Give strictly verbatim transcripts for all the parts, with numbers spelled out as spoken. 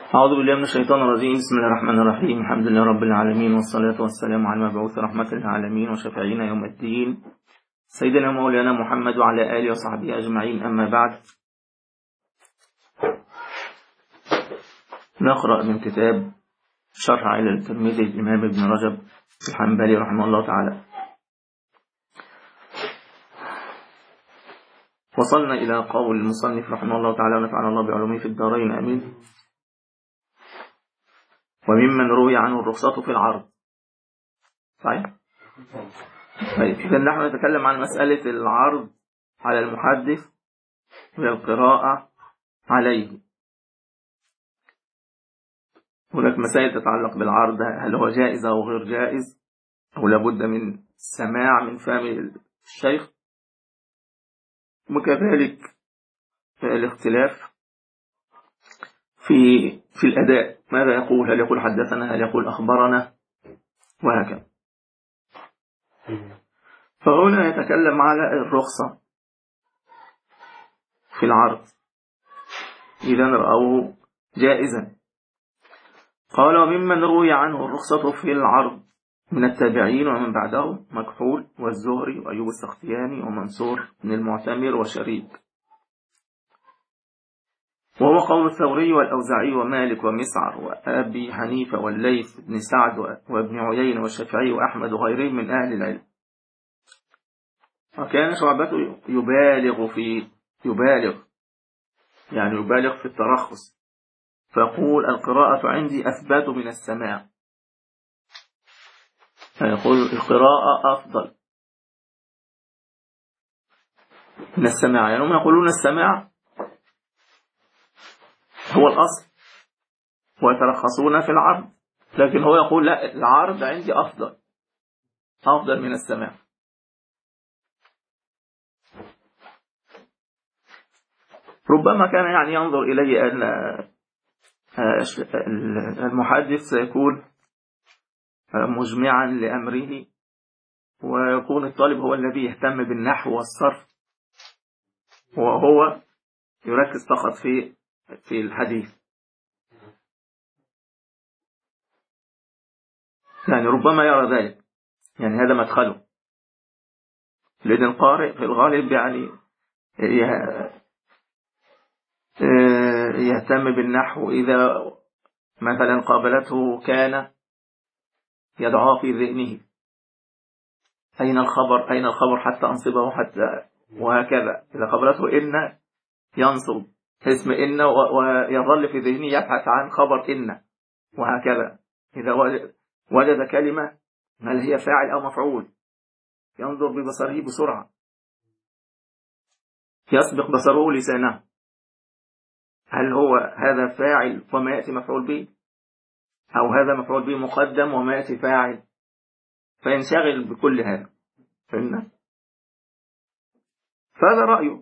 أعوذ بالله من الشيطان الرجيم. بسم الله الرحمن الرحيم. الحمد لله رب العالمين، والصلاة والسلام على المبعوث رحمة للعالمين وشفيعنا يوم الدين سيدنا مولانا محمد وعلى آله وصحبه أجمعين. أما بعد، نقرأ من كتاب شرح علل الترمذي للإمام ابن رجب الحنبلي رحمه الله تعالى. وصلنا إلى قول المصنف رحمه الله تعالى ونفعنا الله بعلومه في الدارين آمين. وممن روي عنه الرخصة في العرض. صحيح؟ طيب، إذا نحن نتكلم عن مسألة العرض على المحدث والقراءة عليه. هناك مسائل تتعلق بالعرض، هل هو جائز أو غير جائز، أو لابد من السماع من فهم الشيخ، وكذلك الاختلاف في في الأداء، ماذا يقول، هل يقول حدثنا، هل يقول أخبرنا، وهكذا. فهنا يتكلم على الرخصة في العرض إذا رأوه جائزا. قال: وممن روي عنه الرخصة في العرض من التابعين ومن بعدهم مكحول والزهري وأيوب السختياني ومنصور بن المعتمر وشريك، وهو قول الثوري والأوزاعي ومالك ومسعر وأبي حنيفة والليث بن سعد وابن عيينة والشافعي وأحمد وغيرهم من أهل العلم. وكان شعبته يبالغ في يبالغ يعني يبالغ في الترخص، فيقول: القراءة عندي أثبات من السماع، فيقول القراءة أفضل من السماع. يعني هم يقولون السماع هو الأصل ويترخصون في العرض، لكن هو يقول لا، العرض عندي أفضل أفضل من السماع. ربما كان يعني ينظر إليه أن المحدث سيكون مجمعا لأمره، ويكون الطالب هو الذي يهتم بالنحو والصرف، وهو يركز فقط في في الحديث. يعني ربما يرى ذلك، يعني هذا مدخله، لأن القارئ في الغالب يعني يهتم بالنحو. إذا مثلا قابلته كان يدعوها في ذهنه، أين الخبر أين الخبر حتى أنصبه حتى، وهكذا. إذا قابلته إن ينصب اسم إن ويظل في ذهنه يبحث عن خبر إن، وهكذا. إذا وجد كلمة هل هي فاعل أو مفعول، ينظر ببصره بسرعة، يسبق بصره لسانه، هل هو هذا فاعل وما يأتي مفعول به، أو هذا مفعول به مقدم وما يأتي فاعل، فينشغل بكل هذا. فهمنا؟ فهذا رأيه.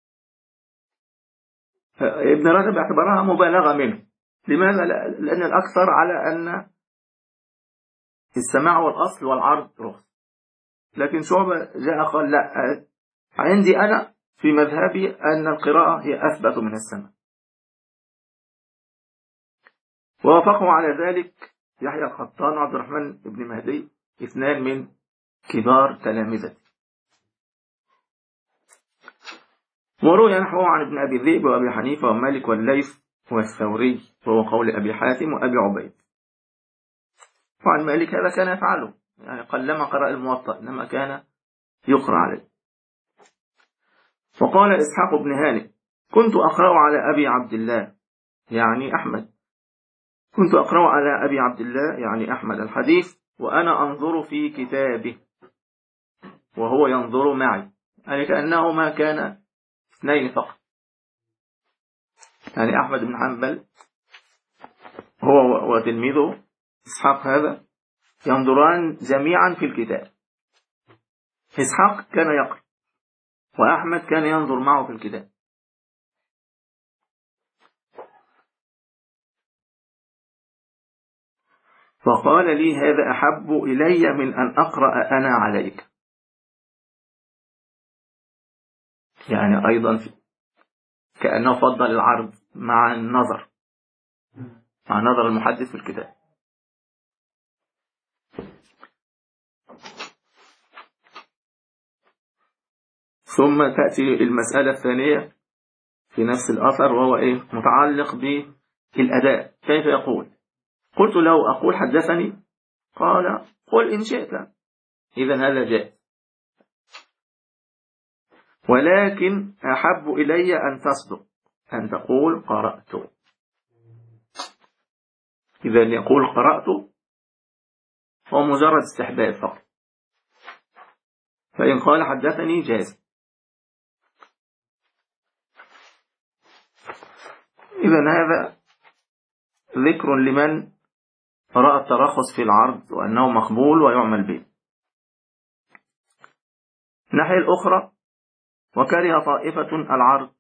ابن رجب اعتبرها مبالغة منه. لماذا؟ لأن الأكثر على أن السماع والأصل والعرض رخص، لكن شعبة جاء قال لا، عندي أنا في مذهبي أن القراءة هي أثبت من السماع. ووافقوا على ذلك يحيى القطان وعبد الرحمن بن مهدي، اثنان من كبار تلامذته. وروي نحوه عن ابن أبي ذئب وأبي حنيفة ومالك والليث والثوري، وهو قول أبي حاتم وأبي عبيد. وعن مالك هذا كان يفعله، يعني قلما قرأ الموطأ إنما كان يقرأ عليه. وقال إسحاق بن هانئ: كنت أقرأ على أبي عبد الله يعني أحمد كنت أقرأ على أبي عبد الله يعني أحمد الحديث وأنا أنظر في كتابه وهو ينظر معي، يعني كأنهما كان اثنين فقط. يعني أحمد بن حنبل هو وتلميذه إسحاق هذا ينظران جميعا في الكتاب. إسحاق كان يقرأ وأحمد كان ينظر معه في الكتاب. فقال لي: هذا أحب إلي من أن أقرأ أنا عليك. يعني أيضا كأنه فضل العرض مع النظر، مع نظر المحدث في الكتاب. ثم تأتي المسألة الثانية في نفس الأثر، وهو إيه؟ متعلق بالأداء. كيف يقول؟ قلت له أقول حدثني؟ قال قل إن شئت، إذن هذا جاء، ولكن أحب إلي أن تصدق، أن تقول قرأت. إذن يقول قرأت هو مجرد استحباب فقط، فإن قال حدثني جاز. إذن هذا ذكر لمن رأى الترخص في العرض وأنه مقبول ويعمل به. الناحية الأخرى، وكره طائفة العرض،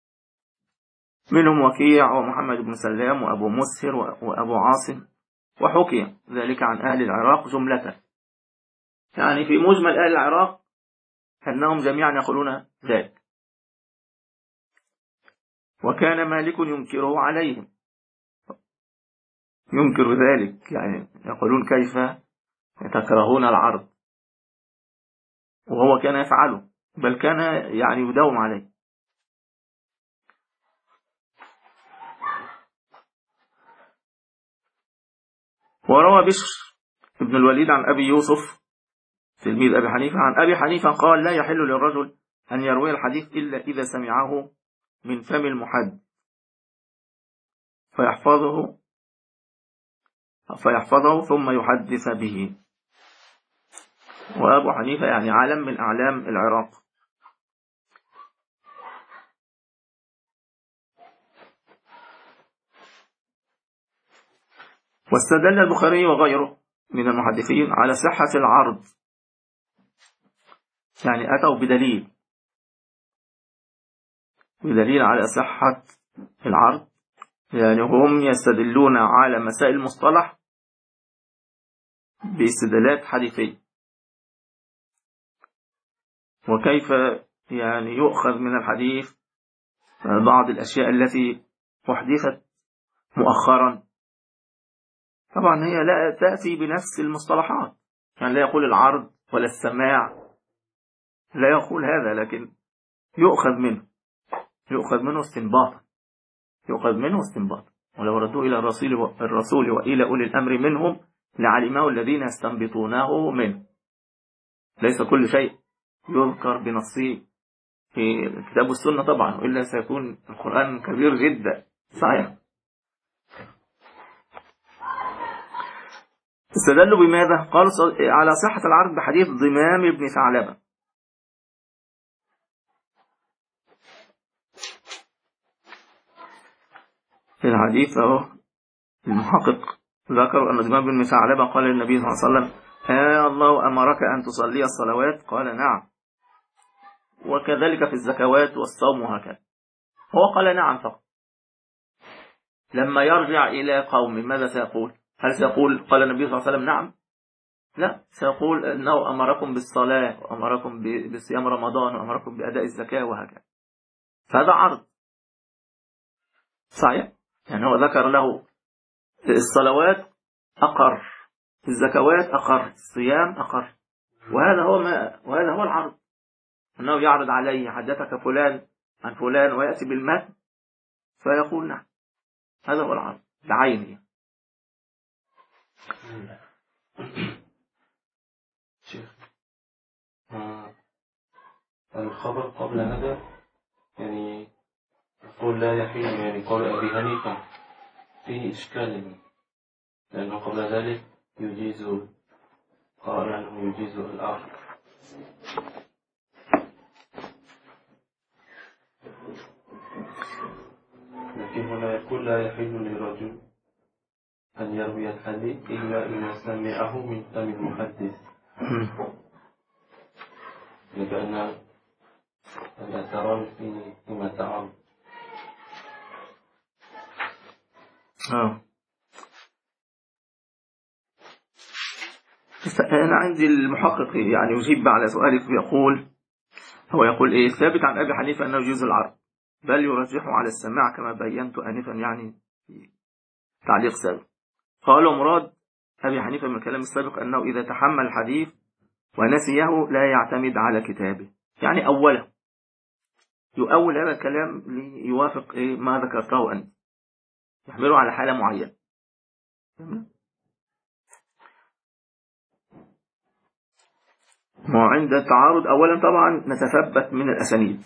منهم وكيع ومحمد بن سلام وأبو مسهر وأبو عاصم، وحكي ذلك عن أهل العراق جملة، يعني في مجمل أهل العراق أنهم جميعا يقولون ذلك. وكان مالك ينكره عليهم، ينكر ذلك، يعني يقولون كيف تكرهون العرض، وهو كان يفعله، بل كان يعني يداوم عليه. وروى بشر ابن الوليد عن أبي يوسف تلميذ أبي حنيفة عن أبي حنيفة قال لا يحل للرجل أن يروي الحديث إلا إذا سمعه من فم المحدث فيحفظه فيحفظه ثم يحدث به. وأبو حنيفة يعني عالم من أعلام العراق. واستدل البخاري وغيره من المحدثين على صحة العرض، يعني أتوا بدليل بدليل على صحة العرض، يعني هم يستدلون على مسائل المصطلح باستدلالات حديثية. وكيف يعني يؤخذ من الحديث بعض الأشياء التي أحدثت مؤخرا، طبعا هي لا تأتي بنفس المصطلحات، يعني لا يقول العرض ولا السماع، لا يقول هذا، لكن يؤخذ منه يؤخذ منه استنباطا يؤخذ منه استنباطا ولو ردوا إلى الرسول الرسول وإلى أولي الأمر منهم لعلمه الذين يستنبطونه منه. ليس كل شيء يذكر بنصه في الكتاب والسنة طبعا، وإلا سيكون القرآن كبير جدا. صحيح. استدلوا بماذا؟ قالوا على صحة العرض بحديث ضمام بن ثعلبة. في الحديث اهو المحقق ذكر أن ضمام بن ثعلبة قال للنبي صلى الله عليه وسلم آه الله أمرك أن تصلي الصلوات؟ قال نعم، وكذلك في الزكوات والصوم وهكذا. هو قال نعم فقط. لما يرجع إلى قوم ماذا سيقول؟ هل سيقول قال النبي صلى الله عليه وسلم نعم؟ لا، سيقول أنه أمركم بالصلاة وأمركم بصيام رمضان وأمركم بأداء الزكاة وهكذا. فهذا عرض صحيح، يعني هو ذكر له الصلوات أقر، الزكوات أقر، الصيام أقر، وهذا هو ما وهذا هو العرض، أنه يعرض عليه حدثك فلان عن فلان ويأتي بالمتن فيقول نعم. هذا هو العرض بعينه. شيخ الخبر قبل هذا يعني يقول لا يحل، يعني قول أبي حنيفة فيه إشكال، لأنه قبل ذلك يجيز قال أنه يجيز الأرض. لكن هنا يقول لا يحل للرجل أن يروي الحديث إلا إن سمعه من فم المحدث، لأن الأثران فيما تعرض. آه. أنا عندي المحقق يعني يجيب على سؤالك ويقول هو يقول إيه؟ ثابت عن أبي حنيفة أنه يجوز العرض، بل يرجحه على السماع كما بينت آنفا يعني في تعليق سابق. قالوا مراد أبي حنيفة من الكلام السابق أنه إذا تحمل الحديث ونسيه لا يعتمد على كتابه، يعني أوله يؤول هذا الكلام ليوافق إيه ما ذكرته أنت، يحمله على حالة معينة. وعند التعارض أولا طبعا نتثبت من الأسانيد،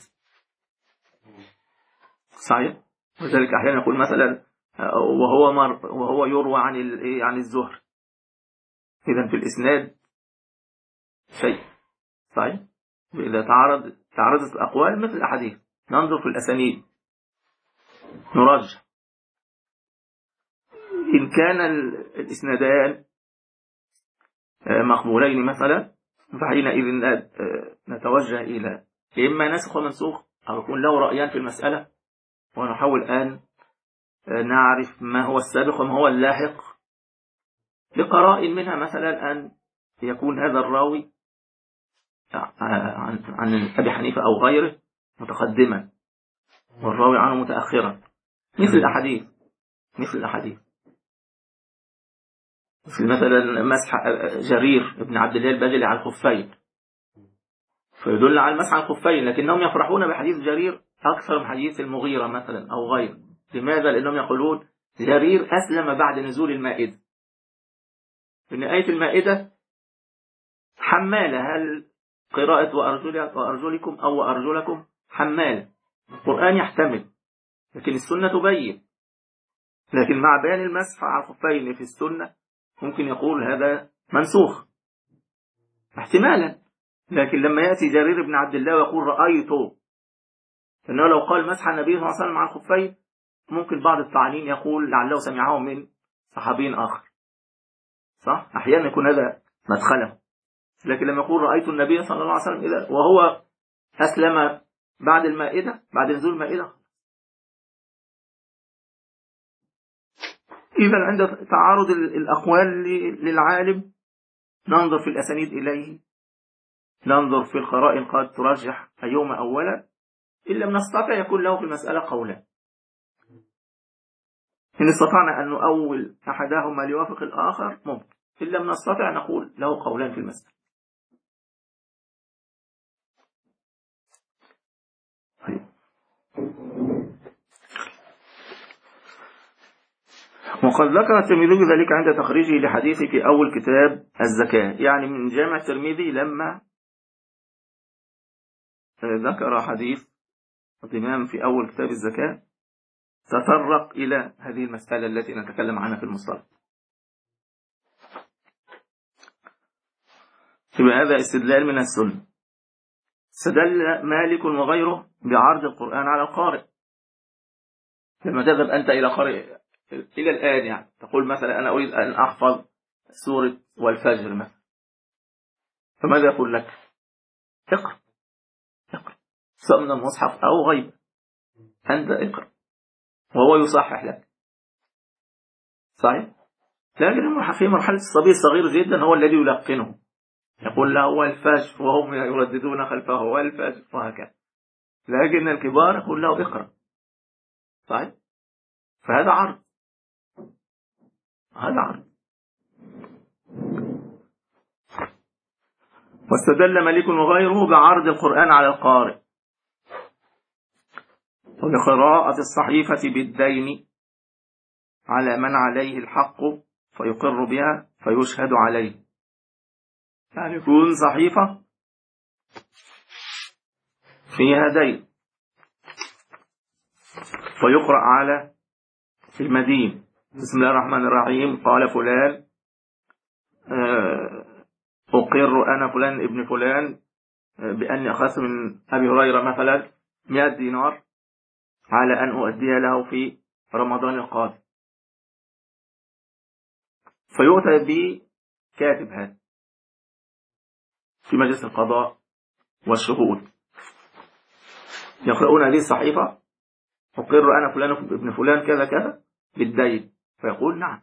صحيح، وذلك أحيانا يقول مثلا وهو مر وهو يروى عن عن الزهر، إذا في الإسناد شيء، صحيح. إذا تعارض تعارضت الأقوال مثل الأحاديث ننظر في الأسانيد نرجح، إن كان الإسنادان مقبولين مثلا فحينئذ نتوجه إلى إما نسخ ومنسوخ أو يكون له رأيان في المسألة، ونحاول أن نعرف ما هو السابق وما هو اللاحق لقرائن منها، مثلا أن يكون هذا الراوي عن, عن أبي حنيفة أو غيره متقدما والراوي عنه متأخرا، مثل الأحاديث مثل الأحاديث مثل مثلا مسح جرير ابن عبد الله البجلي على الخفين، فيدل على المسح على الخفين، لكنهم يفرحون بحديث جرير أكثر من حديث المغيرة مثلا أو غيره. لماذا؟ لأنهم يقولون جرير أسلم بعد نزول المائدة، إن آية المائدة حمالة، هل قراءة وأرجلكم أو وأرجلكم حمالة، القرآن يحتمل لكن السنة تبين، لكن مع بيان المسح على الخفين في السنة ممكن يقول هذا منسوخ احتمالا، لكن لما يأتي جرير بن عبد الله ويقول رأيته، إنه لو قال مسح النبي صلى الله عليه وسلم على الخفين ممكن بعض الطاعنين يقول لعله سمعه من صحابي آخر، صح؟ أحيانا يكون هذا مدخله، لكن لما يقول رأيت النبي صلى الله عليه وسلم إذا وهو أسلم بعد المائدة بعد نزول المائدة. إذا عند تعارض الأقوال للعالم ننظر في الأسانيد إليه، ننظر في القرائن قد ترجح أيهما أولا، إن لم نستطع يكون له في المسألة قولان، إن استطعنا أن نؤول أحدهما ليوافق الآخر ممكن، إن لم نستطع نقول له قولان في المسألة. وقد ذكر الترمذي ذلك عند تخريجه لحديثه في أول كتاب الزكاة، يعني من جامع الترمذي لما ذكر حديث الإمام في أول كتاب الزكاة تطرق إلى هذه المسألة التي نتكلم عنها في المصطلح. يبقى هذا استدلال من السنة. استدل مالك وغيره بعرض القرآن على القارئ، لما تذهب أنت إلى قارئ إلى الآن يعني تقول مثلا أنا أريد أن أحفظ سورة والفجر مثلا، فماذا يقول لك؟ اقرأ اقرأ سواء من المصحف أو غيره، أنت اقرأ وهو يصحح لك، صحيح؟ لكن في مرحلة الصبي الصغير جدا هو الذي يلقنه، يقول له هو الفجر وهم يرددون خلفه هو الفجر وهكذا، لكن الكبار يقول له اقرأ، صحيح؟ فهذا عرض، هذا عرض. واستدل مالك وغيره بعرض القرآن على القارئ وبقراءة الصحيفة بالدين على من عليه الحق فيقر بها فيشهد عليه، يعني يكون صحيفة فيها دين ويقرأ على المدين بسم الله الرحمن الرحيم قال فلان أقر أنا فلان ابن فلان بأني أخذت من أبي هريرة مثلا مئة دينار على أن أؤديها له في رمضان القادم، فيؤتى بكاتب هذا في مجلس القضاء والشهود يقرؤون هذه الصحيفة أقر أنا فلان ابن فلان كذا كذا بالدين، فيقول نعم،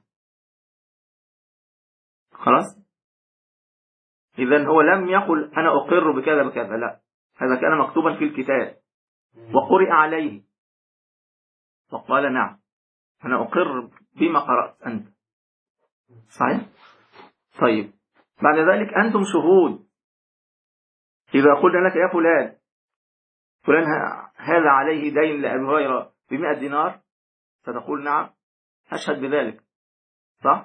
خلاص. إذن هو لم يقل أنا أقر بكذا بكذا، لا، هذا كان مكتوبا في الكتاب وقرئ عليه وقال نعم أنا أقر بما قرأت أنت. صحيح؟ طيب بعد ذلك أنتم شهود. إذا قلنا لك يا فلان فلان هذا عليه دين لأبي هريرة بمئة دينار، فتقول نعم أشهد بذلك. صح؟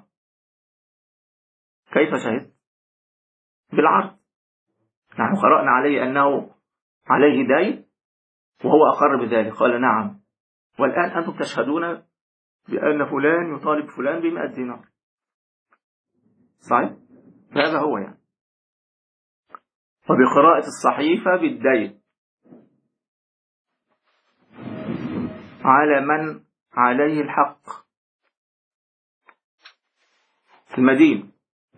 كيف شهدت؟ بالعرض. نحن قرأنا عليه أنه عليه دين وهو أقر بذلك، قال نعم، والآن أنتم تشهدون بأن فلان يطالب فلان بمئة دينار. صحيح؟ هذا هو يعني. وبقراءة الصحيفة بالدين على من عليه الحق في المدينة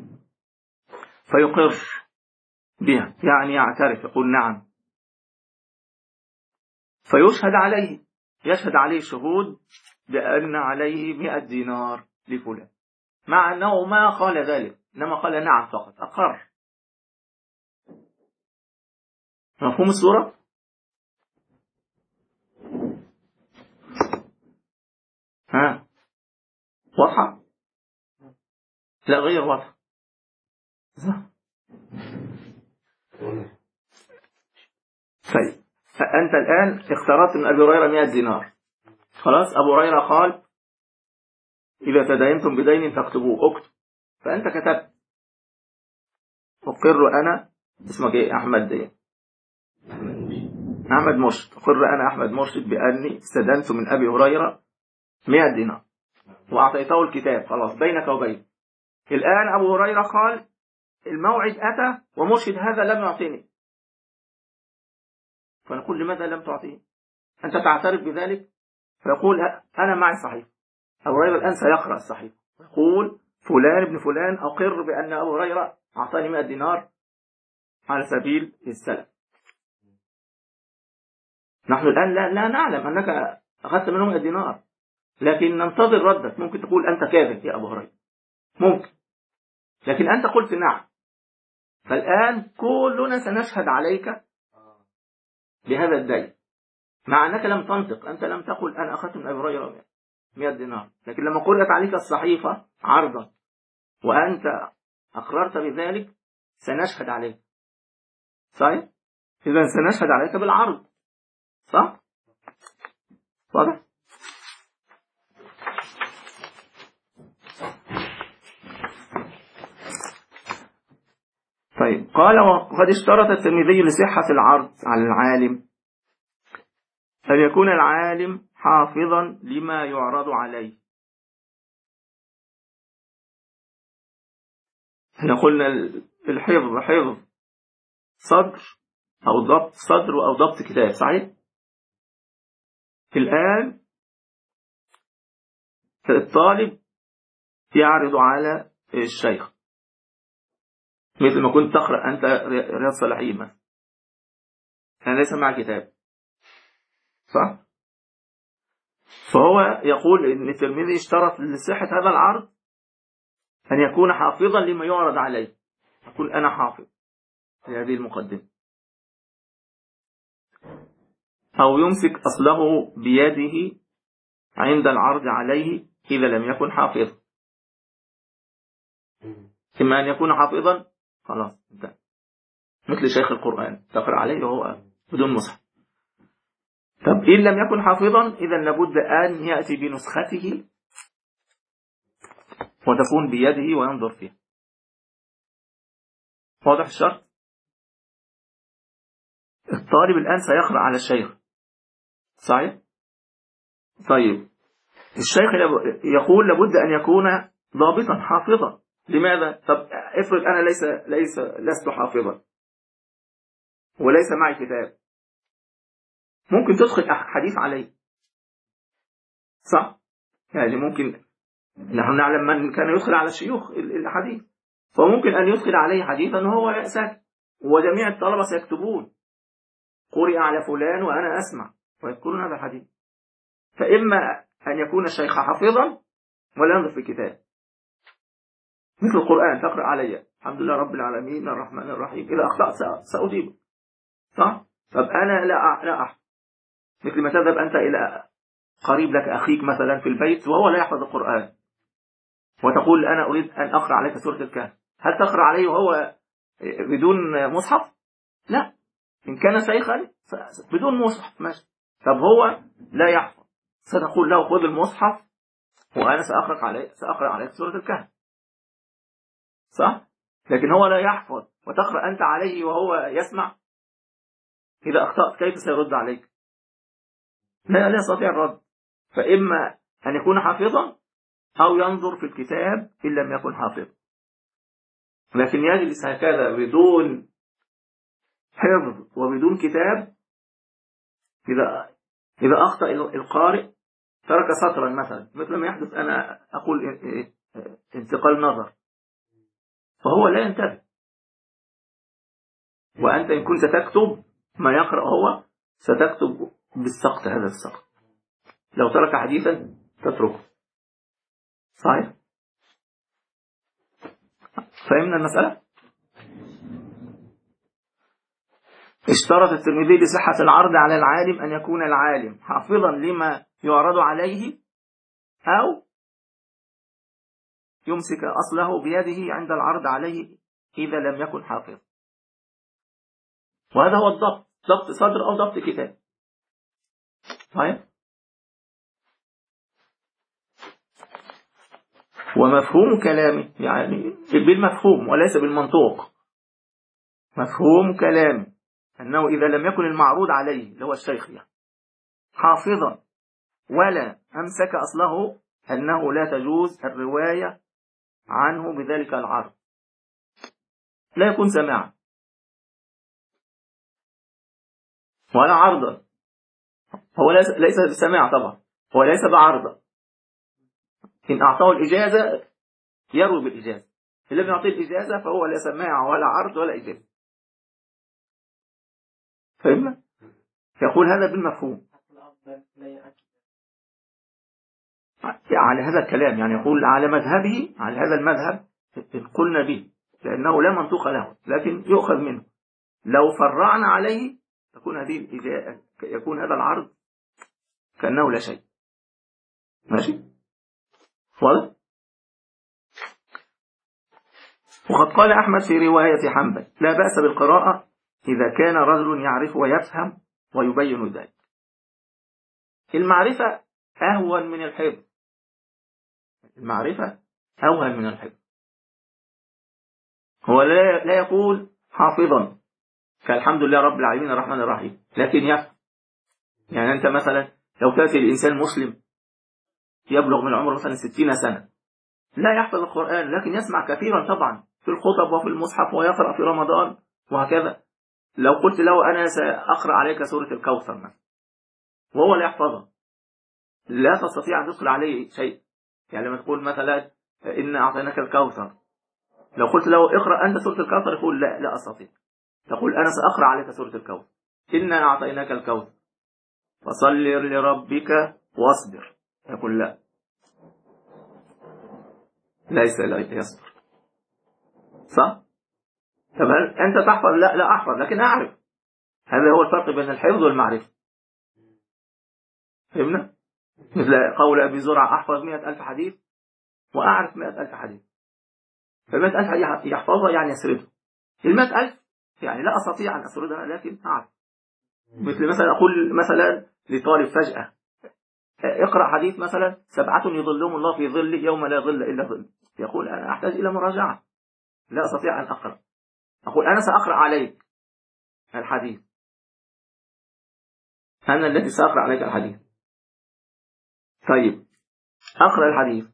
فيقر بها، يعني يعترف يقول نعم، فيشهد عليه، يشهد عليه شهود بأن عليه مئة دينار لفلان، مع أنه ما قال ذلك، إنما قال نعم فقط، أقر. مفهوم الصورة؟ ها واضحة؟ لا غير واضحة. طيب فأنت الآن اخترت من أبي هريرة مئة دينار، خلاص أبو هريرة قال إذا تداينتم بدين فاكتبوه، اكتب، فأنت كتبت أقر أنا، اسمك إيه؟ أحمد إيه؟ أحمد مرشد. أقر أنا أحمد مرشد بأني استدنت من أبي هريرة مئة دينار وأعطيته الكتاب، خلاص بينك وبين. الآن أبو هريرة قال الموعد أتى ومرشد هذا لم يعطيني، فنقول لماذا لم تعطيني؟ أنت تعترف بذلك؟ فيقول أنا معي صحيفة. أبو هريرة الآن سيقرأ الصحيفة يقول فلان ابن فلان أقر بأن أبو هريرة أعطاني مئة دينار على سبيل السلف. نحن الآن لا, لا نعلم أنك أخذت منهم مئة دينار، لكن ننتظر ردك. ممكن تقول أنت كاذب يا أبو هريرة، ممكن، لكن أنت قلت نعم، فالآن كلنا سنشهد عليك بهذا الدين، مع أنك لم تنطق، أنت لم تقل أنا أخذت من أبي هريرة مئة دينار، لكن لما قرأت عليك الصحيفة عرضا وأنت أقررت بذلك سنشهد عليك. صحيح؟ إذا سنشهد عليك بالعرض. صح؟ واضح؟ طيب قال وقد اشترط الترمذي لصحة العرض على العالم أن يكون العالم حافظا لما يعرض عليه. احنا قلنا الحفظ حفظ صدر أو ضبط صدر أو ضبط كتاب. صحيح؟ الآن الطالب يعرض على الشيخ، مثل ما كنت تقرأ أنت رياض الصالحين مثلا، أنا ليس مع كتاب، صح؟ فهو يقول إن الترمذي اشترط لصحة هذا العرض أن يكون حافظا لما يعرض عليه، يقول أنا حافظ لهذه المقدمة، أو يمسك أصله بيده عند العرض عليه إذا لم يكن حافظا. إما أن يكون حافظا خلاص انتهى، مثل شيخ القرآن تقرأ عليه وهو بدون مصحف. طب إن لم يكن حافظا إذا لابد أن يأتي بنسخته وتكون بيده وينظر فيها. واضح الشرط؟ الطالب الآن سيقرأ على الشيخ، صحيح؟ طيب الشيخ يقول لابد أن يكون ضابطا حافظا. لماذا؟ طب افرض أنا ليس ليس لست حافظا وليس معي كتاب، ممكن تدخل حديث عليه، صح؟ يعني ممكن، نحن نعلم من كان يدخل على الشيوخ الحديث، فممكن أن يدخل عليه حديثا وهو ساكت، وجميع الطلبة سيكتبون قرئ على فلان وأنا أسمع ويذكرون هذا الحديث. فإما أن يكون الشيخ حافظا ولا ينظر في الكتاب، مثل القرآن تقرأ علي الحمد لله رب العالمين الرحمن الرحيم، إذا أخطأت سأجيب، صح؟ طب أنا لا لا أحفظ، مثل ما تذهب أنت إلى قريب لك أخيك مثلا في البيت وهو لا يحفظ القرآن، وتقول أنا أريد أن أقرأ عليك سورة الكهف، هل تقرأ عليه وهو بدون مصحف؟ لا. إن كان شيخا بدون مصحف ماشي. طب هو لا يحفظ، ستقول له خذ المصحف وأنا سأقرأ عليك سأقرأ عليك سورة الكهف، صح؟ لكن هو لا يحفظ وتقرأ أنت عليه وهو يسمع، إذا أخطأت كيف سيرد عليك؟ لا لا يستطيع الرد. فإما أن يكون حافظا أو ينظر في الكتاب إن لم يكن حافظا. لكن يجلس هكذا بدون حفظ وبدون كتاب، إذا إذا أخطأ القارئ ترك سطرا مثلا، مثل ما يحدث أنا أقول انتقال نظر، فهو لا ينتبه. وأنت إن كنت تكتب ما يقرأ هو ستكتب بالسقط، هذا السقط. لو ترك حديثا تتركه. صحيح؟ فهمنا المسألة؟ اشترط الترمذي لصحة العرض على العالم أن يكون العالم حافظا لما يعرض عليه أو يمسك أصله بيده عند العرض عليه إذا لم يكن حافظ. وهذا هو الضبط، ضبط صدر أو ضبط كتاب. طيب. ومفهوم كلامه يعني بالمفهوم وليس بالمنطوق. مفهوم كلامه أنه إذا لم يكن المعروض عليه اللي هو الشيخ يعني حافظا ولا أمسك أصله أنه لا تجوز الرواية عنه بذلك العرض، لا يكون سماعا ولا عرضا. هو ليس بسماع طبعا، هو ليس بعرضا. إن أعطاه الإجازة يروي بالإجازة، إن لم يعطيه الإجازة فهو لا سماع ولا عرض ولا إجازة. فهمنا؟ يقول هذا بالمفهوم على هذا الكلام، يعني يقول على مذهبه، على هذا المذهب قلنا به لأنه لا منطوق له لكن يؤخذ منه. لو فرعنا عليه تكون هذه الإجازة، يكون هذا العرض كأنه لا شيء. ماشي؟ واضح؟ وقد قال أحمد في رواية حنبل لا بأس بالقراءة إذا كان رجل يعرف ويفهم ويبين ذلك. المعرفة أهون من الحفظ. المعرفة أهون من الحفظ. هو لا, لا يقول حافظا كالحمد لله رب العالمين الرحمن الرحيم، لكن يفهم. يعني أنت مثلا لو تأتي الإنسان مسلم يبلغ من عمره مثلا ستين سنة لا يحفظ القرآن لكن يسمع كثيرا طبعا في الخطب وفي المصحف ويقرأ في رمضان وهكذا. لو قلت له أنا سأقرأ عليك سورة الكوثر مثلا وهو لا يحفظها لا تستطيع أن تدخل عليه شيء. يعني لما تقول مثلا إن أعطيناك الكوثر، لو قلت له اقرأ أنت سورة الكوثر يقول لا لا أستطيع. تقول أنا سأقرأ عليك سورة الكوثر، إنا أعطيناك الكوثر فصل لربك واصبر، يقول لا ليس لا يصبر. صح؟ طب هل أنت تحفظ؟ لا لا أحفظ لكن أعرف. هذا هو الفرق بين الحفظ والمعرفة. فهمنا؟ مثل قول أبي زرع أحفظ مئة ألف حديث وأعرف مئة ألف حديث. فمئة ألف حديث يحفظها يعني يسردها، المئة ألف يعني لا أستطيع أن أسردها لكن أعرف. مثل مثلا أقول مثلا لطالب فجأة اقرأ حديث مثلا سبعة يظلهم الله في ظل يوم لا ظل إلا ظل، يقول أنا أحتاج إلى مراجعة لا أستطيع أن أقرأ. أقول أنا سأقرأ عليك الحديث، أنا الذي سأقرأ عليك الحديث. طيب أقرأ الحديث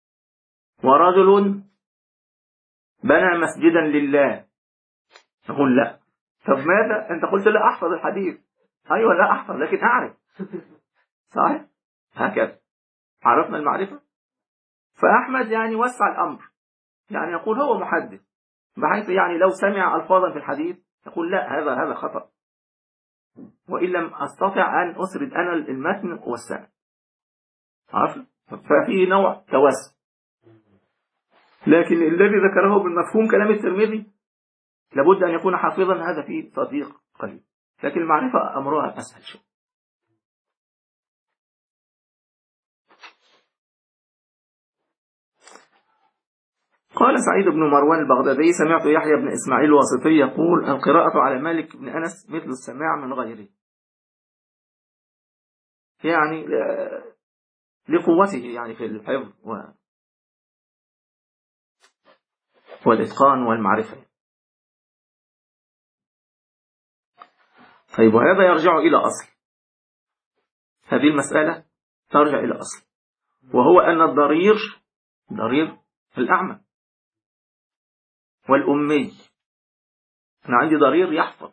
ورجل بنى مسجدا لله، أقول لا. طب ماذا؟ أنت قلت لا أحفظ الحديث. أيوة لا أحفظ لكن أعرف. صحيح؟ هكذا عرفنا المعرفة. فأحمد يعني وسع الأمر، يعني يقول هو محدث بحيث يعني لو سمع ألفاظا في الحديث يقول لا هذا هذا خطأ، وإن لم أستطع أن أسرد أنا المتن والسند. عرفت؟ ففي نوع توسع. لكن الذي ذكره بالمفهوم كلام الترمذي لابد أن يكون حافظا، هذا فيه تضييق قليل. لكن المعرفة أمرها أسهل شيء. قال سعيد بن مروان البغدادي: سمعت يحيى بن إسماعيل الواسطي يقول: القراءة على مالك بن أنس مثل السماع من غيره، يعني لقوته يعني في الحفظ والإتقان والمعرفة. طيب، وهذا يرجع إلى أصل، هذه المسألة ترجع إلى أصل، وهو أن الضرير ضرير الأعمى والأمي. أنا عندي ضرير يحفظ،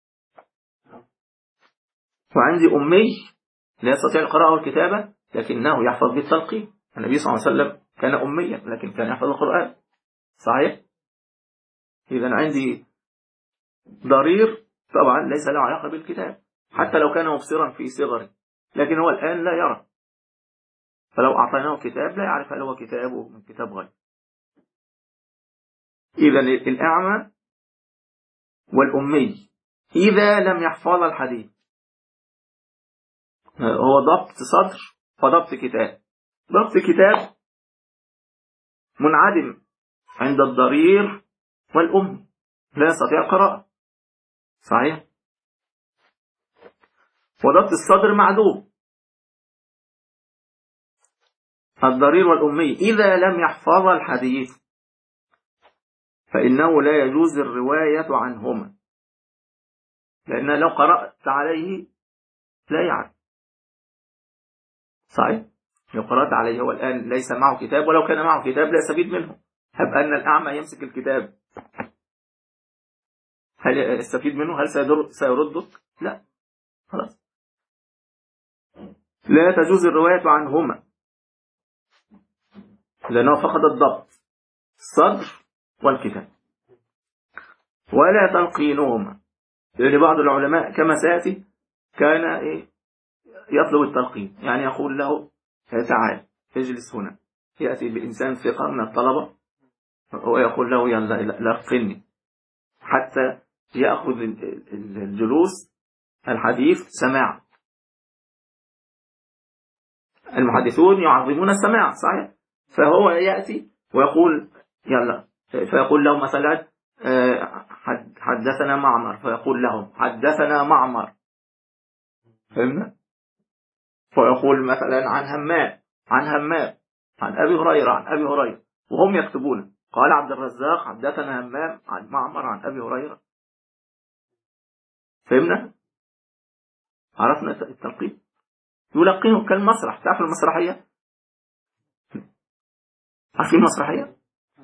وعندي أمي لا يستطيع القراءة والكتابة لكنه يحفظ بالتلقين. النبي صلى الله عليه وسلم كان أميا لكن كان يحفظ القرآن، صحيح؟ إذا عندي ضرير طبعا ليس له علاقة بالكتاب، حتى لو كان مبصرا في صغره، لكن هو الآن لا يرى، فلو أعطيناه كتاب لا يعرف هل هو كتابه من كتاب غير. إذا الأعمى والأمي إذا لم يحفظ الحديث، هو ضبط صدر وضبط كتاب. ضبط كتاب منعدم عند الضرير والأم، لا يستطيع القراءة، صحيح؟ وضبط الصدر معدوم. الضرير والأمي إذا لم يحفظ الحديث فإنه لا يجوز الرواية عنهما، لأن لو قرأت عليه لا يعرف، صحيح؟ لو قرأت عليه، هو الآن ليس معه كتاب، ولو كان معه كتاب لا يستفيد منه. هب أن الأعمى يمسك الكتاب، هل يستفيد منه؟ هل سيردك؟ لا، خلاص. لا تجوز الرواية عنهما لأنه فقد الضبط، الصدر والكتاب. ولا تلقينهما، لأن بعض العلماء كما سيأتي كان إيه يطلب التلقين، يعني يقول له تعال اجلس هنا، يأتي بإنسان ثقة من الطلبة ويقول له يلا لقني، حتى يأخذ الجلوس الحديث سماع. المحدثون يعظمون السماع، صحيح؟ فهو يأتي ويقول يلا، فيقول له مثلا حدثنا معمر، فيقول لهم حدثنا معمر، فهمنا؟ فيقول مثلا عن همام عن همام عن أبي هريرة عن أبي هريرة، وهم يكتبون قال عبد الرزاق حدثنا همام عن معمر عن أبي هريرة. فهمنا؟ عرفنا التلقين. يلقيهم كالمسرح. تعرف المسرحية؟ عارفين المسرحية؟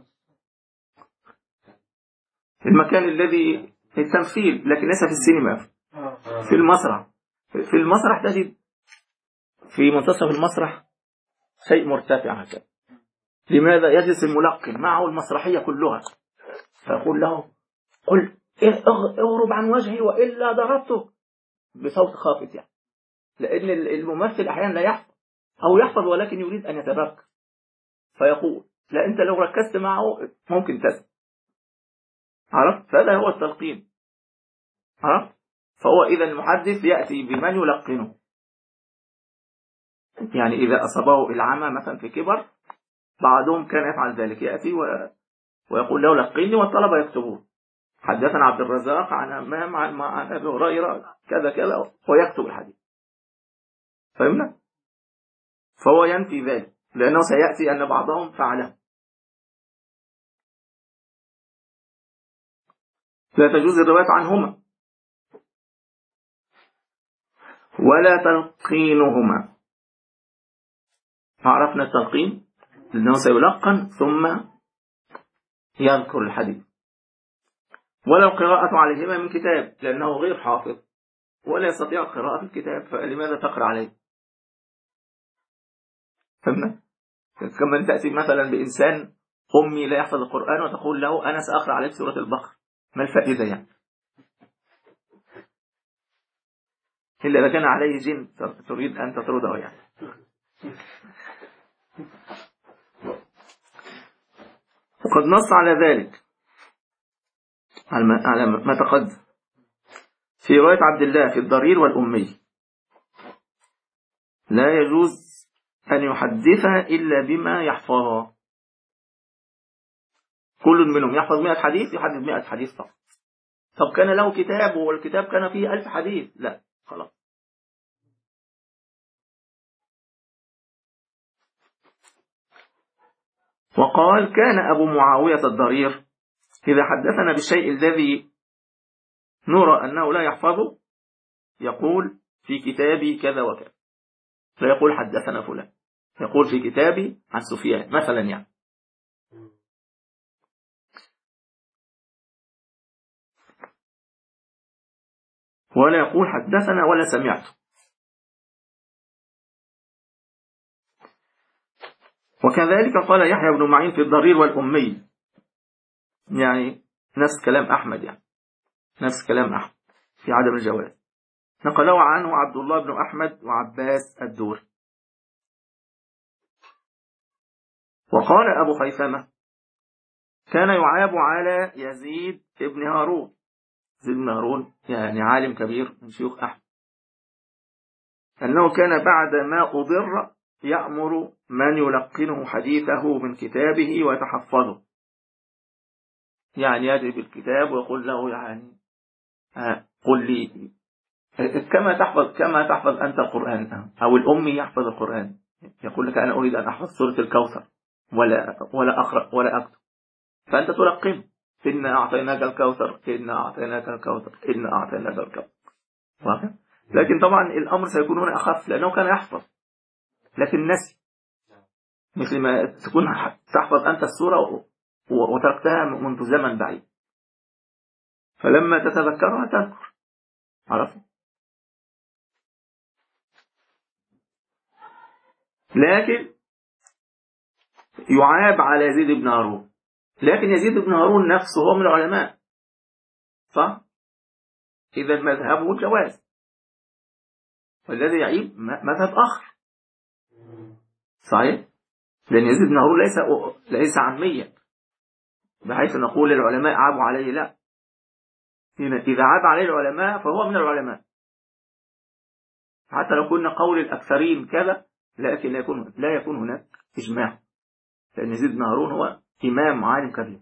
المكان الذي التمثيل، لكن ليس في السينما، في المسرح. في المسرح تجد في منتصف المسرح شيء مرتفع هكذا. لماذا؟ يجلس الملقن معه المسرحية كلها، فيقول له قل اغرب عن وجهي وإلا ضربته، بصوت خافت يعني، لأن الممثل أحيانا لا يحفظ أو يحفظ ولكن يريد أن يتبكى، فيقول لا، أنت لو ركزت معه ممكن تسمع. عرفت؟ فهذا هو التلقين. عرفت؟ فهو إذا المحدث يأتي بمن يلقنه، يعني إذا أصابه العمى مثلا في كبر، بعضهم كان يفعل ذلك، يأتي ويقول له لقني، والطلبة يكتبون حدثنا عبد الرزاق عن همام عن أبي هريرة كذا كذا، ويكتب الحديث. فهمنا؟ فهو ينفي ذلك لأنه سيأتي أن بعضهم فعله. لا تجوز الرواية عنهما ولا تلقينهما. عرفنا التلقين لأنه سيلقن ثم يذكر الحديث. ولا القراءة عليهما من كتاب لأنه غير حافظ ولا يستطيع قراءة الكتاب، فلماذا تقرأ عليه؟ فهمنا؟ كما تأتي مثلا بإنسان أمي لا يحفظ القرآن وتقول له أنا سأقرأ عليك سورة البقرة، ما الفائدة يعني؟ إلا إذا كان عليه جن تريد أن تطرده يعني. وقد نص على ذلك على ما تقدم في رواية عبد الله في الضرير والأمي: لا يجوز أن يحدث إلا بما يحفظه. كل منهم يحفظ مئة حديث يحدث مئة حديث فقط. طب كان له كتاب والكتاب كان فيه ألف حديث، لا خلاص. وقال كان أبو معاوية الضرير إذا حدثنا بالشيء الذي نرى أنه لا يحفظه يقول في كتابي كذا وكذا، لا يقول حدثنا فلان، يقول في كتابي عن سفيان مثلا يعني. ولا يقول حدثنا ولا سمعت. وكذلك قال يحيى بن معين في الضرير والأمي، يعني نفس كلام أحمد، يعني نفس كلام أحمد في عدم الجواز، نقله عنه عبد الله بن أحمد وعباس الدوري. وقال أبو خيثمة كان يعاب على يزيد بن هارون، يزيد بن هارون يعني عالم كبير من شيوخ أحمد، أنه كان بعد ما أضر يأمر من يلقنه حديثه من كتابه ويتحفظه، يعني يأتي بالكتاب ويقول له يعني ها قل لي كما تحفظ كما تحفظ أنت القرآن، أو الأمي يحفظ القرآن، يقول لك أنا أريد أن أحفظ سورة الكوثر ولا ولا أقرأ ولا أكتب، فأنت تلقن إنا أعطيناك الكوثر إنا أعطيناك الكوثر إنا أعطيناك الكوثر. لكن طبعا الأمر سيكون هنا أخف لأنه كان يحفظ لكن نسي، مثل ما تكون تحفظ أنت السورة وتركتها منذ زمن بعيد، فلما تتذكرها تذكر. عرفت؟ لكن يعاب على يزيد بن هارون، لكن يزيد بن هارون نفسه هو من العلماء، صح؟ إذا مذهبه الجواز، والذي يعيب مذهب آخر، صحيح؟ لأن يزيد بن هارون ليس ليس عاميا بحيث نقول العلماء عابوا عليه، لا، إذا عاب عليه العلماء فهو من العلماء، حتى لو كنا قول الأكثرين كذا، لكن لا يكون لا يكون هناك إجماع، لأن يزيد بن هارون هو إمام عالم كبير.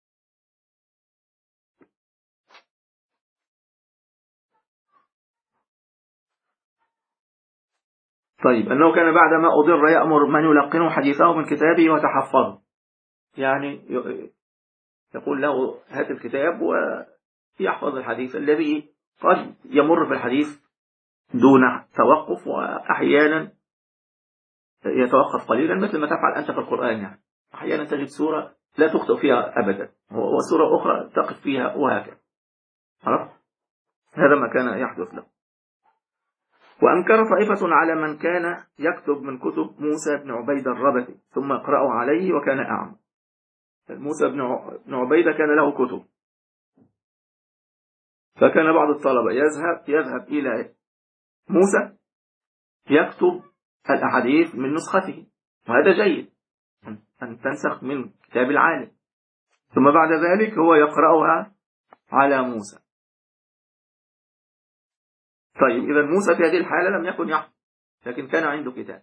طيب أنه كان بعدما أضر يأمر من يلقنه حديثه من كتابه وتحفظه، يعني يقول له هات الكتاب ويحفظ الحديث الذي قد يمر في الحديث دون توقف، وأحيانا يتوقف قليلا مثل ما تفعل أنت في القرآن، يعني أحيانا تجد سورة لا تخطئ فيها أبدا وسورة أخرى تقف فيها وهكذا. عرفت؟ هذا ما كان يحدث له. وأنكر طائفة على من كان يكتب من كتب موسى بن عبيد الربتي ثم يقرأ عليه وكان أعمى. موسى بن عبيد كان له كتب، فكان بعض الطلبة يذهب يذهب إلى موسى يكتب الأحاديث من نسخته، وهذا جيد أن تنسخ من كتاب العالم، ثم بعد ذلك هو يقرأها على موسى. طيب إذا موسى في هذه الحالة لم يكن يحفظ لكن كان عنده كتاب،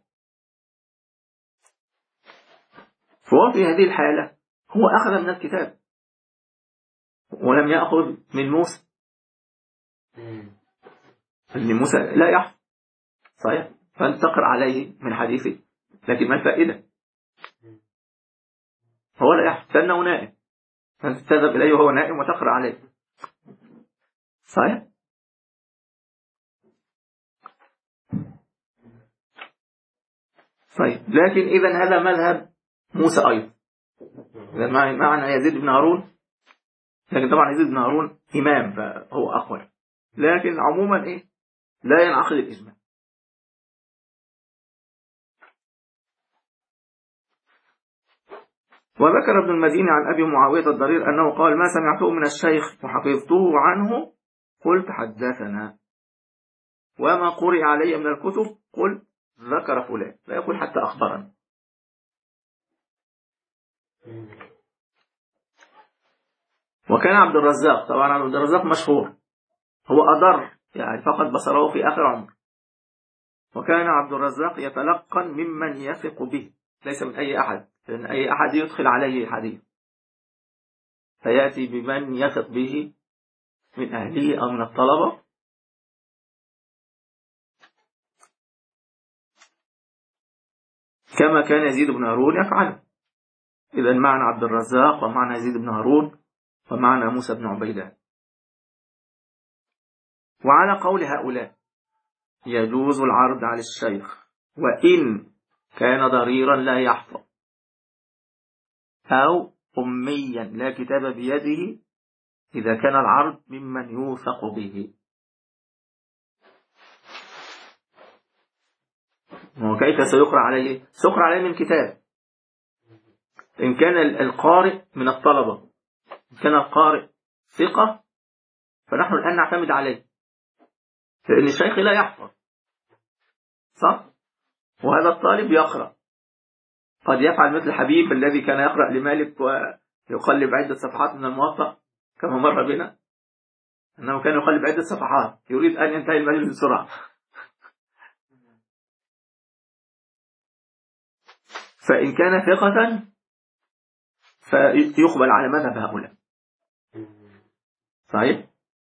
فهو في هذه الحالة هو أخذ من الكتاب ولم يأخذ من موسى، لأن موسى لا يحفظ، صحيح؟ فأنت تقرأ عليه من حديثه لكن ما الفائدة؟ هو لا يحفظ كأنه نائم، فأنت تذهب إليه وهو نائم وتقرأ عليه، صحيح؟ طيب لكن إذا هذا مذهب موسى أيضا، معنى يزيد بن هارون، لكن طبعا يزيد بن هارون إمام فهو أقوى، لكن عموما إيه لا ينعقد الإجماع. وذكر ابن المديني عن أبي معاوية الضرير أنه قال ما سمعته من الشيخ وحفظته عنه قلت حدثنا، وما قرئ علي من الكتب قلت ذكر فلان، لا يقول حتى أخبرنا. وكان عبد الرزاق، طبعا عبد الرزاق مشهور هو أضر يعني فقد بصره في آخر عمر، وكان عبد الرزاق يتلقن ممن يثق به ليس من أي أحد، لأن أي أحد يدخل عليه الحديث، فيأتي بمن يثق به من أهله أو من الطلبة، كما كان يزيد بن هارون يفعله. إذا معنى عبد الرزاق ومعنى يزيد بن هارون ومعنى موسى بن عبيدة. وعلى قول هؤلاء يجوز العرض على الشيخ وإن كان ضريرا لا يحفظ أو أميا لا كتاب بيده إذا كان العرض ممن يوثق به. وكيف سيقرأ عليه؟ سيقرأ عليه من كتاب. إن كان القارئ من الطلبة، إن كان القارئ ثقة فنحن الآن نعتمد عليه، لأن الشيخ لا يحفظ، صح؟ وهذا الطالب يقرأ، قد يفعل مثل حبيب الذي كان يقرأ لمالك ويقلب عدة صفحات من الموطأ كما مر بنا، أنه كان يقلب عدة صفحات يريد أن ينتهي المجلس بسرعة. فإن كان ثقة فيقبل على مذهب هؤلاء، صحيح؟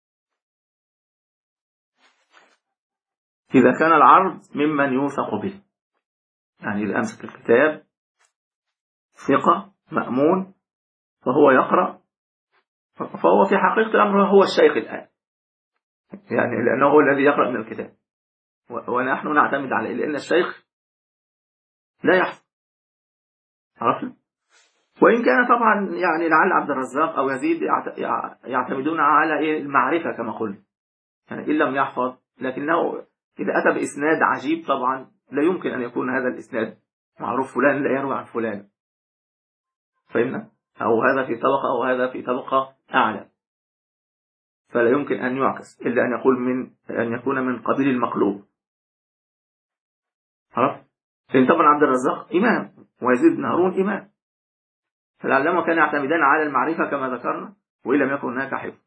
إذا كان العرض ممن يوثق به، يعني إذا أمسك الكتاب ثقة مأمون فهو يقرأ، فهو في حقيقة الأمر هو الشيخ الآن، يعني لأنه هو الذي يقرأ من الكتاب ونحن نعتمد عليه، لأن الشيخ لا يحفظ. عرفت؟ وإن كان طبعا يعني لعل عبد الرزاق أو يزيد يعتمدون على المعرفة كما قلت، يعني إن لم يحفظ، لكنه إذا أتى بإسناد عجيب طبعا لا يمكن أن يكون هذا الإسناد معروف فلان لا يروي عن فلان، فهمنا؟ أو هذا في طبقة أو هذا في طبقة أعلى، فلا يمكن أن يعكس إلا أن يقول من أن يكون من قبيل المقلوب. عرفت؟ لأن طبعا عبد الرزاق إمام ويزيد بن هارون إمام، فالعلماء كانوا يعتمدان على المعرفة كما ذكرنا، وإن لم يكن هناك حفظ.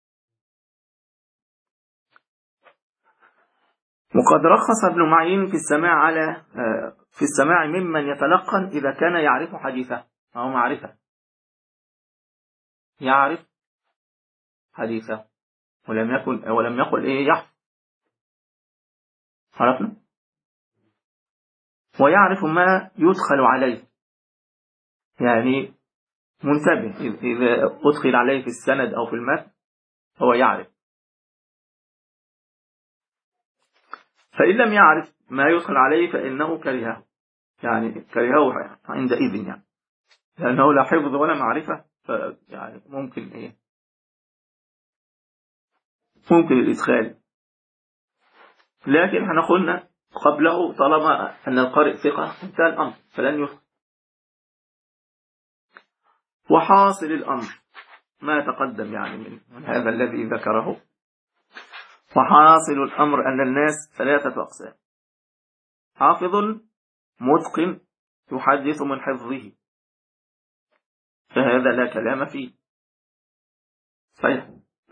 وقد رخص ابن معين في السماع على في السماع ممن يتلقن إذا كان يعرف حديثه، أو معرفة يعرف حديثه ولم يكن ولم يقل إيه يحفظ. عرفنا؟ ويعرف ما يدخل عليه، يعني منتبه إذا أدخل عليه في السند أو في المتن هو يعرف. فإن لم يعرف ما يدخل عليه فإنه كرهه، يعني كرهه عندئذ، يعني لأنه لا حفظ ولا معرفة، يعني ممكن إيه ممكن الإدخال. لكن احنا قلنا قبله طالما أن القارئ ثقة انتهى الأمر فلن يدخل. وحاصل الأمر ما تقدم يعني من, من هذا الذي ذكره. وحاصل الأمر أن الناس ثلاثة أقسام: حافظ متقن يحدث من حفظه، فهذا لا كلام فيه، صحيح.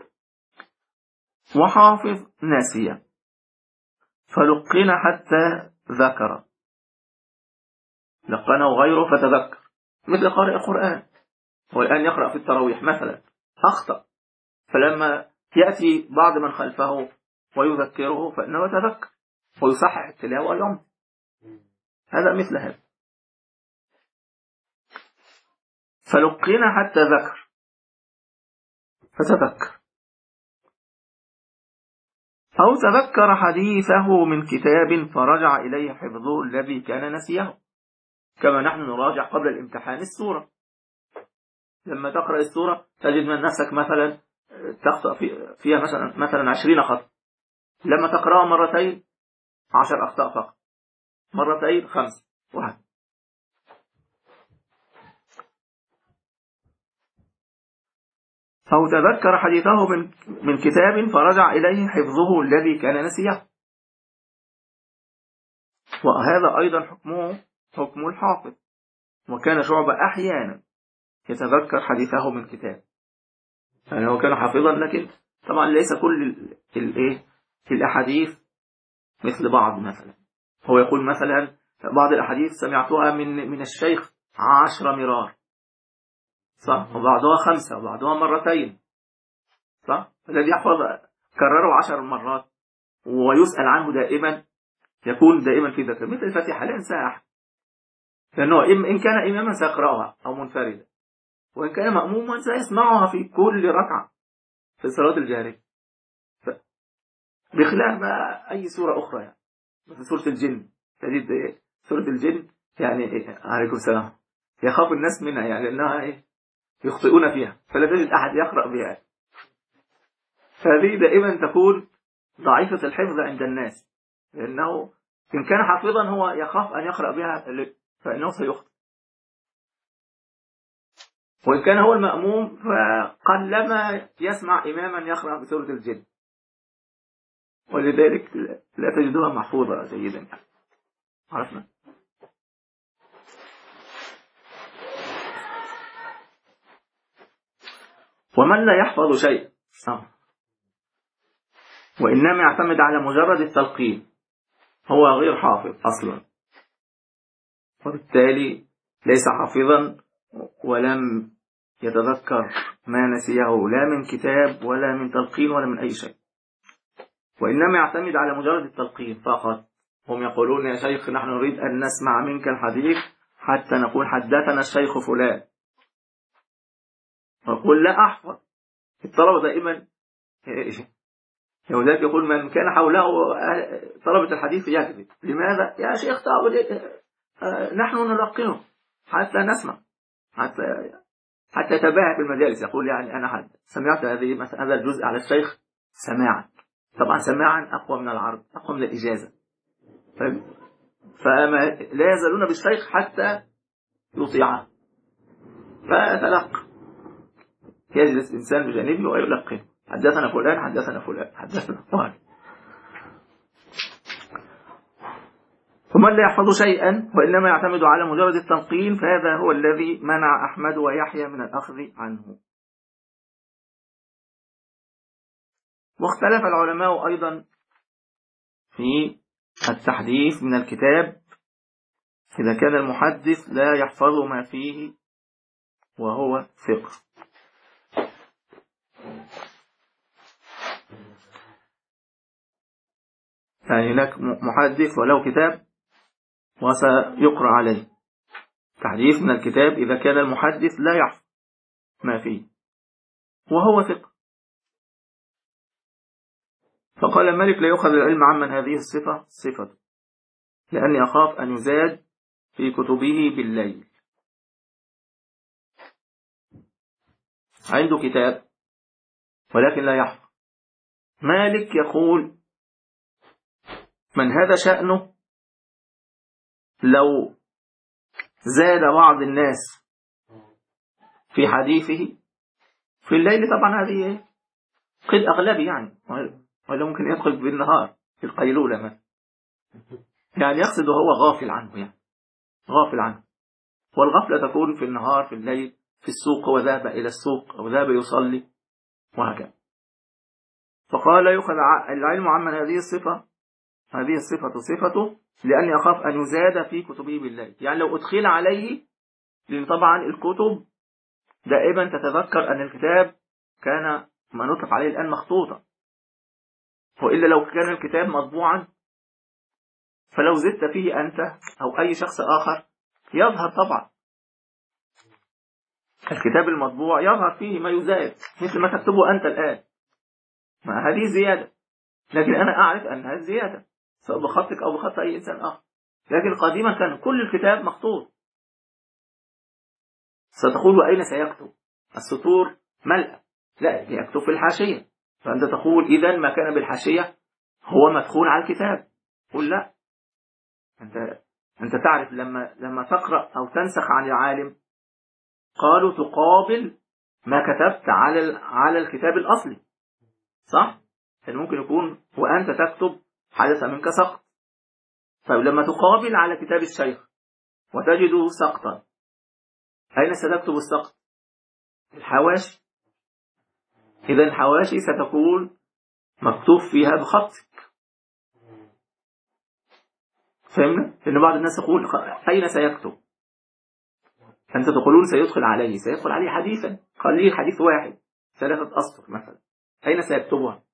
وحافظ ناسيا فلقن حتى ذكر، لقنه غيره فتذكر، مثل قارئ القرآن هو الآن يقرأ في التراويح مثلا أخطأ، فلما يأتي بعض من خلفه ويذكره فإنه يتذكر ويصحح التلاوة ويمضي، هذا مثل هذا. فلقن حتى ذكر فتذكر، أو تذكر حديثه من كتاب فرجع إليه حفظه الذي كان نسيه، كما نحن نراجع قبل الامتحان السورة. لما تقرأ السورة تجد من نفسك مثلا تخطأ فيها مثلا مثلا عشرين خطأ، لما تقرأها مرتين عشر أخطاء فقط، مرتين خمس، واحد. أو تذكر حديثه من من كتاب فرجع إليه حفظه الذي كان نسيه، وهذا أيضا حكمه حكم الحافظ. وكان شعبة أحيانا يتذكر حديثه من كتاب، يعني هو كان حافظا لكن طبعا ليس كل الايه الأحاديث مثل بعض. مثلا هو يقول مثلا بعض الأحاديث سمعتها من من الشيخ عشر مرار، صح، وبعضها خمسة وبعضها مرتين، صح. الذي يحفظ كرره عشر مرات ويسأل عنه دائما يكون دائما في ذكر. مثل الفاتحة لا ينساها أحد، لأنه إن كان إماما سيقرأها أو منفردا، وإن كان مأموما سيسمعها في كل ركعة في الصلاة الجهرية، بخلاف ما أي سورة أخرى. يعني مثل سورة الجن، تجد سورة الجن يعني عليكم السلام يخاف الناس منها، يعني لأنها يخطئون فيها، فلا تجد أحد يقرأ بها. فهذه دائما تكون ضعيفة الحفظ عند الناس، لأنه إن كان حافظا هو يخاف أن يقرأ بها فإنه سيخطئ، وإن كان هو المأموم فقلما يسمع إماما يقرأ بسورة الجن، ولذلك لا تجدها محفوظة جيدا. عرفنا. ومن لا يحفظ شيء وإنما يعتمد على مجرد التلقين هو غير حافظ أصلا، وبالتالي ليس حافظا ولم يتذكر ما نسيه لا من كتاب ولا من تلقين ولا من أي شيء، وإنما يعتمد على مجرد التلقين فقط. هم يقولون يا شيخ نحن نريد أن نسمع منك الحديث حتى نقول حدثنا الشيخ فلان، ويقول لا أحفظ. الطلبة دائما وذلك يقول من كان حوله طلبة الحديث يكذب. لماذا؟ يا شيخ نحن نلقنه حتى نسمع، حتى حتى يتباهى في المجالس، يقول يعني أنا حد سمعت هذه هذا الجزء على الشيخ سماعا. طبعا سماعا أقوى من العرض، أقوى من الإجازة. فما لا يزالون بالشيخ حتى يطيعه، فتلقى. يجلس إنسان بجانبه ويلقنه حدثنا فلان حدثنا فلان حدثنا فلان. ومن لا يحفظ شيئا وإنما يعتمد على مجرد التلقين فهذا هو الذي منع أحمد ويحيى من الأخذ عنه. واختلف العلماء أيضا في التحديث من الكتاب إذا كان المحدث لا يحفظ ما فيه وهو ثقة. يعني هناك محدث ولو كتاب وسيقرأ عليه. تحديث من الكتاب إذا كان المحدث لا يحفظ ما فيه وهو ثقة. فقال الملك لا يؤخذ العلم عمن هذه الصفة صفة، لأني أخاف أن يزاد في كتبه بالليل. عنده كتاب ولكن لا يحفظ. مالك يقول من هذا شأنه لو زاد بعض الناس في حديثه في الليل، طبعا هذه قد أغلبي يعني، ولا ممكن يدخل بالنهار في القيلولة مثلا، يعني يقصد هو غافل عنه، يعني غافل عنه. والغفلة تكون في النهار في الليل في السوق، وذهب إلى السوق أو ذهب يصلي وهكذا. فقال يؤخذ العلم عمن هذه الصفة هذه الصفة صفته، لأني أخاف أن يزاد في كتبه بالليل. يعني لو أدخل عليه، لأن طبعا الكتب دائما تتذكر أن الكتاب كان ما نطلق عليه الآن مخطوطا، وإلا لو كان الكتاب مطبوعا فلو زدت فيه أنت أو أي شخص آخر يظهر. طبعا الكتاب المطبوع يظهر فيه ما يزاد، مثل ما تكتبه أنت الآن، ما هذه زيادة، لكن أنا أعرف أن هذه زيادة سواء بخطك أو بخط أي إنسان آخر. لكن قديما كان كل الكتاب مخطوط. ستقول أين سيكتب؟ السطور ملأ، لا يكتب في الحاشية. فأنت تقول إذن ما كان بالحاشية هو مدخول على الكتاب. قل لا، أنت أنت تعرف لما لما تقرأ أو تنسخ عن العالم قالوا تقابل ما كتبت على على الكتاب الأصلي، صح؟ يعني ممكن يكون وأنت تكتب حدث منك سقط، طيب لما تقابل على كتاب الشيخ وتجد سقطا، أين ستكتب السقط؟ الحواشي. إذا الحواشي ستكون مكتوب فيها بخطك. فهمنا؟ لأن بعض الناس يقول أين سيكتب؟ أنت تقولون سيدخل عليه، سيدخل عليه حديثا قليل، حديث واحد ثلاثة أسطر مثلا، أين سيكتبها؟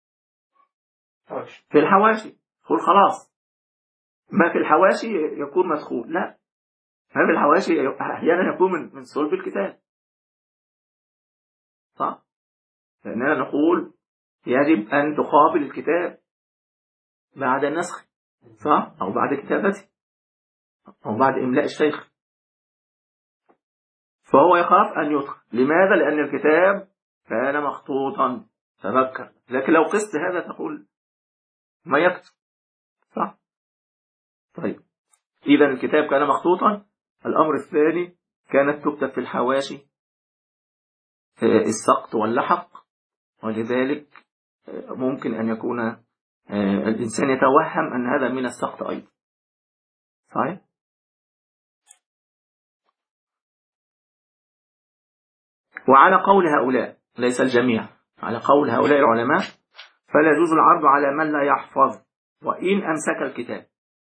في الحواشي. قل خلاص ما في الحواشي يكون مدخول، لا، ما في الحواشي أحيانا يكون من من صلب الكتاب، صح؟ لأننا نقول يجب أن تقابل الكتاب بعد النسخ، صح؟ أو بعد كتابته أو بعد إملاء الشيخ، فهو يخاف أن يدخل. لماذا؟ لأن الكتاب كان مخطوطا، تذكر. لكن لو قست هذا تقول ما يكتب، صح؟ طيب إذا الكتاب كان مخطوطا. الأمر الثاني كانت تكتب في الحواشي السقط واللحق، ولذلك ممكن أن يكون الإنسان يتوهم أن هذا من السقط أيضا، صحيح؟ وعلى قول هؤلاء، ليس الجميع، على قول هؤلاء العلماء فلا يجوز العرض على من لا يحفظ وإن أمسك الكتاب.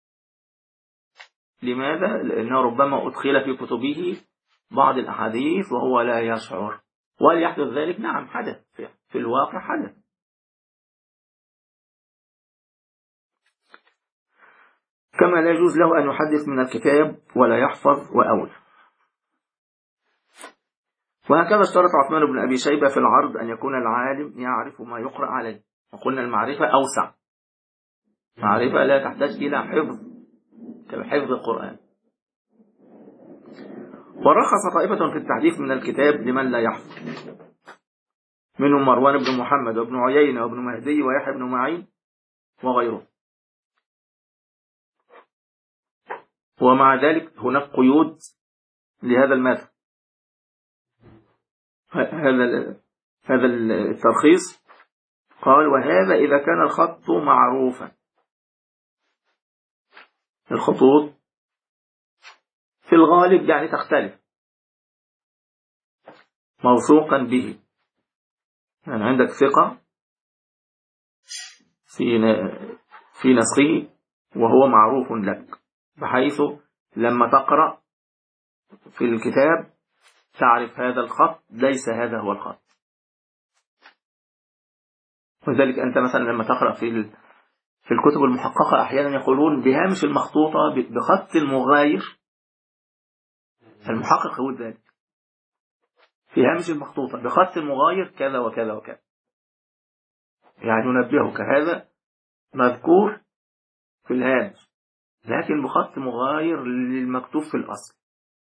لماذا؟ لأنه ربما أدخل في كتبه بعض الأحاديث وهو لا يشعر، وليحدث ذلك، نعم حدث في الواقع، حدث. كما لا يجوز له أن يحدث من الكتاب ولا يحفظ وأولى. وهكذا اشترط عثمان بن أبي شيبة في العرض أن يكون العالم يعرف ما يقرأ عليه، وقلنا المعرفة أوسع، معرفة لا تحتاج إلى حفظ كحفظ القرآن. ورخص طائفة في التحديث من الكتاب لمن لا يحفظ، منهم مروان بن محمد وابن عيينة وابن مهدي ويحيى بن معين وغيره. ومع ذلك هناك قيود لهذا المذهب. هذا هذا الترخيص قال: وهذا إذا كان الخط معروفا. الخطوط في الغالب يعني تختلف، موثوقا به، يعني عندك ثقة في في نسخه وهو معروف لك، بحيث لما تقرأ في الكتاب تعرف هذا الخط ليس هذا هو الخط. ولذلك أنت مثلا لما تقرأ في في الكتب المحققة أحيانا يقولون بهامش المخطوطة بخط مغاير، المحقق يقول ذلك في هامش المخطوطة بخط مغاير كذا وكذا وكذا، يعني ينبهك هذا مذكور في الهامش لكن بخط مغاير للمكتوب في الأصل.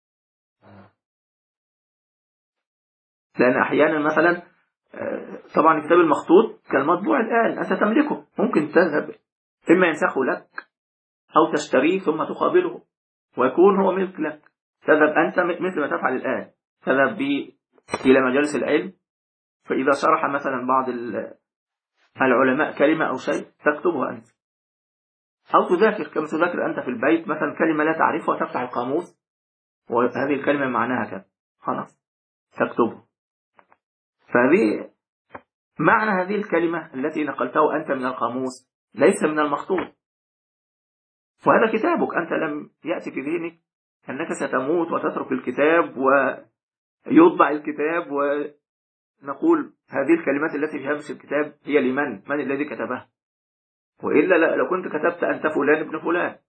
لأن أحيانا مثلا طبعا الكتاب المخطوط كالمطبوع الآن أنت تملكه، ممكن تذهب إما ينسخه لك أو تشتريه ثم تقابله ويكون هو ملك لك. تذهب أنت مثل ما تفعل الآن، تذهب به إلى مجالس العلم، فإذا شرح مثلا بعض العلماء كلمة أو شيء تكتبها أنت، أو تذاكر كما تذاكر أنت في البيت مثلا كلمة لا تعرفها وتفتح القاموس وهذه الكلمة معناها كذا، خلاص تكتبها. فهذه معنى هذه الكلمة التي نقلته أنت من القاموس ليس من المخطوط، وهذا كتابك، أنت لم يأتي في ذهنك أنك ستموت وتترك الكتاب ويطبع الكتاب ونقول هذه الكلمات التي في هامش الكتاب هي لمن؟ من الذي كتبها؟ وإلا لو كنت كتبت أنت فلان ابن فلان.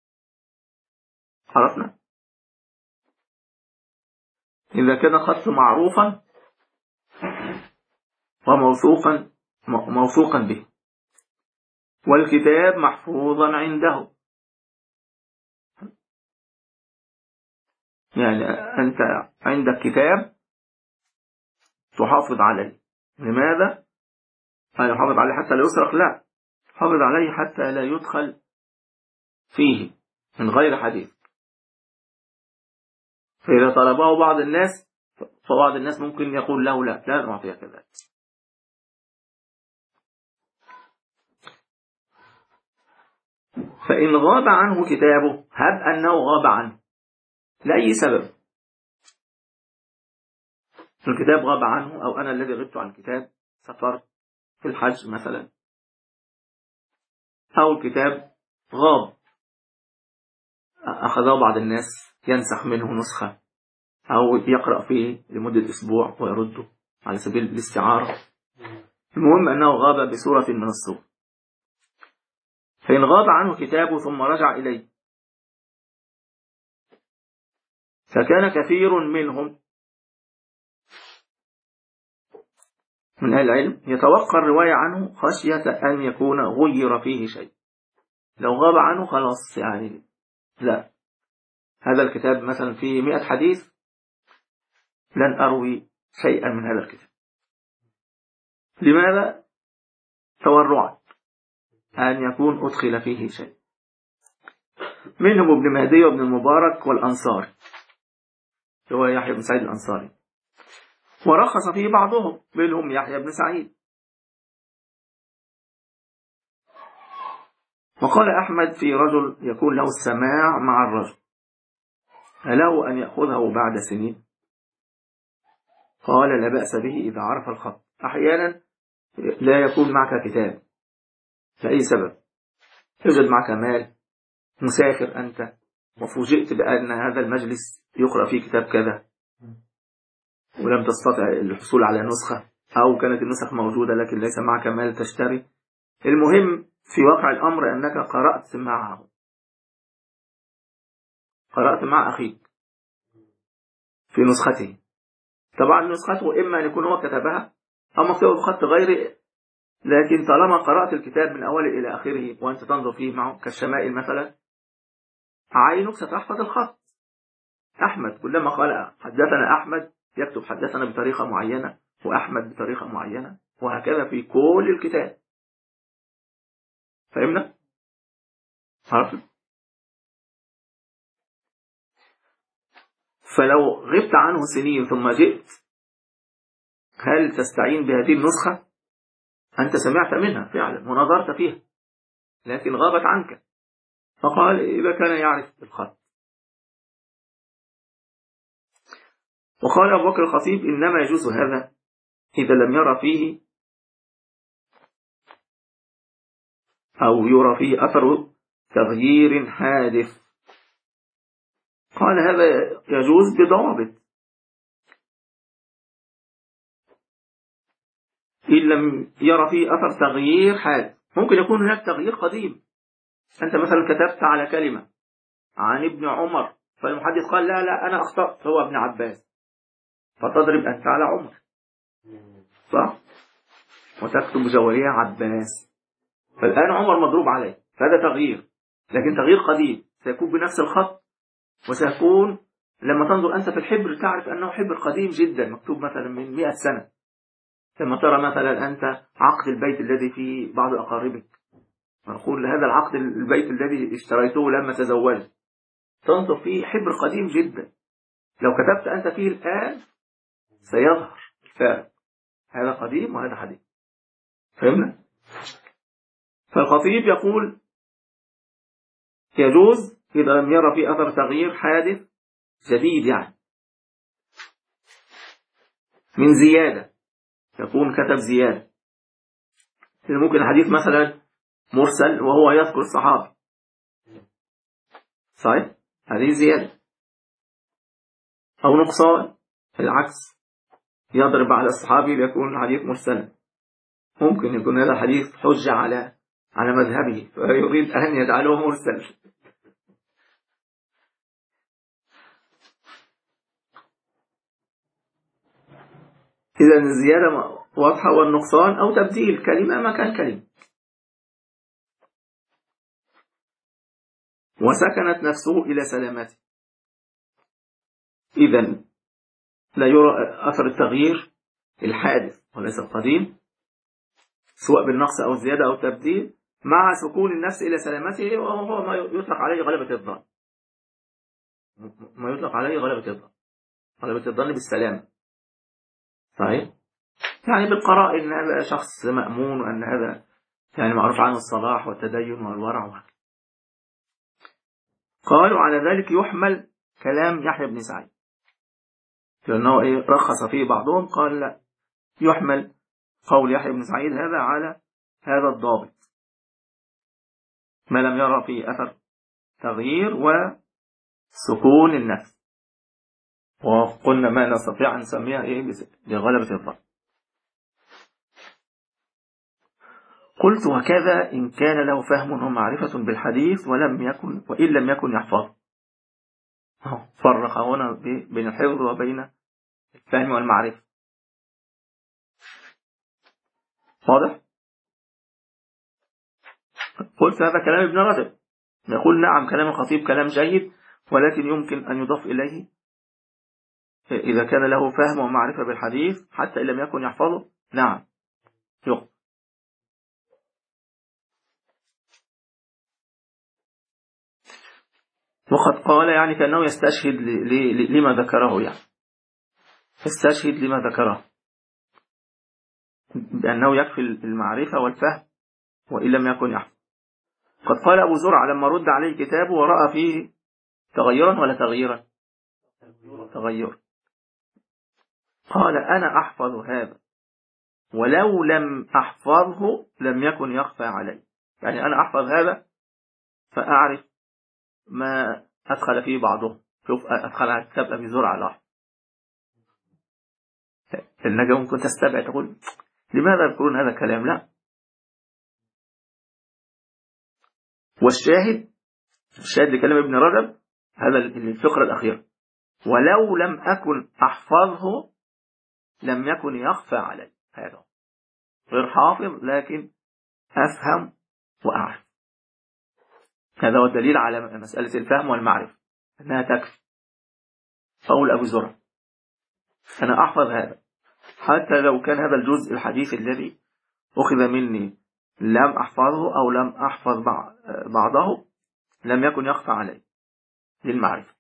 عرفنا؟ إذا كان خط معروفا وموثوقا موثوقا به والكتاب محفوظا عنده، يعني أنت عندك كتاب تحافظ عليه. لماذا؟ هل يحافظ عليه حتى لا يسرق؟ لا، تحافظ عليه حتى لا يدخل فيه من غير حديث. فإذا طلبه بعض الناس فبعض الناس ممكن يقول له لا لا نعطيك كذا. فإن غاب عنه كتابه، هب أنه غاب عنه لأي سبب، الكتاب غاب عنه أو أنا الذي غبت عن الكتاب، سافرت في الحج مثلا، أو الكتاب غاب أخذه بعض الناس ينسخ منه نسخة أو يقرأ فيه لمدة أسبوع ويرده على سبيل الاستعارة. المهم أنه غاب بسورة من السور. فإن غاب عنه كتابه ثم رجع إليه، فكان كثير منهم من أهل العلم يتوقع الرواية عنه خشية أن يكون غير فيه شيء. لو غاب عنه خلاص يعني لا، هذا الكتاب مثلا فيه مئة حديث، لن أروي شيئا من هذا الكتاب. لماذا؟ تورعا أن يكون أدخل فيه شيء. منهم ابن مهدي وابن المبارك والأنصاري، هو يحيى بن سعيد الأنصاري، ورخص فيه بعضهم منهم يحيى بن سعيد. وقال أحمد في رجل يكون له السماع مع الرجل، أله أن يأخذه بعد سنين؟ قال لا بأس به إذا عرف الخط. أحيانا لا يكون معك كتاب لأي سبب، يوجد معك مال، مسافر أنت وفوجئت بأن هذا المجلس يقرأ فيه كتاب كذا ولم تستطع الحصول على نسخة، أو كانت النسخ موجودة لكن ليس معك مال تشتري. المهم في واقع الأمر أنك قرأت معه، قرأت مع أخيك في نسخته. طبعا نسخته إما أن يكون هو كتبها أو مكتوبة بخط غيره، لكن طالما قرأت الكتاب من أوله إلى آخره وأنت تنظر فيه معه كالشمائل مثلا، عينك ستحفظ الخط. أحمد كلما قال حدثنا أحمد يكتب حدثنا بطريقة معينة وأحمد بطريقة معينة، وهكذا في كل الكتاب. فهمنا؟ عرفت؟ فلو غبت عنه سنين ثم جئت، هل تستعين بهذه النسخة؟ أنت سمعت منها فعلا ونظرت فيها لكن غابت عنك. فقال إذا كان يعرف الخط. وقال أبو بكر الخطيب إنما يجوز هذا إذا لم يرى فيه أو يرى فيه أثر تغيير حادث. قال هذا يجوز بضوابط. إن لم يرى فيه أثر تغيير حادث، ممكن يكون هناك تغيير قديم. أنت مثلا كتبت على كلمة عن ابن عمر، فالمحدث قال لا لا أنا أخطأت هو ابن عباس، فتضرب أنت على عمر، صح؟ وتكتب جوارية عباس، فالآن عمر مضروب عليه، فهذا تغيير، لكن تغيير قديم سيكون بنفس الخط، وسيكون لما تنظر أنت في الحبر تعرف أنه حبر قديم جدا مكتوب مثلا من مئة سنة. لما ترى مثلا أنت عقد البيت الذي في بعض أقاربك، نقول هذا العقد البيت الذي اشتريته لما تزوجت، تنظر فيه حبر قديم جدا، لو كتبت أنت فيه الآن سيظهر الفارق، هذا قديم وهذا حديث. فهمنا؟ فالخطيب يقول يجوز إذا لم يرى في أثر تغيير حادث جديد، يعني من زيادة، يكون كتب زيادة. ممكن الحديث مثلا مرسل وهو يذكر الصحابة، صحيح؟ هذه زيادة. أو نقصان العكس، يضرب على الصحابي ليكون الحديث مرسلا. ممكن يكون هذا الحديث حجة على على مذهبه فيريد أن يجعله مرسل. إذا الزيادة واضحة، والنقصان أو تبديل كلمة مكان كلمة. وسكنت نفسه إلى سلامته، إذا لا يرى أثر التغيير الحادث وليس القديم، سواء بالنقص أو الزيادة أو التبديل، مع سكون النفس إلى سلامته، وهو ما يطلق عليه غلبة الظن. ما يطلق عليه غلبة الظن، غلبة الظن بالسلامة، صحيح؟ يعني بالقراء إن هذا شخص مأمون، وأن هذا يعني معروف عنه الصلاح والتدين والورع وهكذا. قالوا على ذلك يحمل كلام يحيى بن سعيد، لأنه إيه رخص فيه بعضهم، قال لا، يحمل قول يحيى بن سعيد هذا على هذا الضابط، ما لم يرى فيه أثر تغيير وسكون النفس. وقلنا ما نستطيع أن نسميها إيه بغلبة الظن. قلت وكذا إن كان له فهم ومعرفة بالحديث ولم يكن وإن لم يكن يحفظ. فرق هنا بين الحفظ وبين الفهم والمعرفة. واضح؟ قلت هذا كلام ابن رجب، يقول نعم كلام الخطيب كلام جيد، ولكن يمكن أن يضاف إليه إذا كان له فهم ومعرفة بالحديث حتى إن لم يكن يحفظه. نعم يقف. وقد قال يعني كأنه يستشهد لما ذكره، يعني يستشهد لما ذكره بأنه يكفي المعرفة والفهم وإن لم يكن يحفظ. قد قال أبو زرع لما رد عليه كتابه ورأى فيه تغيرا ولا تغييرا تغير، قال أنا أحفظ هذا ولو لم أحفظه لم يكن يخفى علي. يعني أنا أحفظ هذا فأعرف ما أدخل فيه بعضه. شوف أدخل على كتاب أبي زرع لاحظ النجا ممكن تستبعد تقول لماذا يذكرون هذا الكلام؟ لا. والشاهد الشاهد لكلام ابن رجب هذا الفقرة الأخيرة، ولو لم أكن أحفظه لم يكن يخفى علي. هذا غير حافظ لكن أفهم وأعرف. هذا هو الدليل على مسألة الفهم والمعرفة أنها تكفي. قول أبو زرع أنا أحفظ هذا حتى لو كان هذا الجزء الحديث الذي أخذ مني لم أحفظه أو لم أحفظ بعضه لم يكن يخفى علي للمعرفة.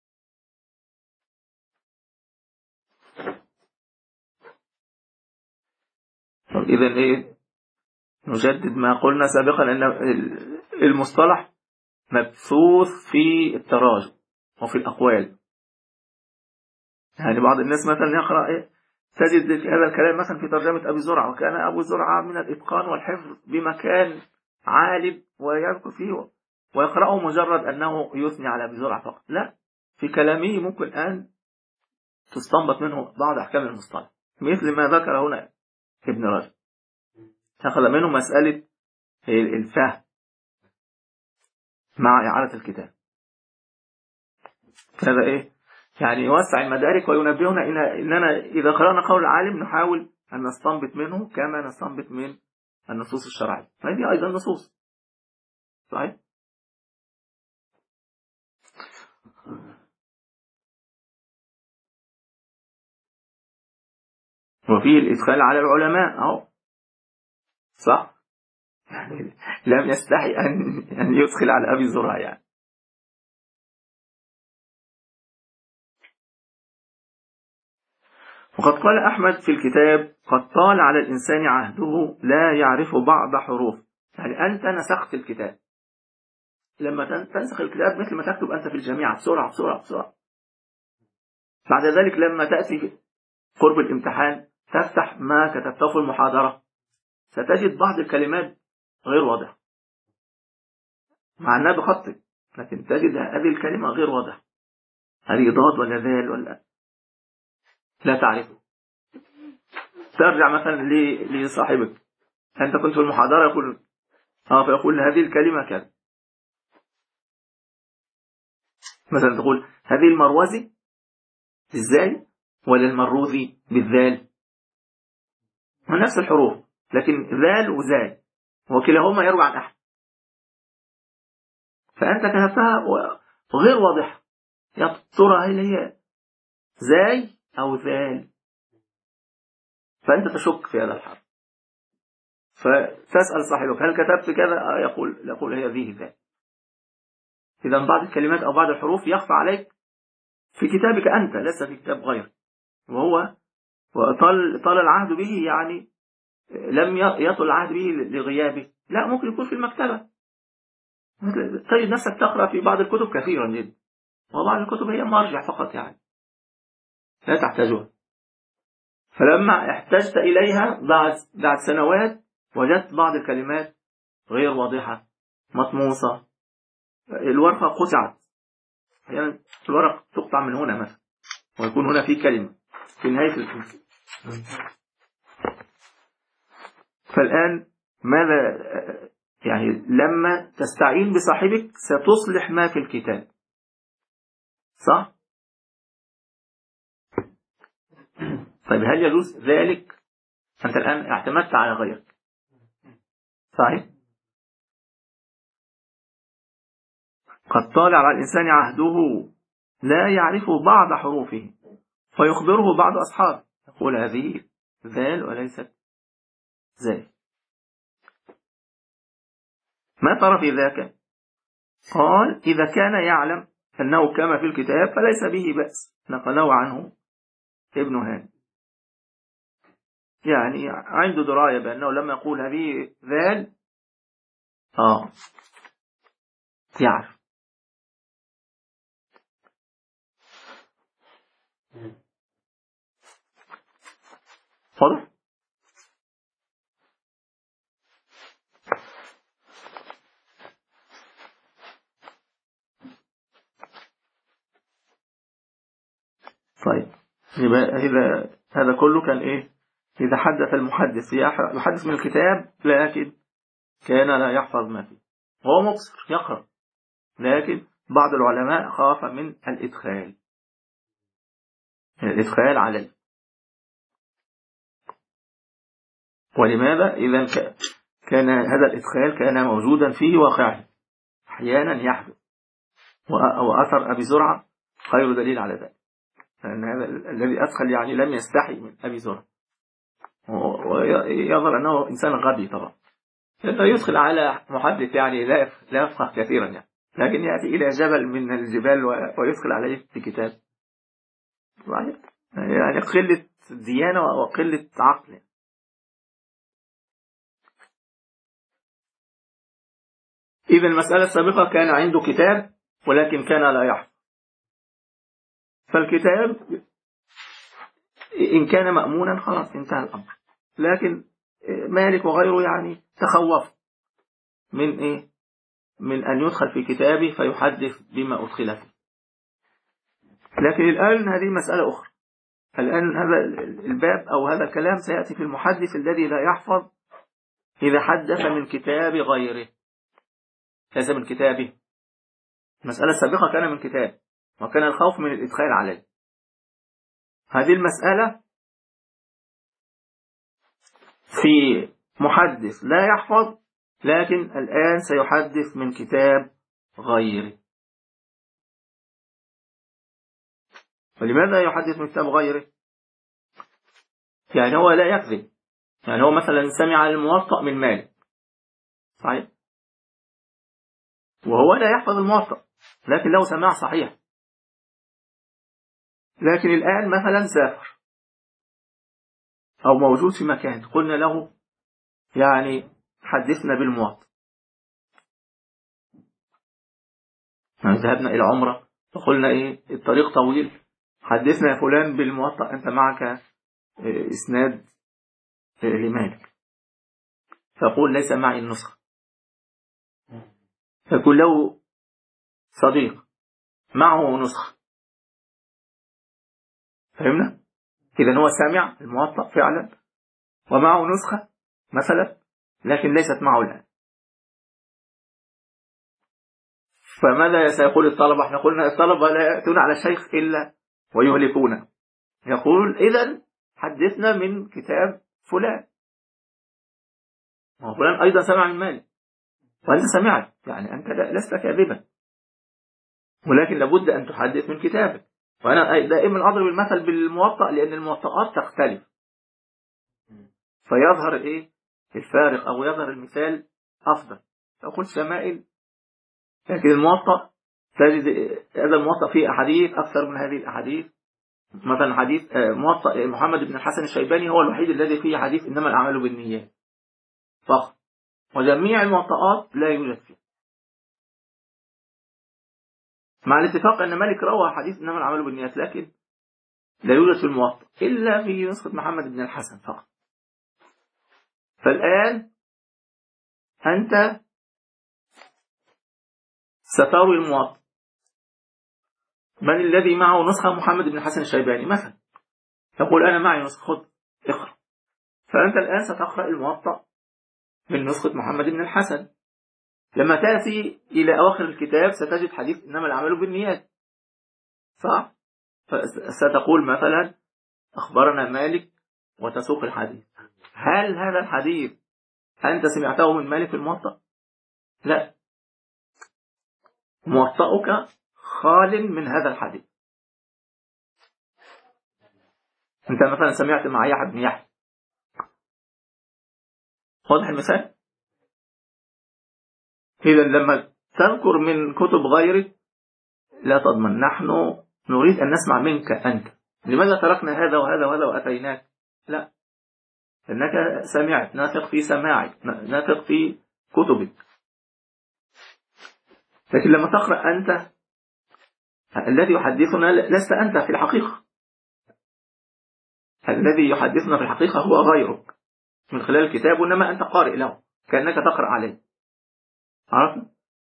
إذن إيه نجدد ما قلنا سابقا أن المصطلح مبثوث في التراجم وفي الأقوال. يعني بعض الناس مثلا يقرأ إيه تجد هذا الكلام مثلا في ترجمة أبي زرع وكان أبو زرع من الإتقان والحفظ بمكان عالٍ ويذكر فيه ويقرأه مجرد أنه يثني على أبي زرع فقط. لا، في كلامه ممكن أن تستنبط منه بعض أحكام المصطلح مثل ما ذكر هنا ابن رجب، أخذ منه مسألة الفهم مع إعادة الكتاب. هذا إيه يعني يوسع المدارك وينبهنا إلى أننا إذا قرأنا قول العالم نحاول أن نستنبط منه كما نستنبط من النصوص الشرعية، هذه أيضا نصوص صحيح. وفيه الإدخال على العلماء أهو صح، يعني لم يستحي أن أن يدخل على أبي زرع يعني. وقد قال أحمد في الكتاب قد طال على الإنسان عهده لا يعرف بعض حروف. يعني أنت نسخت الكتاب، لما تنسخ الكتاب مثل ما تكتب أنت في الجامعة بسرعة بسرعة بسرعة، بعد ذلك لما تأتي قرب الامتحان تفتح ما كتبته في المحاضرة ستجد بعض الكلمات غير واضحة مع أنها بخطك، لكن تجد هذه الكلمة غير واضحة، هذه ضاد ولا ذال ولا لا تعرفه. ترجع مثلا لصاحبك أنت كنت في المحاضرة يقول آه فيقول هذه الكلمة كذا، مثلا تقول هذه المروزي بالزاي ولا المروذي بالذال، من نفس الحروف لكن ذال وزاي وكلاهما يروى عن أحد، فأنت كتبتها غير واضحة، يا ترى هل هي زاي أو ذال، فأنت تشك في هذا الحرف فتسأل صاحبك هل كتبت كذا؟ يقول يقول هي ذي ذال. إذا بعض الكلمات أو بعض الحروف يخفى عليك في كتابك أنت ليس في كتاب غير، وهو وطال طال العهد به يعني لم يطل العهد به لغيابه، لا ممكن يكون في المكتبة تجد نفسك تقرأ في بعض الكتب كثيرا جدا، وبعض الكتب هي مرجع فقط يعني لا تحتاجها، فلما احتجت إليها بعد بعد سنوات وجدت بعض الكلمات غير واضحة مطموسة، الورقة قطعت، يعني الورق تقطع من هنا مثلا ويكون هنا في كلمة في نهاية الكلمة. فالآن ماذا يعني لما تستعين بصاحبك ستصلح ما في الكتاب، صح؟ طيب هل يجوز ذلك؟ أنت الآن اعتمدت على غيرك، صحيح؟ قد طال على الإنسان عهده لا يعرف بعض حروفه فيخبره بعض أصحابه يقول هذه ذال وليست ذال، ما ترى في ذاك؟ قال إذا كان يعلم أنه كما في الكتاب فليس به بأس، نقله عنه ابن هاني، يعني عنده دراية بأنه لما يقول هذه ذال آه يعرف. واضح؟ طيب يبقى إذا هذا كله كان إيه؟ إذا حدث المحدث يحدث من الكتاب لكن كان لا يحفظ ما فيه، هو مقصر يقرأ، لكن بعض العلماء خاف من الإدخال الإدخال عليه. ولماذا؟ إذا كان هذا الإدخال كان موجودا فيه واقعا أحيانا يحدث، وأثر أبي زرعة خير دليل على ذلك، لأن هذا الذي أدخل يعني لم يستحي من أبي زرعة، ويظهر أنه إنسان غبي طبعا، لأنه يدخل على محدث يعني لا يفقه كثيرا يعني، لكن يأتي إلى جبل من الجبال ويدخل عليه في كتاب، يعني قلة ديانة وقلة عقل. إذا المسألة السابقة كان عنده كتاب ولكن كان لا يحفظ، فالكتاب إن كان مأمونا خلاص انتهى الأمر، لكن مالك وغيره يعني تخوف من إيه؟ من أن يدخل في كتابه فيحدث بما أدخل فيه. لكن الآن هذه مسألة أخرى، الآن هذا الباب أو هذا الكلام سيأتي في المحدث الذي لا يحفظ إذا حدث من كتاب غيره، ليس من كتابه. المسألة السابقة كان من كتاب وكان الخوف من الإدخال عليه، هذه المسألة في محدث لا يحفظ لكن الآن سيحدث من كتاب غيره. ولماذا يحدث من كتاب غيره؟ يعني هو لا يكذب، يعني هو مثلا سمع الموطأ من مالك، صحيح، وهو لا يحفظ الموطأ لكن له سماع صحيح، لكن الآن مثلا سافر أو موجود في مكان قلنا له يعني حدثنا بالموطأ، يعني ذهبنا إلى عمرة فقلنا إيه الطريق طويل، حدثنا يا فلان بالموطأ، أنت معك إسناد لمالك، فقول ليس معي النسخة، فيكون له صديق معه نسخة، فهمنا؟ إذا هو سامع الموطأ فعلا ومعه نسخة مثلا لكن ليست معه الآن، فماذا سيقول الطلبة؟ احنا قلنا الطلبة لا يأتون على الشيخ إلا ويهلكونه، يقول إذن حدثنا من كتاب فلان، وفلان أيضا سمع من مالك وأنت سمعت، يعني أنت لست كاذبا، ولكن لابد أن تحدث من كتابك. وأنا دائما أضرب المثل بالموطأ لأن الموطئات تختلف فيظهر إيه الفارق أو يظهر المثال أفضل. لو قلت شمائل لكن الموطأ تجد هذا الموطأ فيه أحاديث أكثر من هذه الأحاديث، مثلا حديث موطأ محمد بن الحسن الشيباني هو الوحيد الذي فيه حديث إنما الأعمال بالنيات فقط، وجميع الموطئات لا يوجد فيه، مع الاتفاق أن مالك روى حديث إنما الأعمال بالنيات لكن لا يوجد في الموطأ إلا في نسخة محمد بن الحسن فقط. فالآن أنت ستروي الموطأ من الذي معه نسخة محمد بن الحسن الشيباني مثلا، تقول أنا معي نسخة، خذ اقرأ. فأنت الآن ستقرأ الموطأ من نسخة محمد بن الحسن. لما تأتي إلى أواخر الكتاب ستجد حديث إنما الأعمال بالنيات، صح؟ ستقول مثلا أخبرنا مالك وتسوق الحديث. هل هذا الحديث أنت سمعته من مالك في الموطأ؟ لا، موطأك خال من هذا الحديث. أنت مثلا سمعت مع يحيى بن يحيى، واضح المثال؟ إذا لما تذكر من كتب غيرك لا تضمن، نحن نريد أن نسمع منك أنت. لماذا تركنا هذا وهذا وهذا وأتيناك؟ لا، لأنك سمعت، نثق في سماعك، نثق في كتبك. لكن لما تقرأ أنت، الذي يحدثنا لست أنت في الحقيقة، الذي يحدثنا في الحقيقة هو غيرك من خلال الكتاب، وإنما أنت قارئ له كأنك تقرأ عليه. عرفت؟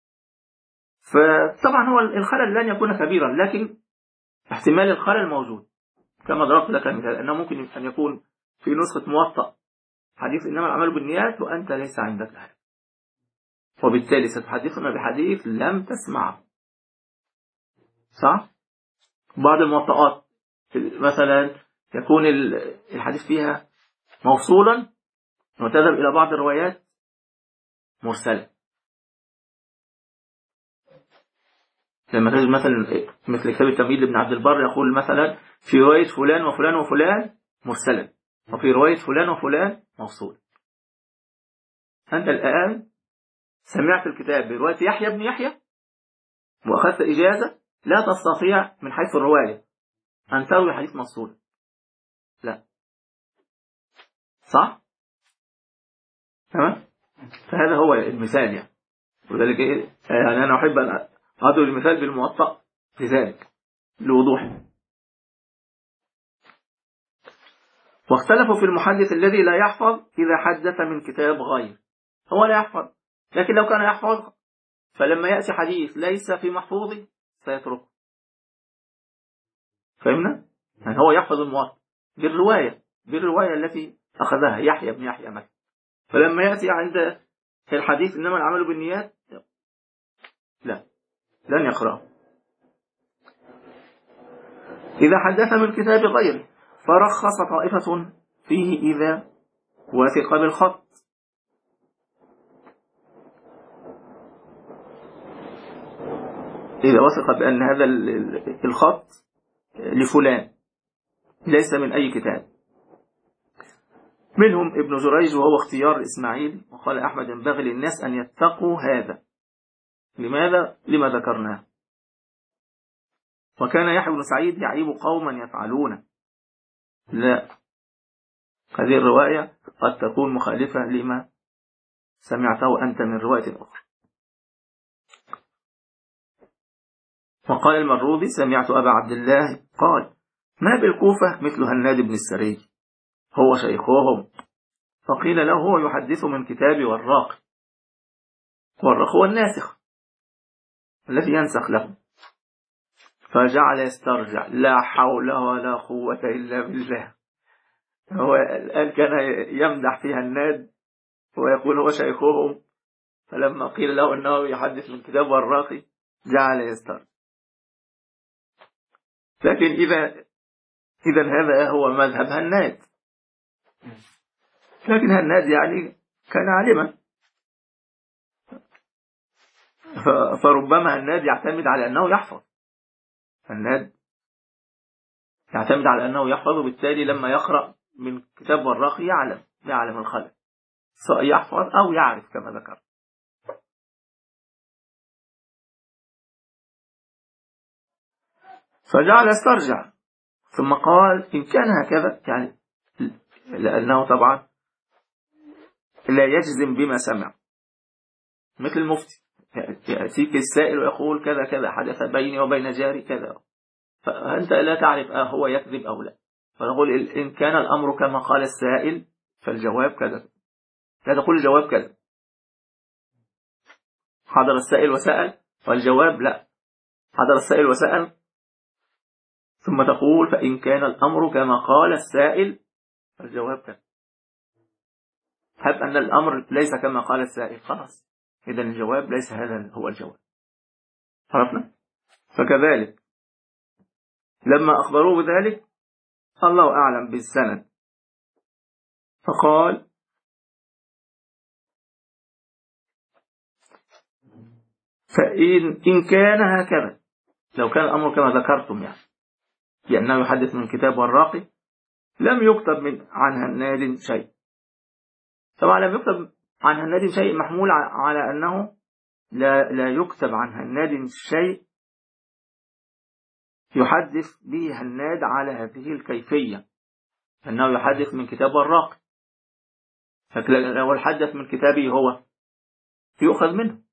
فطبعا هو الخلل لن يكون كبيرا، لكن احتمال الخلل موجود. كما ضربت لك المثال أنه ممكن أن يكون في نسخة موطأ حديث إنما الأعمال بالنيات وأنت ليس عندك هذا، وبالتالي ستحدثنا بحديث لم تسمعه، صح؟ بعض الموطئات مثلا يكون الحديث فيها موصولا وتذهب إلى بعض الروايات مرسلة، لما تجد مثلا مثل كتاب التمهيد لابن عبد البر يقول مثلا في رواية فلان وفلان وفلان مرسلا، وفي رواية فلان وفلان موصول. أنت الآن سمعت الكتاب برواية يحيى بن يحيى وأخذت إجازة، لا تستطيع من حيث الرواية أن تروي حديث موصول، لا، صح؟ تمام؟ فهذا هو المثال يعني. وذلك إيه؟ يعني أنا أحب أن أضرب المثال بالموطأ لذلك لوضوحه. واختلفوا في المحدث الذي لا يحفظ إذا حدث من كتاب غير. هو لا يحفظ، لكن لو كان يحفظ فلما يأتي حديث ليس في محفوظه سيتركه. فهمنا؟ يعني هو يحفظ الموطأ بالرواية بالرواية التي أخذها يحيى بن يحيى مثلا، فلما يأتي عند الحديث إنما العمل بالنيات لا، لن يقرأه. إذا حدث من كتاب غيره فرخص طائفة فيه إذا وثق بالخط. إذا وثق بأن هذا الخط لفلان ليس من أي كتاب. منهم ابن جريج وهو اختيار إسماعيل، وقال أحمد ينبغي للناس أن يتقوا هذا. لماذا؟ لما ذكرناه. وكان يحيى بن سعيد يعيب قوما يفعلون. لا، هذه الرواية قد تكون مخالفة لما سمعته أنت من رواية أخرى. وقال المروذي سمعت أبا عبد الله قال ما بالكوفة مثل هناد بن السري هو شيخهم، فقيل له هو يحدث من كتاب وراق. وراق هو الناسخ الذي ينسخ له، فجعل يسترجع لا حول ولا قوة إلا بالله. هو الآن كان يمدح في هناد ويقول هو شيخهم، فلما قيل له أنه يحدث من كتاب وراقي جعل يسترجع. لكن إذا إذا هذا هو مذهب هناد، لكن هناد يعني كان عالما، فربما هناد يعتمد على أنه يحفظ، هناد يعتمد على أنه يحفظ، وبالتالي لما يقرأ من كتاب وراقي يعلم يعلم الخلل، سواء يحفظ أو يعرف كما ذكر. فجعل يسترجع، ثم قال إن كان هكذا، يعني لأنه طبعا لا يجزم بما سمع، مثل المفتي يأتيك السائل ويقول كذا كذا حدث بيني وبين جاري كذا، فأنت لا تعرف آه هو يكذب أو لا، فنقول إن كان الأمر كما قال السائل فالجواب كذا، لا تقول الجواب كذا. حضر السائل وسأل، والجواب لا، حضر السائل وسأل ثم تقول فإن كان الأمر كما قال السائل الجواب كذا. هب أن الأمر ليس كما قال السائل خلاص، إذا الجواب ليس هذا هو الجواب. عرفنا؟ فكذلك لما أخبروه بذلك الله أعلم بالسند، فقال فإن إن كان هكذا، لو كان الأمر كما ذكرتم يعني لأنه يحدث من كتاب والراقي لم يكتب من عن هناد شيء. طبعا لم يكتب عن هناد شيء محمول على أنه لا, لا يكتب عن هناد شيء يحدث به هناد على هذه الكيفية، أنه يحدث من كتاب والراقي. لكن لو الحدث من كتابه هو يؤخذ منه.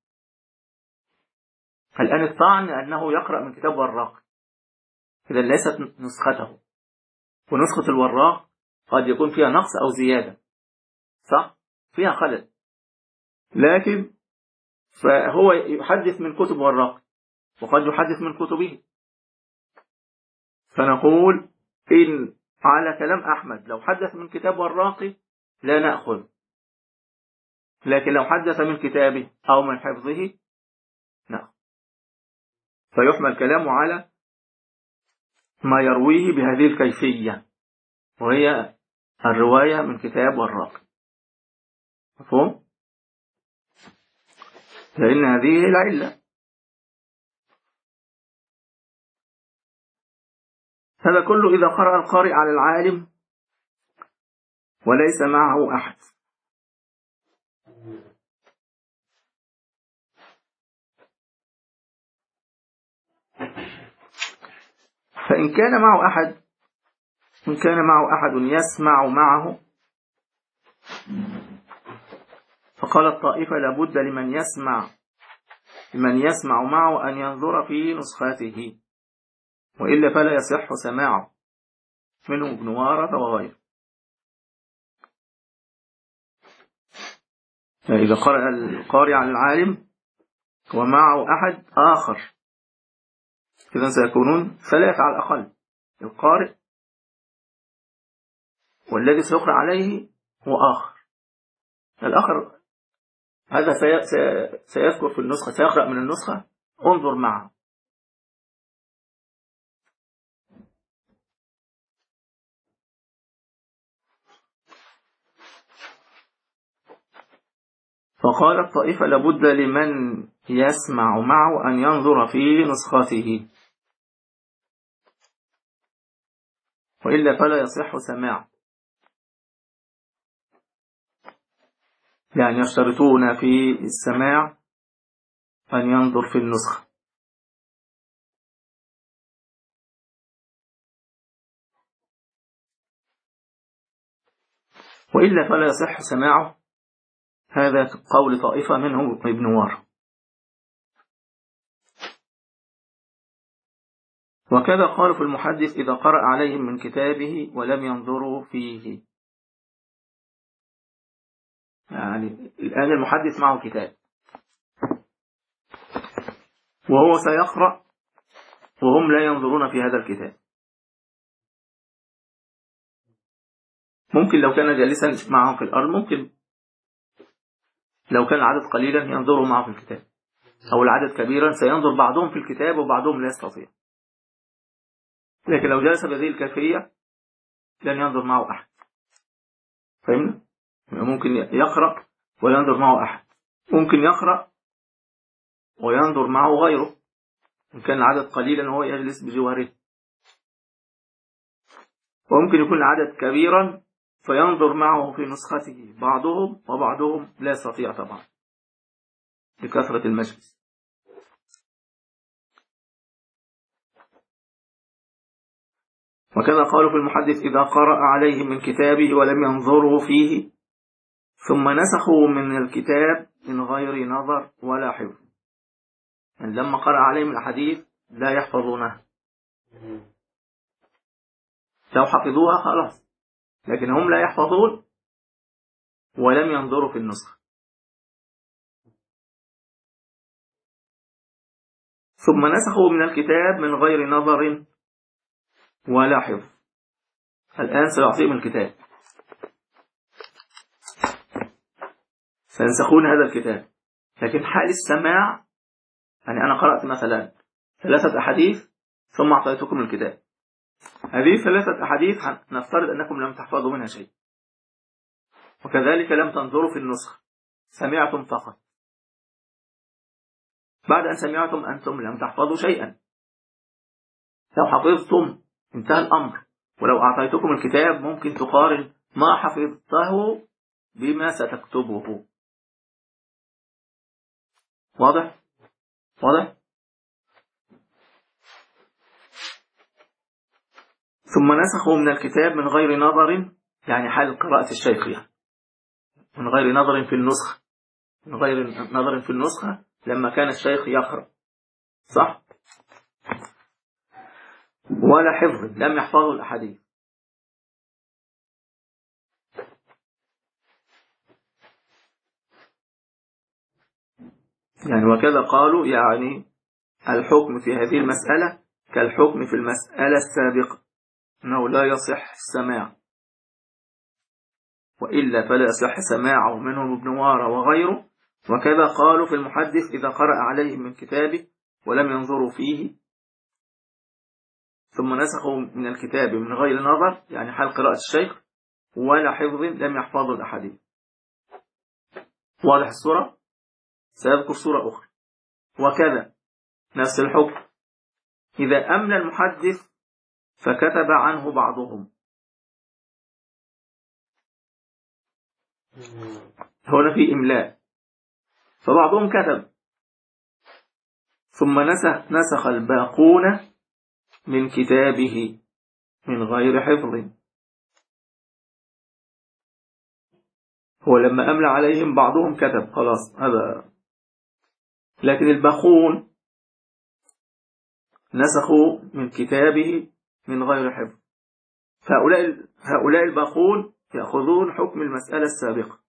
الآن الطعن أنه يقرأ من كتاب والراقي، إذا ليست نسخته، ونسخة الوراق قد يكون فيها نقص أو زيادة، صح؟ فيها خلل، لكن فهو يحدث من كتب والراقي وقد يحدث من كتبه. فنقول إن على كلام أحمد لو حدث من كتاب والراقي لا نأخذ، لكن لو حدث من كتابه أو من حفظه نأخذ. فيحمل كلامه على ما يرويه بهذه الكيفية، وهي الرواية من كتاب والراقي. مفهوم؟ لأن هذه العلة. هذا كله إذا قرأ القارئ على العالم وليس معه أحد. فإن كان معه أحد إن كان معه أحد يسمع معه، فقال الطائفة لابد لمن يسمع لمن يسمع معه أن ينظر في نسخته، وإلا فلا يصح سماعه، منه ابن وارث وغيره. إذا قرأ القارئ على العالم ومعه أحد آخر، إذن سيكونون ثلاثة على الأقل، القارئ والذي سيقرأ عليه وآخر. الآخر هذا سيذكر في النسخة، سيقرأ من النسخة، انظر معه. فقال الطائفة لابد لمن يسمع معه أن ينظر في نسخته، وإلا فلا يصح سماعه. يعني يشترطون في السماع أن ينظر في النسخة، وإلا فلا يصح سماعه. هذا قول طائفة منه ابن وار. وكذا قالوا في المحدث إذا قرأ عليهم من كتابه ولم ينظروا فيه. يعني الآن المحدث معه كتاب وهو سيقرأ وهم لا ينظرون في هذا الكتاب. ممكن لو كان جالسا معهم في الأرض، ممكن لو كان العدد قليلا ينظروا معه في الكتاب، أو العدد كبيرا سينظر بعضهم في الكتاب وبعضهم لا يستطيع. لكن لو جلس بهذه الكيفية لن ينظر معه أحد. فهمنا؟ ممكن يقرأ وينظر معه أحد، ممكن يقرأ وينظر معه غيره إن كان العدد قليلا وهو يجلس بجواره، وممكن يكون العدد كبيرا فينظر معه في نسخته بعضهم، وبعضهم لا يستطيع طبعا لكثرة المجلس. وكذا قالوا في المحدث إذا قرأ عليهم من كتابه ولم ينظروا فيه ثم نسخوا من الكتاب من غير نظر ولا حفظ. يعني لما قرأ عليهم الحديث لا يحفظونها، لو حفظوها خلاص، لكن هم لا يحفظون ولم ينظروا في النسخة. ثم نسخوا من الكتاب من غير نظر ولا حفظ. الآن سيعطيهم الكتاب، سينسخون هذا الكتاب، لكن حال السماع يعني أنا قرأت مثلا ثلاثة أحاديث ثم أعطيتكم الكتاب، هذه ثلاثة أحاديث نفترض أنكم لم تحفظوا منها شيء، وكذلك لم تنظروا في النسخ، سمعتم فقط. بعد أن سمعتم أنتم لم تحفظوا شيئا. لو حفظتم انتهى الأمر، ولو أعطيتكم الكتاب ممكن تقارن ما حفظته بما ستكتبه. واضح؟ واضح؟ ثم نسخوا من الكتاب من غير نظر، يعني حال قراءة الشيخ يعني. من غير نظر في النسخة، من غير نظر في النسخة لما كان الشيخ يقرأ، صح؟ ولا حفظ، لم يحفظوا الأحاديث. يعني وكذا قالوا يعني الحكم في هذه المسألة كالحكم في المسألة السابقة، أنه لا يصح السماع، وإلا فلا يصح سماعه منهم ابن وارى وغيره. وكذا قالوا في المحدث إذا قرأ عليهم من كتابه ولم ينظروا فيه ثم نسخوا من الكتاب من غير نظر، يعني حال قراءة الشيخ، ولا حفظ لم يحفظوا الأحاديث. واضح الصورة؟ سأذكر صورة أخرى. وكذا نفس الحكم إذا أملى المحدث فكتب عنه بعضهم. هنا في إملاء، فبعضهم كتب ثم نسخ, نسخ الباقون من كتابه من غير حفظ. هو لما أملى عليهم بعضهم كتب خلاص هذا، لكن الباقون نسخوا من كتابه من غير حفظ، فهؤلاء هؤلاء الباقون يأخذون حكم المسألة السابقة.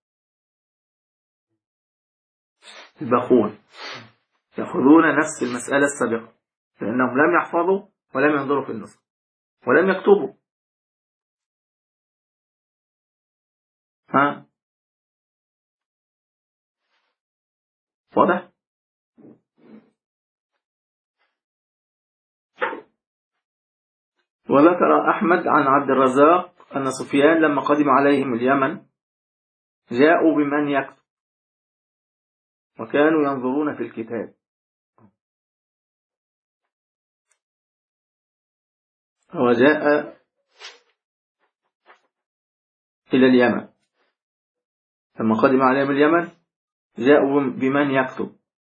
الباقون يأخذون نفس المسألة السابقة لأنهم لم يحفظوا ولم ينظروا في النسخ ولم يكتبوا. ها واضح؟ وذكر أحمد عن عبد الرزاق أن سفيان لما قدم عليهم اليمن جاءوا بمن يكتب وكانوا ينظرون في الكتاب. وجاء إلى اليمن لما قدم عليهم اليمن جاءوا بمن يكتب.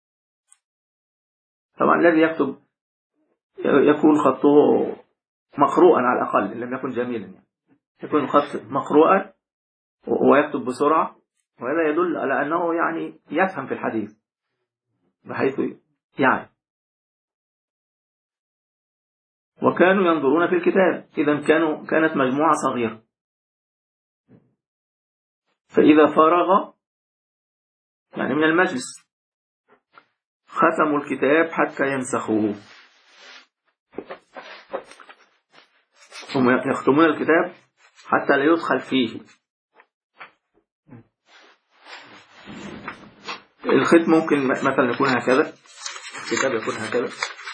طبعا الذي يكتب يكون خطه مقروءا على الأقل إن لم يكن جميلا، يعني يكون الخط مقروءا ويكتب بسرعة، وهذا يدل على أنه يعني يفهم في الحديث بحيث يعني. وكانوا ينظرون في الكتاب، إذا كانوا كانت مجموعة صغيرة، فإذا فرغ يعني من المجلس ختموا الكتاب حتى ينسخوه. هم يختمون الكتاب حتى لا يدخل فيه. الختم ممكن مثلا يكون هكذا، الكتاب يكون هكذا،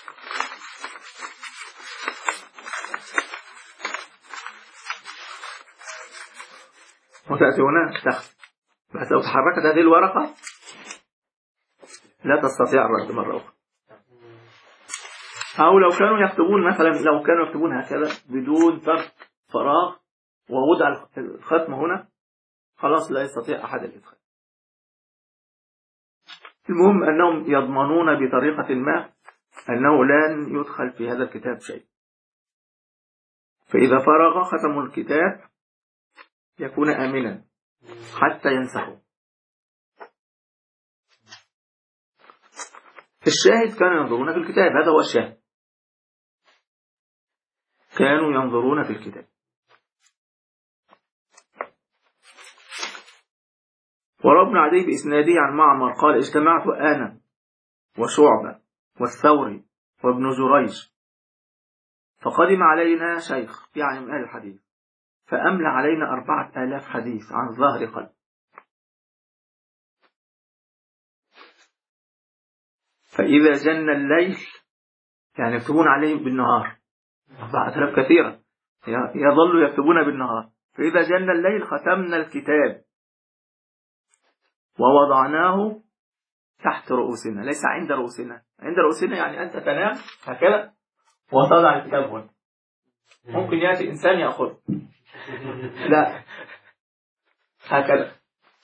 وتأتي هنا تختم، بس لو تحركت هذه الورقة لا تستطيع الرد مرة أخرى. أو لو كانوا يكتبون مثلا، لو كانوا يكتبون هكذا بدون ترك فراغ ووضع الختم هنا، خلاص لا يستطيع أحد الإدخال. المهم أنهم يضمنون بطريقة ما أنه لن يدخل في هذا الكتاب شيء، فإذا فرغ ختموا الكتاب يكون آمنا حتى ينسخوا. الشاهد كانوا ينظرون في الكتاب، هذا هو الشاهد، كانوا ينظرون في الكتاب. وروى ابن عدي بإسناده عن معمر قال اجتمعت أنا وشعبة والثوري وابن جريج فقدم علينا شيخ يعني من أهل الحديث فأملى علينا أربعة آلاف حديث عن ظهر قلب. فإذا جن الليل يعني يكتبون عليه بالنهار أربعة آلاف كثيرا يظل يكتبون بالنهار. فإذا جن الليل ختمنا الكتاب ووضعناه تحت رؤوسنا، ليس عند رؤوسنا. عند رؤوسنا يعني أنت تنام هكذا وتضع الكتاب هنا، ممكن يأتي إنسان يأخذ، لا هكذا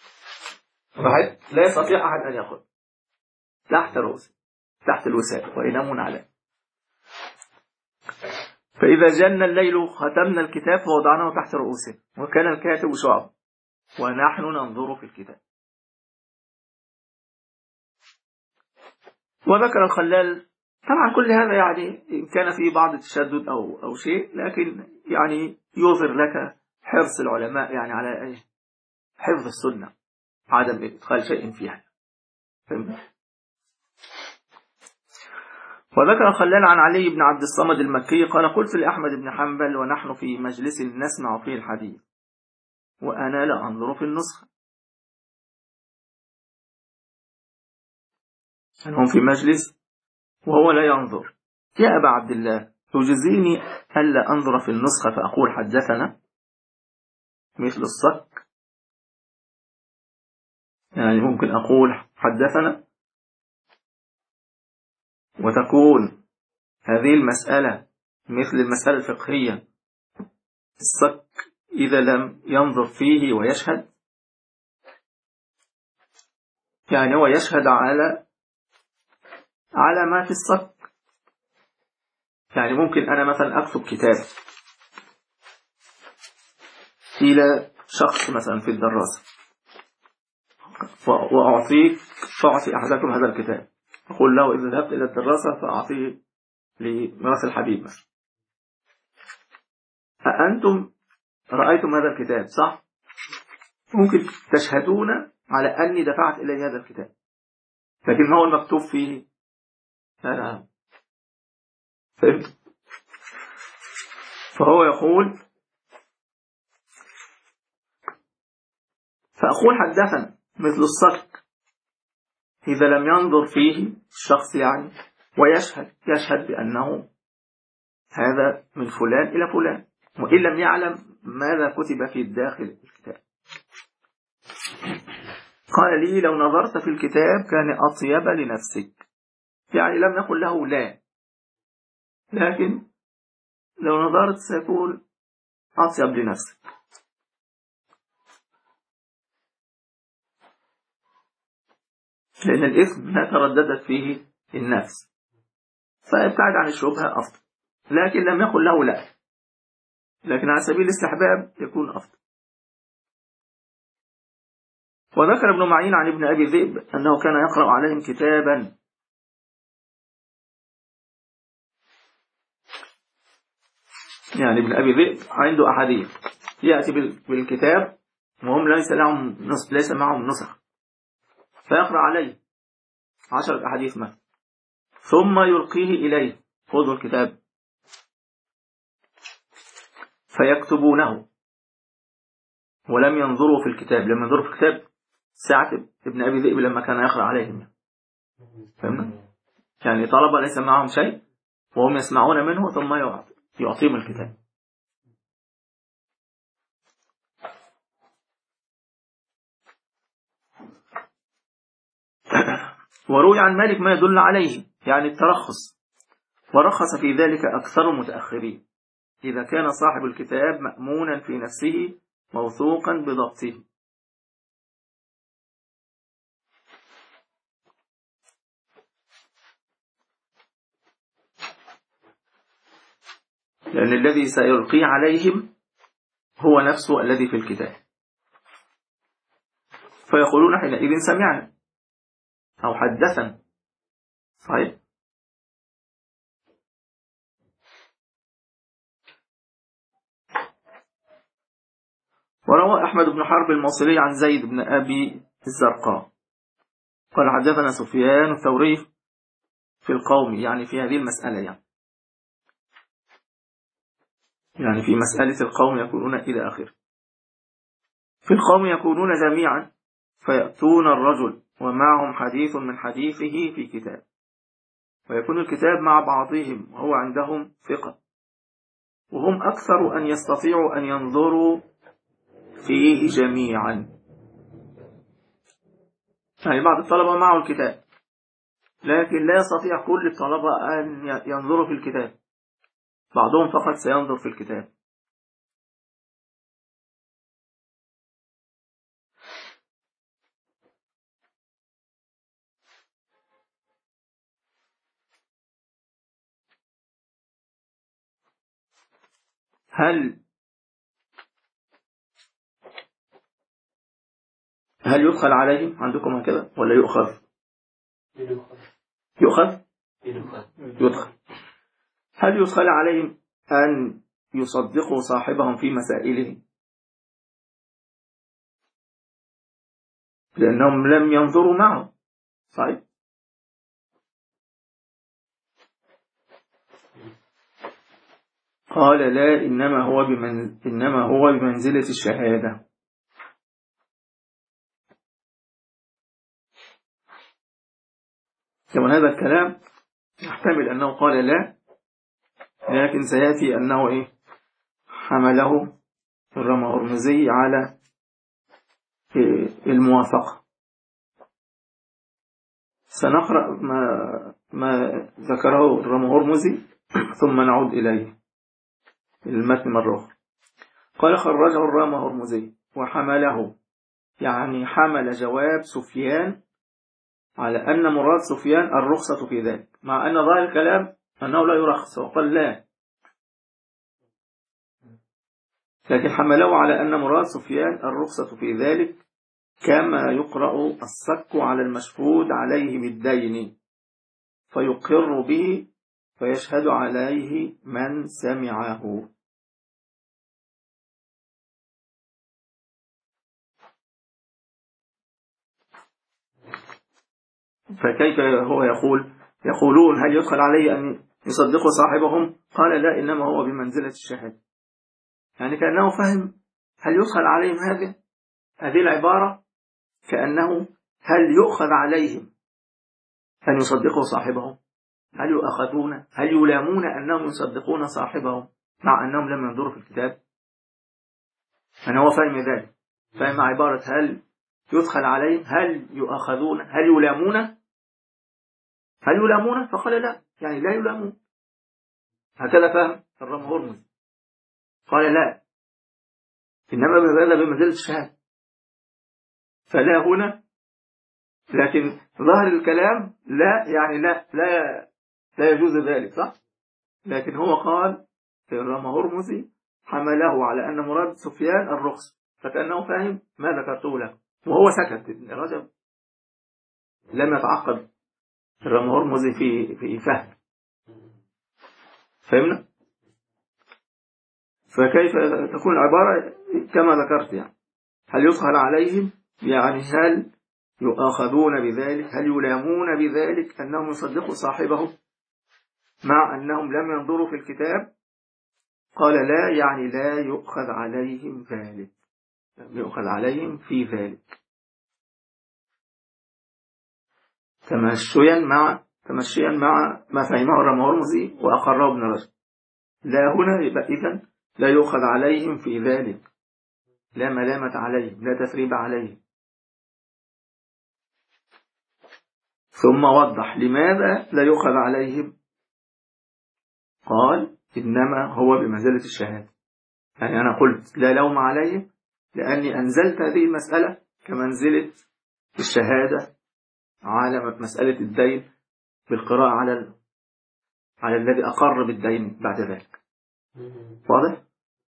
لا يستطيع أحد أن يأخذ، تحت رؤوسه تحت الوسائل وينامون عليه. فإذا جن الليل ختمنا الكتاب ووضعناه تحت رؤوسنا وكان الكاتب شعب ونحن ننظر في الكتاب. وذكر الخلال طبعا كل هذا يعني إن كان فيه بعض التشدد أو أو شيء، لكن يعني يظهر لك حرص العلماء يعني على حفظ السنة، عدم إدخال شيء فيها. وذكر الخلال عن علي بن عبد الصمد المكي قال: قلت لأحمد بن حنبل ونحن في مجلس نسمع فيه الحديث وأنا لا أنظر في النسخة. هم في مجلس وهو لا ينظر. يا أبا عبد الله تجزيني ألا أنظر في النسخة فأقول حدثنا مثل الصك؟ يعني ممكن أقول حدثنا وتكون هذه المسألة مثل المسألة الفقهية الصك إذا لم ينظر فيه ويشهد، يعني هو يشهد على على ما في الصك. يعني ممكن أنا مثلا أكتب كتاب إلى شخص مثلا في الدراسة وأعطيك فأعطي أحدكم هذا الكتاب، أقول له إذا ذهبت إلى الدراسة فأعطيه لميراث الحبيب مثلا. أنتم رأيتم هذا الكتاب صح؟ ممكن تشهدون على أني دفعت إلي هذا الكتاب، لكن ما هو المكتوب فيه؟ أنا فهمت. فهو يقول فأقول حدثنا مثل الصك إذا لم ينظر فيه الشخص يعني ويشهد يشهد بأنه هذا من فلان إلى فلان، وإن لم يعلم ماذا كتب في داخل الكتاب. قال لي: لو نظرت في الكتاب كان أطيب لنفسك، يعني لم نقل له لا، لكن لو نظرت سيكون أطيب لنفسك. لأن الإثم ما ترددت فيه النفس فابتعد عن الشبهة أفضل، لكن لم يقل له لا، لكن على سبيل الاستحباب يكون أفضل. وذكر ابن معين عن ابن أبي ذئب أنه كان يقرأ عليهم كتابا يعني ابن أبي ذئب عنده أحاديث يأتي بالكتاب وهم ليس لهم نسخ ليس معهم نسخ، فيقرأ عليه عشرة أحاديث مثلا ثم يلقيه إليه: خذوا الكتاب، فيكتبونه ولم ينظروا في الكتاب. لما ينظروا في الكتاب ساعة ابن أبي ذئب لما كان يقرأ عليهم، فهمنا؟ يعني طلبة ليس معهم شيء وهم يسمعون منه ثم يعطيهم الكتاب. وروي عن مالك ما يدل عليه يعني الترخص، ورخص في ذلك أكثر المتأخرين إذا كان صاحب الكتاب مأمونا في نفسه موثوقا بضبطه. لأن الذي سيلقي عليهم هو نفسه الذي في الكتاب، فيقولون حينئذ سمعنا أو حدثنا. صحيح. وروى أحمد بن حرب الموصلي عن زيد بن أبي الزرقاء قال: حدثنا سفيان الثوري في القوم يعني في هذه المسألة يعني يعني في مسألة القوم يكونون إلى آخره. في القوم يكونون جميعا فيأتون الرجل ومعهم حديث من حديثه في كتاب، ويكون الكتاب مع بعضهم وهو عندهم ثقة، وهم أكثر أن يستطيعوا أن ينظروا فيه جميعا. يعني بعض الطلبة معه الكتاب، لكن لا يستطيع كل الطلبة أن ينظروا في الكتاب، بعضهم فقط سينظر في الكتاب. هل هل يدخل عليهم عندكم هكذا ولا يؤخذ؟ يؤخذ يدخل. هل يدخل عليهم أن يصدقوا صاحبهم في مسائلهم لأنهم لم ينظروا معه؟ صحيح. قال لا، إنما هو بمن... إنما هو بمنزلة الشهادة. كما هذا الكلام يحتمل أنه قال لا، لكن سيأتي أنه إيه حمله الرمهرمزي على الموافقة. سنقرأ ما, ما ذكره الرمهرمزي ثم نعود إليه المتن مرة أخرى. قال خرجه الرمهرمزي وحمله، يعني حمل جواب سفيان على أن مراد سفيان الرخصة في ذلك، مع أن ظاهر الكلام أنه لا يرخص، وقال لا، لكن حمله على أن مراد سفيان الرخصة في ذلك، كما يقرأ الصك على المشهود عليه بالدين فيقر به فيشهد عليه من سمعه. فكيف هو يقول يقولون هل يدخل عليه أن يصدقوا صاحبهم؟ قال لا، إنما هو بمنزلة الشهادة. يعني كأنه فهم هل يدخل عليهم هذه هذه العبارة كأنه هل يؤخذ عليهم أن يصدقوا صاحبهم، هل يؤخذون هل يلامون أنهم يصدقون صاحبهم مع أنهم لم ينظروا في الكتاب. أنا هو فهم ذلك، فهم عبارة هل يدخل عليهم هل يؤخذون هل يلامون هل يلامون فقال لا، يعني لا يلامون. هكذا فهم الرمهرمزي، قال لا، إنما هذا بمنزلة الشهادة. فلا هنا، لكن ظاهر الكلام لا، يعني لا لا لا يجوز ذلك، صح؟ لكن هو قال الرمهرمزي حمله على أن مراد سفيان الرخص، فكأنه فاهم ما ذكرته له، وهو سكت. ابن رجب لم يتعقد الرمهرمزي في في فهم. فهمنا؟ فكيف تكون العبارة كما ذكرت، يعني هل يدخل عليهم، يعني هل يؤاخذون بذلك، هل يلامون بذلك أنهم يصدقوا صاحبهم مع أنهم لم ينظروا في الكتاب. قال لا، يعني لا يؤخذ عليهم ذلك، يؤخذ عليهم في ذلك تمشيا مع تمشيا مع ما فهمه الرمهرمزي وأقره ابن رجب. لا هنا يبقى إذن لا يؤخذ عليهم في ذلك، لا ملامة عليهم، لا تثريب عليهم. ثم وضح لماذا لا يؤخذ عليهم. قال إنما هو بمنزلة الشهادة، يعني أنا قلت لا لوم عليهم لأني أنزلت هذه المسألة كمنزلة الشهادة على مسألة الدين بالقراءة على ال... على الذي أقر بالدين بعد ذلك. واضح؟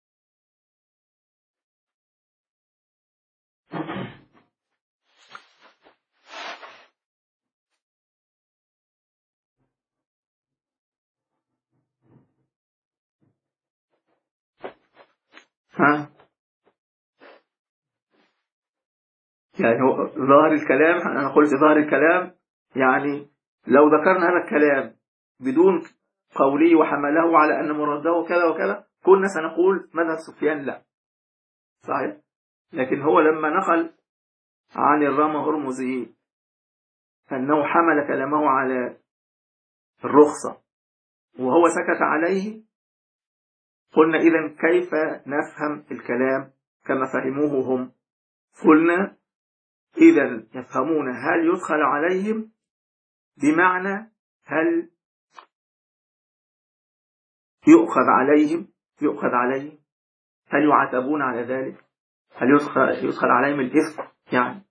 ها؟ يعني هو ظاهر الكلام، أنا قلت ظاهر الكلام يعني لو ذكرنا هذا الكلام بدون قولي وحمله على أن مراده كذا وكذا كنا سنقول مذهب سفيان لا صحيح، لكن هو لما نقل عن الرامة هرمزي أنه حمل كلامه على الرخصة وهو سكت عليه، قلنا إذن كيف نفهم الكلام كما فهموه هم؟ قلنا إذن يفهمون هل يدخل عليهم بمعنى هل يؤخذ عليهم يؤخذ عليهم هل يعاتبون على ذلك؟ هل يدخل, يدخل عليهم الإثم؟ يعني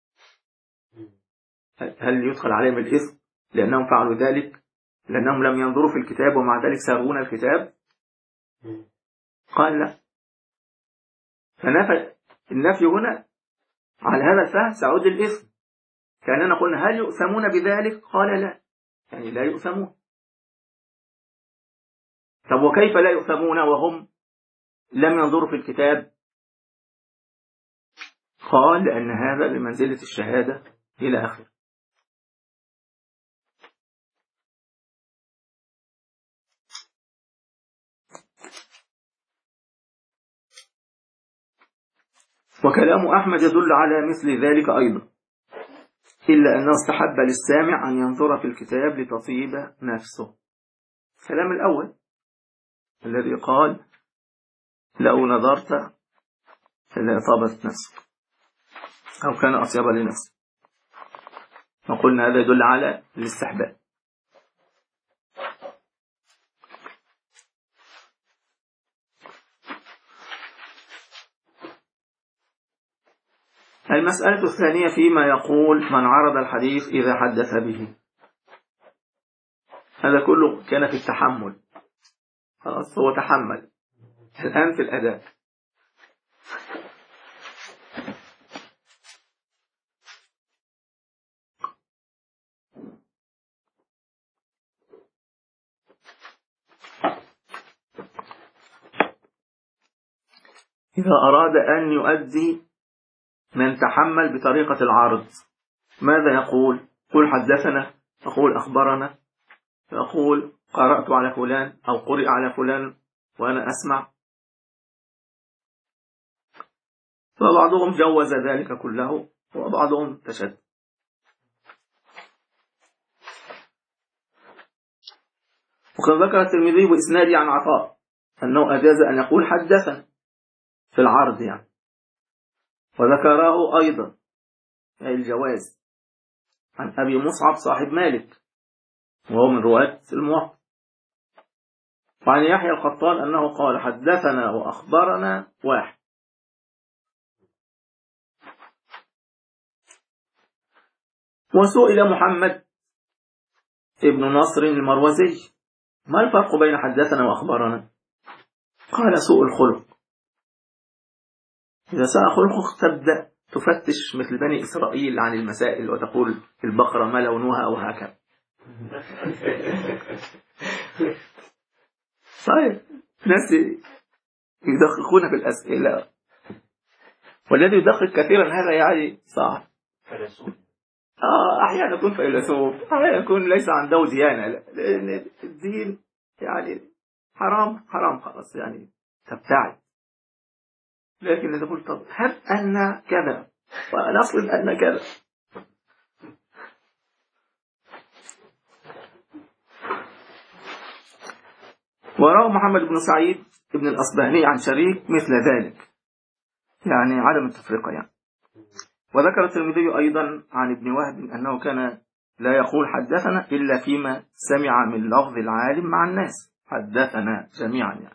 هل يدخل عليهم الإثم لأنهم فعلوا ذلك لأنهم لم ينظروا في الكتاب ومع ذلك سارون الكتاب؟ قال لا. فنفى النفي هنا على هذا الفهم سعود الإثم، كأننا قلنا هل يؤثمون بذلك؟ قال لا، يعني لا يؤثمون. طب وكيف لا يؤثمون وهم لم ينظروا في الكتاب؟ قال لأن هذا بمنزلة الشهادة إلى آخر. وكلام أحمد يدل على مثل ذلك أيضا، إلا أنه استحب للسامع أن ينظر في الكتاب لتطيب نفسه. الكلام الأول الذي قال لو نظرت لطابت نفسك أو كان أطيب لنفسك، وقلنا هذا يدل على الاستحباب. المسألة الثانية فيما يقول من عرض الحديث إذا حدث به، هذا كله كان في التحمل، خلاص هو تحمل، الآن في الأداء. إذا أراد أن يؤدي من تحمل بطريقة العرض ماذا يقول؟ قل حدثنا، يقول أخبرنا، يقول قرأت على فلان أو قرئ على فلان وأنا أسمع. فبعضهم جوز ذلك كله وبعضهم تشد. وقد ذكر الترمذي بإسناده عن عطاء أنه أجاز أن يقول حدثنا في العرض يعني، وذكره أيضا الجواز عن أبي مصعب صاحب مالك وهو من رواة الموطأ، وعن يحيى القطان أنه قال حدثنا وأخبرنا واحد. وسئل محمد ابن نصر المروزي ما الفرق بين حدثنا وأخبرنا؟ قال سوء الخلق. إذا ساء خلقك تبدأ تفتش مثل بني إسرائيل عن المسائل وتقول البقرة ما لونها أو هكذا. صحيح، ناس يدققون في الأسئلة، والذي يدقق كثيرا هذا يعني صعب. آه أحيانا يكون فيلسوف، أحيانا يكون ليس عنده ديانة، لأن الدين يعني حرام حرام خلاص يعني تبتعد. لكن إذا قلت طب هب أن كذا ونفرض أن كذا، وروى محمد بن سعيد ابن الأصبهاني عن شريك مثل ذلك، يعني عدم التفرقة يعني. وذكر الترمذي أيضا عن ابن وهب أنه كان لا يقول حدثنا إلا فيما سمع من لفظ العالم مع الناس، حدثنا جميعا يعني.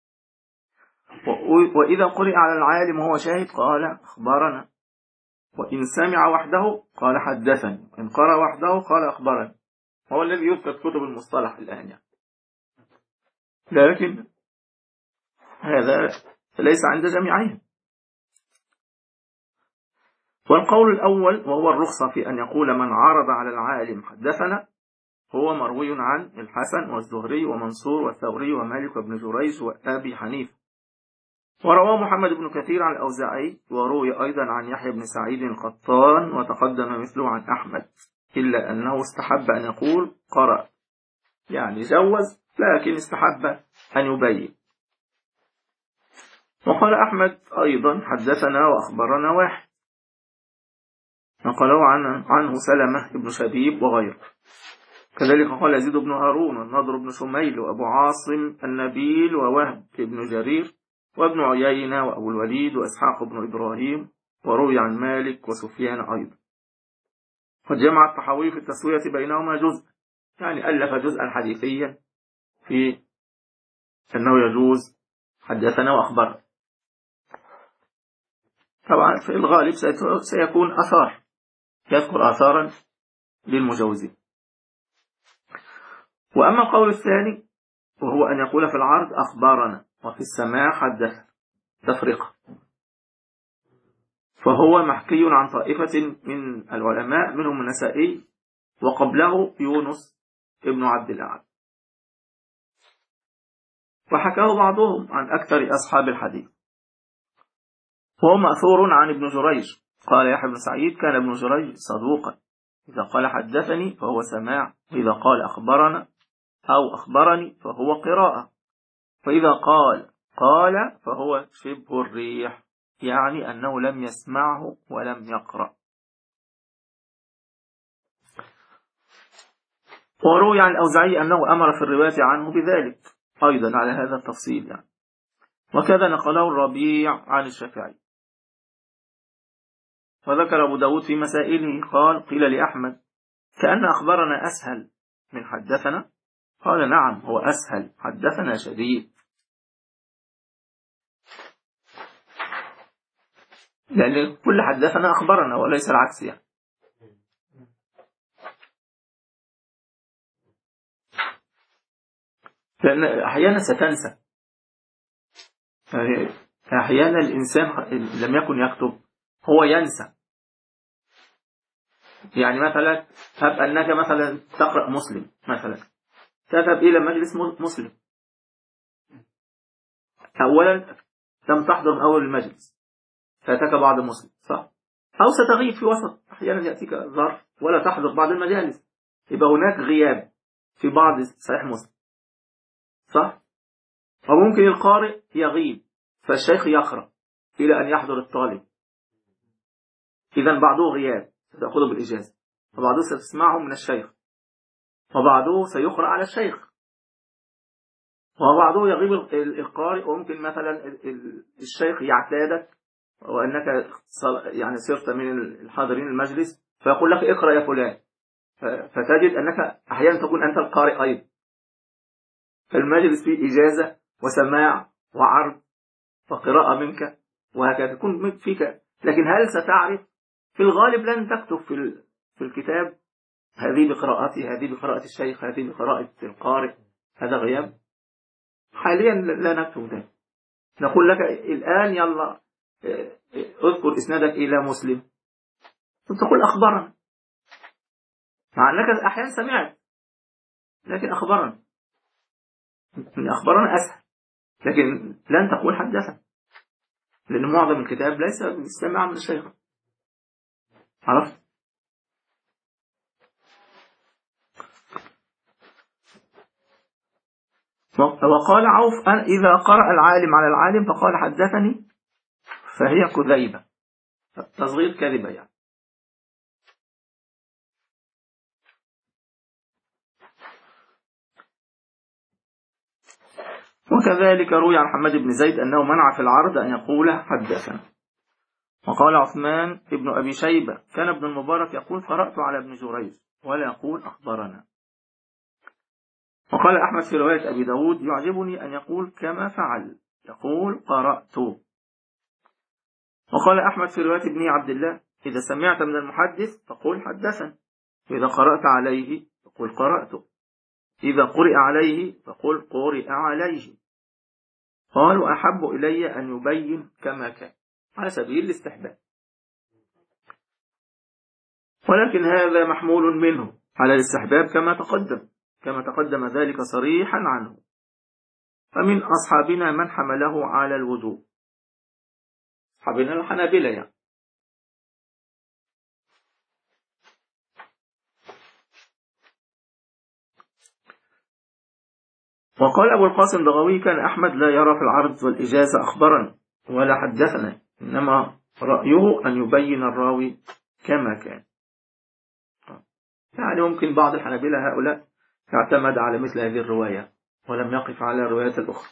وإذا قرئ على العالم وهو شاهد قال أخبرنا، وإن سمع وحده قال حدثني، وإن قرأ وحده قال أخبرني. هو الذي يذكر كتب المصطلح الآن يعني. لكن هذا ليس عند جميعهم. والقول الأول وهو الرخصة في أن يقول من عرض على العالم حدثنا هو مروي عن الحسن والزهري ومنصور والثوري ومالك وابن جريج وأبي حنيفة. ورواه محمد بن كثير عن الأوزاعي، وروي أيضا عن يحيى بن سعيد القطان، وتقدم مثله عن أحمد، إلا أنه استحب أن يقول قرأ، يعني جوز لكن استحب أن يبين. وقال أحمد أيضا حدثنا وأخبرنا واحد، نقله عن عنه سلمة بن شبيب وغيره. كذلك قال يزيد بن هارون والنضر بن شميل وأبو عاصم النبيل ووهب بن جرير وابن عيينة وأبو الوليد وإسحاق بن إبراهيم، وروي عن مالك وسفيان أيضا. قد جمع الطحاوي في التسوية بينهما جزء، يعني ألف جزءا حديثيا في أنه يجوز حدثنا وأخبر. طبعا في الغالب سيكون أثار، يذكر آثارا للمجوزين. وأما القول الثاني وهو أن يقول في العرض أخبارنا وفي السماع حدث تفرقة، فهو محكي عن طائفة من العلماء منهم النسائي وقبله يونس ابن عبد الأعلى، وحكاه بعضهم عن أكثر أصحاب الحديث. وهو مأثور عن ابن جريج قال يحيى بن سعيد كان ابن جريج صدوقا، إذا قال حدثني فهو سماع، وإذا قال أخبرنا أو أخبرني فهو قراءة، فإذا قال قال فهو شبه الريح، يعني أنه لم يسمعه ولم يقرأ. وروي عن الأوزاعي أنه أمر في الرواية عنه بذلك أيضا على هذا التفصيل يعني. وكذا نقله الربيع عن الشافعي. وذكر أبو داود في مسائله قال قيل لأحمد كأن أخبرنا أسهل من حدثنا، قال نعم هو أسهل، حدثنا شديد، لأن كل حدثنا أخبرنا وليس العكس يعني. لأن أحيانا ستنسى، يعني أحيانا الإنسان لم يكن يكتب هو ينسى. يعني مثلا هب أنك مثلا تقرأ مسلم مثلا، تذهب إلى مجلس مسلم، أولا لم تحضر من أول المجلس، فاتك بعض مسلم صح؟ أو ستغيب في وسط، أحيانا يأتيك ظرف ولا تحضر بعض المجالس، يبقى هناك غياب في بعض صحيح مسلم صح؟ أو ممكن القارئ يغيب فالشيخ يقرأ إلى أن يحضر الطالب، إذن بعضه غياب ستأخذه بالإجازة، وبعضه ستسمعه من الشيخ، وبعضه سيقرأ على الشيخ، وبعضه يغيب القارئ، وممكن مثلا الشيخ يعتادك وأنك يعني صرت من الحاضرين المجلس فيقول لك اقرأ يا فلان، فتجد أنك أحيانا تكون أنت القارئ أيضا، فالمجلس فيه إجازة وسماع وعرض وقراءة منك، وهكذا تكون فيك. لكن هل ستعرف؟ في الغالب لن تكتب في في الكتاب هذه بقراءتي، هذه بقراءة الشيخ، هذه بقراءة القارئ، هذا غياب. حاليا لا نكتب ده، نقول لك الآن يلا اذكر إسنادك إلى مسلم، تقول أخبرنا، مع أنك أحيانا سمعت لكن أخبرنا، أخبرنا أسهل، لكن لن تقول حدثنا، لأن معظم الكتاب ليس بالسماع من الشيخ. عرفت؟ وقال عوف أن إذا قرأ العالم على العالم فقال حدثني فهي كذيبة، تصغير كذبة يعني. وكذلك روي عن محمد بن زيد أنه منع في العرض أن يقول حدثنا. وقال عثمان ابن أبي شيبة كان ابن المبارك يقول قرأت على ابن جريج ولا يقول أخبرنا. وقال أحمد في رواية أبي داود يعجبني أن يقول كما فعل، يقول قرأت. وقال أحمد في رواية ابن عبد الله إذا سمعت من المحدث فقل حدثا، إذا قرأت عليه فقل قرأت، إذا قرئ عليه فقل قرئ عليه. قالوا أحب إلي أن يبين كما كان، على سبيل الاستحباب، ولكن هذا محمول منه على الاستحباب كما تقدم كما تقدم ذلك صريحا عنه. فمن أصحابنا من حمله على الوجوب، أصحابنا الحنابلة يعني. وقال أبو القاسم بغوي كان أحمد لا يرى في العرض والإجازة أخبرني، ولا حدثنا، إنما رأيه أن يبين الراوي كما كان. يعني ممكن بعض الحنابلة هؤلاء يعتمد على مثل هذه الرواية ولم يقف على الروايات الأخرى،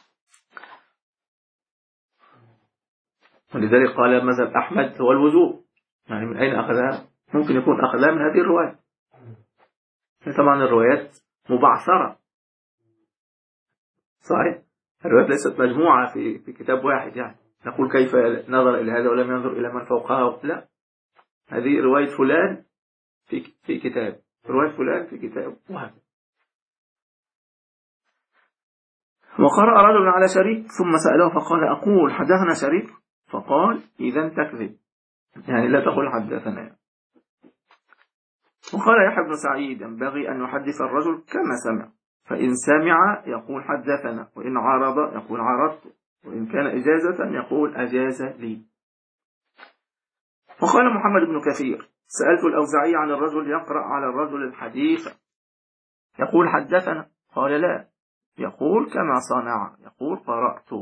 ولذلك قال مذهب أحمد هو الوجوب. يعني من أين أخذها؟ ممكن يكون أخذها من هذه الرواية. طبعا الروايات مبعثرة، صحيح، الروايات ليست مجموعة في في كتاب واحد. يعني نقول كيف نظر إلى هذا ولم ينظر إلى من فوقها، لا، هذه رواية فلان في في كتاب، رواية فلان في كتاب، وهكذا. وقرأ رجل على شريك ثم سأله فقال أقول حدثنا شريك؟ فقال إذا تكذب، يعني لا تقول حدثنا. وقال يحيى بن سعيد ينبغي أن يحدث الرجل كما سمع، فإن سمع يقول حدثنا، وإن عارض يقول عارضت، وإن كان إجازة يقول أجاز لي. وقال محمد بن كثير سألت الأوزاعي عن الرجل يقرأ على الرجل الحديث يقول حدثنا، قال لا، يقول كما صنع، يقول قرأت.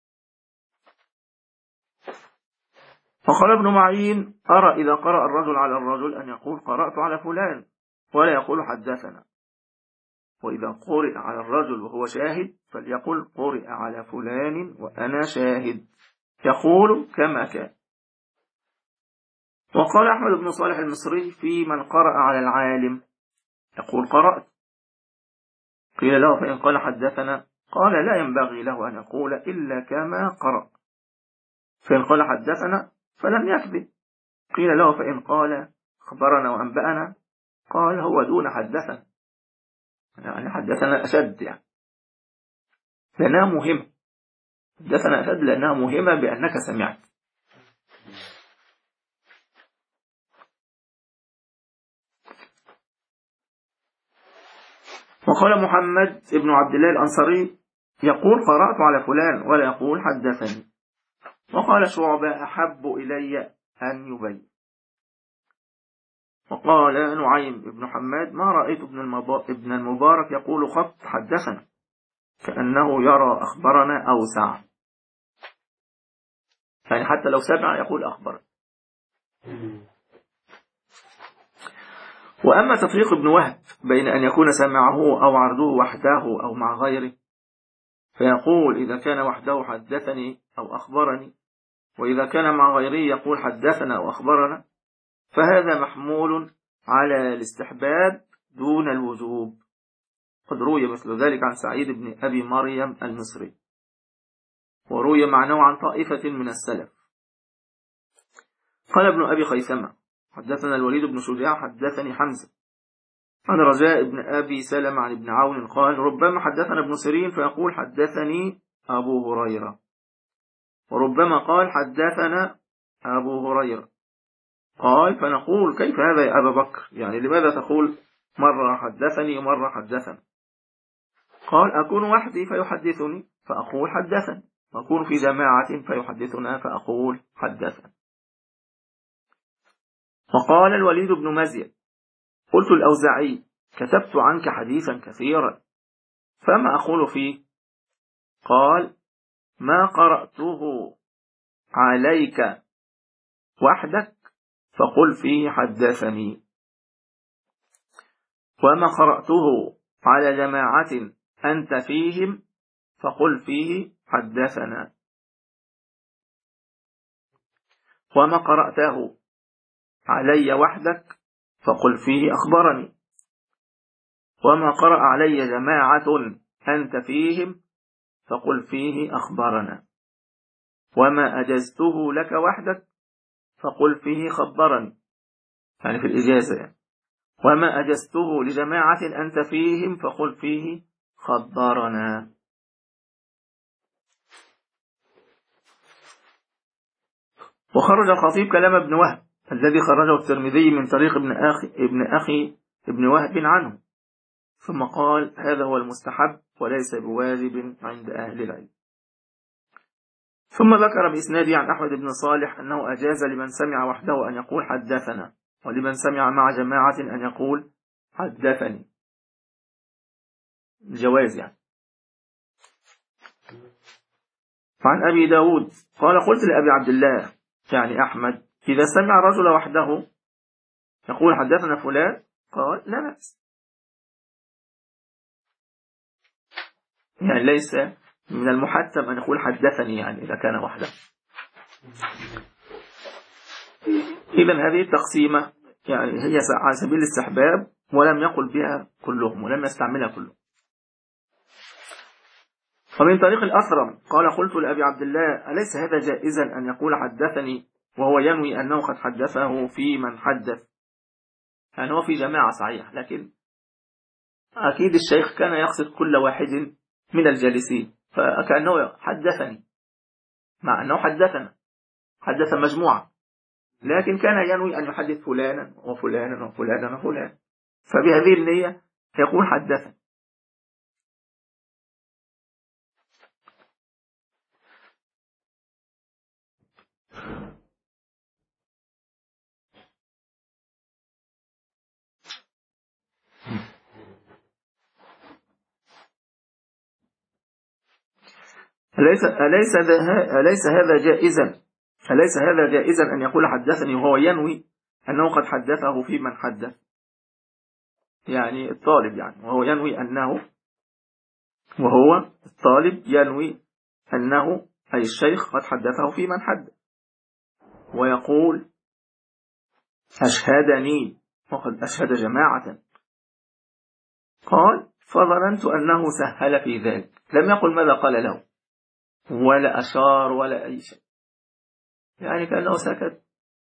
وقال ابن معين أرى إذا قرأ الرجل على الرجل أن يقول قرأت على فلان ولا يقول حدثنا، وإذا قرئ على الرجل وهو شاهد فليقل قرئ على فلان وأنا شاهد، يقول كما كان. وقال أحمد بن صالح المصري في من قرأ على العالم يقول قرأت، قيل له فإن قال حدثنا قال لا ينبغي له أن يقول إلا كما قرأ، فإن قال حدثنا فلم يكذب، قيل له فإن قال أخبرنا وأنبأنا قال هو دون حدثنا، يعني حدثنا أشد، يعني لأنها مهمة، حدثنا أشد لأنها مهمة بأنك سمعت. وقال محمد ابن عبد الله الأنصاري يقول قرأت على فلان ولا يقول حدثني. وقال شعبة أحب إلي أن يبين. وقال نعيم ابن حماد ما رأيت ابن المبارك يقول خط حدثنا، كأنه يرى أخبرنا أوسع، يعني حتى لو سمع يقول أخبر. وأما تفريق ابن وهب بين أن يكون سمعه أو عرضه وحده أو مع غيره، فيقول إذا كان وحده حدثني أو أخبرني، وإذا كان مع غيره يقول حدثنا أو أخبرنا، فهذا محمول على الاستحباب دون الوجوب. قد روي مثل ذلك عن سعيد بن أبي مريم المصري، وروي معناه عن طائفة من السلف. قال ابن أبي خيثمة حدثنا الوليد بن شجاع حدثني حمزة عن رجاء بن أبي سلمة عن ابن عون قال ربما حدثنا ابن سيرين فيقول حدثني أبو هريرة، وربما قال حدثنا أبو هريرة، قال فنقول كيف هذا يا أبا بكر، يعني لماذا تقول مرة حدثني ومرة حدثنا؟ قال أكون وحدي فيحدثني فأقول حدثني، وأكون في جماعة فيحدثنا فأقول حدثنا. وقال الوليد بن مزيد قلت الأوزاعي كتبت عنك حديثا كثيرا فما أقول فيه؟ قال ما قرأته عليك وحدك فقل فيه حدثني، وما قرأته على جماعة أنت فيهم فقل فيه حدثنا، وما قرأته علي وحدك فقل فيه أخبرني، وما قرأ علي جماعة أنت فيهم فقل فيه أخبرنا، وما أجزته لك وحدك فقل فيه خبرني، يعني في الإجازة يعني. وما أجزته لجماعة أنت فيهم فقل فيه خبرنا. وخرج الخطيب كلام ابن وهب الذي خرجه الترمذي من طريق ابن أخي ابن أخي ابن وهب عنه، ثم قال هذا هو المستحب وليس بواجب عند أهل العلم. ثم ذكر بإسناده عن أحمد بن صالح أنه أجاز لمن سمع وحده أن يقول حدثنا، ولمن سمع مع جماعة أن يقول حدثني، الجواز يعني. وعن أبي داود قال قلت لأبي عبد الله يعني أحمد إذا سمع الرجل وحده يقول حدثنا فلان قال لا بأس، يعني ليس من المحتم أن يقول حدثني يعني إذا كان وحده. إذن هذه التقسيمة يعني هي على سبيل الاستحباب ولم يقل بها كلهم ولم يستعملها كلهم. ومن طريق الأثرم قال قلت لأبي عبد الله أليس هذا جائزا أن يقول حدثني وهو ينوي أنه قد حدثه في من حدث؟ يعني هو في جماعة صحيح، لكن أكيد الشيخ كان يقصد كل واحد من الجالسين، فكأنه حدثني مع أنه حدثنا حدث مجموعة، لكن كان ينوي أن يحدث فلانا وفلانا وفلانا وفلانا، فبهذه النية يقول حدثني. أليس أليس أليس هذا جائزا أليس هذا جائزا أن يقول حدثني وهو ينوي أنه قد حدثه في من حدث؟ يعني الطالب يعني وهو ينوي أنه وهو الطالب ينوي أنه أي الشيخ قد حدثه في من حدث، ويقول أشهدني وقد أشهد جماعة. قال فظننت أنه سهل في ذلك، لم يقل ماذا قال له ولا أشار ولا أي شيء، يعني كأنه سكت.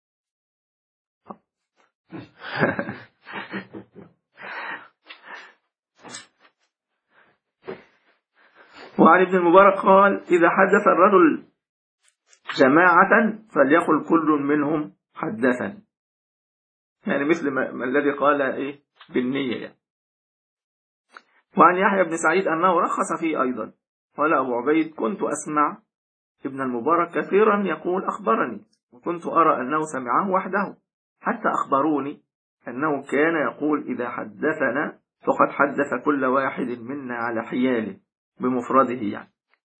وعن ابن المبارك قال إذا حدث الرجل جماعة فليقل كل منهم حدثني، يعني مثل ما الذي قال إيه بالنية يعني. وعن يحيى بن سعيد أنه رخص فيه أيضا، قال أبو عبيد كنت أسمع ابن المبارك كثيرا يقول أخبرني، وكنت أرى أنه سمعه وحده، حتى أخبروني أنه كان يقول إذا حدثنا فقد حدث كل واحد منا على حياله بمفرده يعني،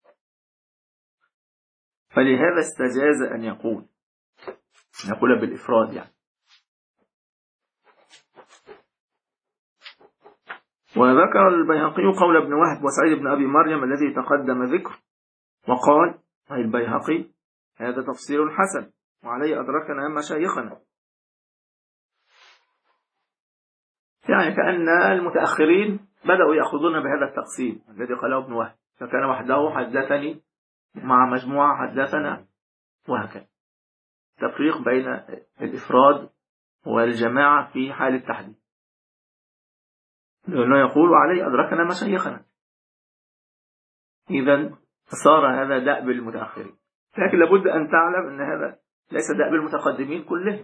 فلهذا استجاز أن يقول يقول بالإفراد يعني. وذكر البيهقي قول ابن وهب وسعيد بن أبي مريم الذي تقدم ذكر، وقال أي البيهقي هذا تفسير حسن وعليه أدركنا مشايخنا، يعني كأن المتأخرين بدأوا يأخذون بهذا التقسيم الذي قاله ابن وهب، فكان وحده حدثني مع مجموعة حدثنا، وهكذا تفريق بين الإفراد والجماعة في حال التحديد، لأنه يقول عليه أدركنا مشايخنا. إذن صار هذا دأب المتأخرين، لكن لابد أن تعلم أن هذا ليس دأب المتقدمين كلهم،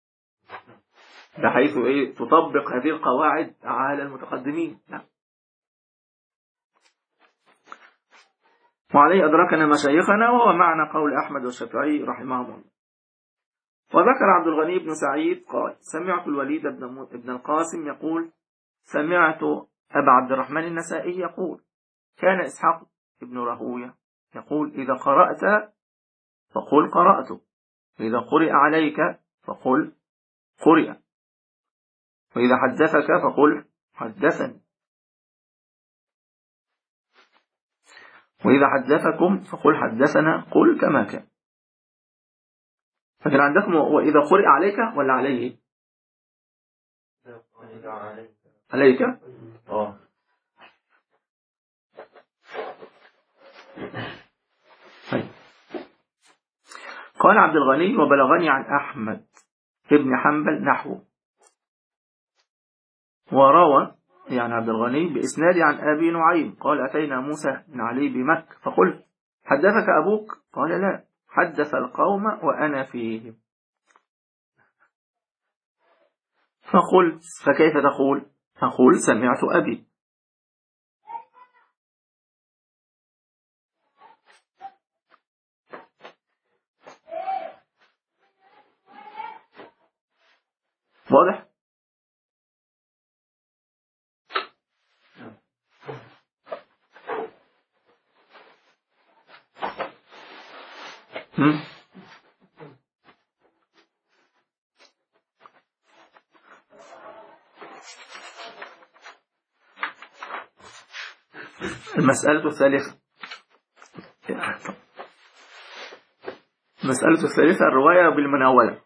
بحيث إيه تطبق هذه القواعد على المتقدمين لا. وعليه أدركنا مشايخنا، وهو معنى قول أحمد والشافعي رحمهم الله. وذكر عبد الغني بن سعيد قال سمعت الوليد بن القاسم يقول سمعت أبا عبد الرحمن النسائي يقول كان إسحاق ابن راهويه يقول إذا قرأت فقل قرأت، وإذا قرئ عليك فقل قرئ، وإذا حدثك فقل حدثني، وإذا حدثكم فقل حدثنا قل كما كان. فكان عندكم وإذا قرئ عليك ولا عليه؟ عليك آه. قال عبد الغني وبلغني عن أحمد ابن حنبل نحوه، وروى يعني عبد الغني بإسناد عن أبي نعيم قال أتينا موسى بن علي بمكة فقلت حدثك أبوك؟ قال لا، حدث القوم وأنا فيهم. فقلت فكيف تقول؟ فقل سمعت أبي. واضح؟ المسألة الثالثة المسألة الثالثة الرواية بالمناولة.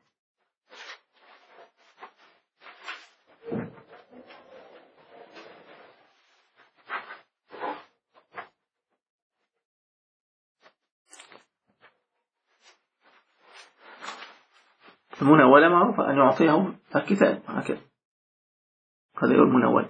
المناولة معروفة أن يعطيهم الكتاب هكذا، هذا هو المناولة.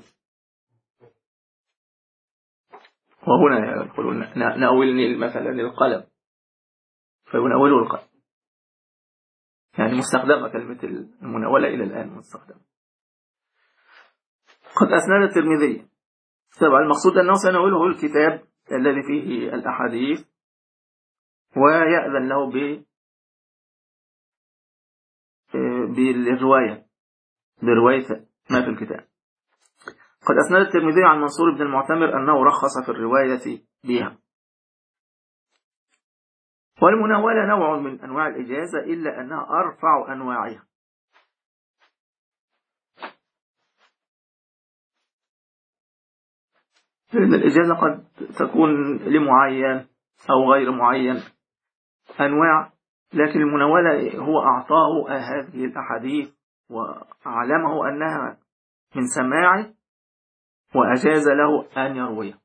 وهنا يقولون نأولني مثلا القلم فيناوله القلم، يعني مستخدمة كلمة المناولة إلى الآن مستخدمة. قد أسند الترمذي طبعا المقصود أنه سنأوله الكتاب الذي فيه الأحاديث ويأذن له ب بالرواية برواية ما في الكتاب. قد أسند الترمذي عن منصور بن المعتمر أنه رخص في الرواية بها. والمناولة نوع من أنواع الإجازة إلا أنها أرفع أنواعها، لأن الإجازة قد تكون لمعين أو غير معين أنواع، لكن المناولة هو أعطاه هذه الأحاديث وأعلمه أنها من سماعه وأجاز له أن يرويه.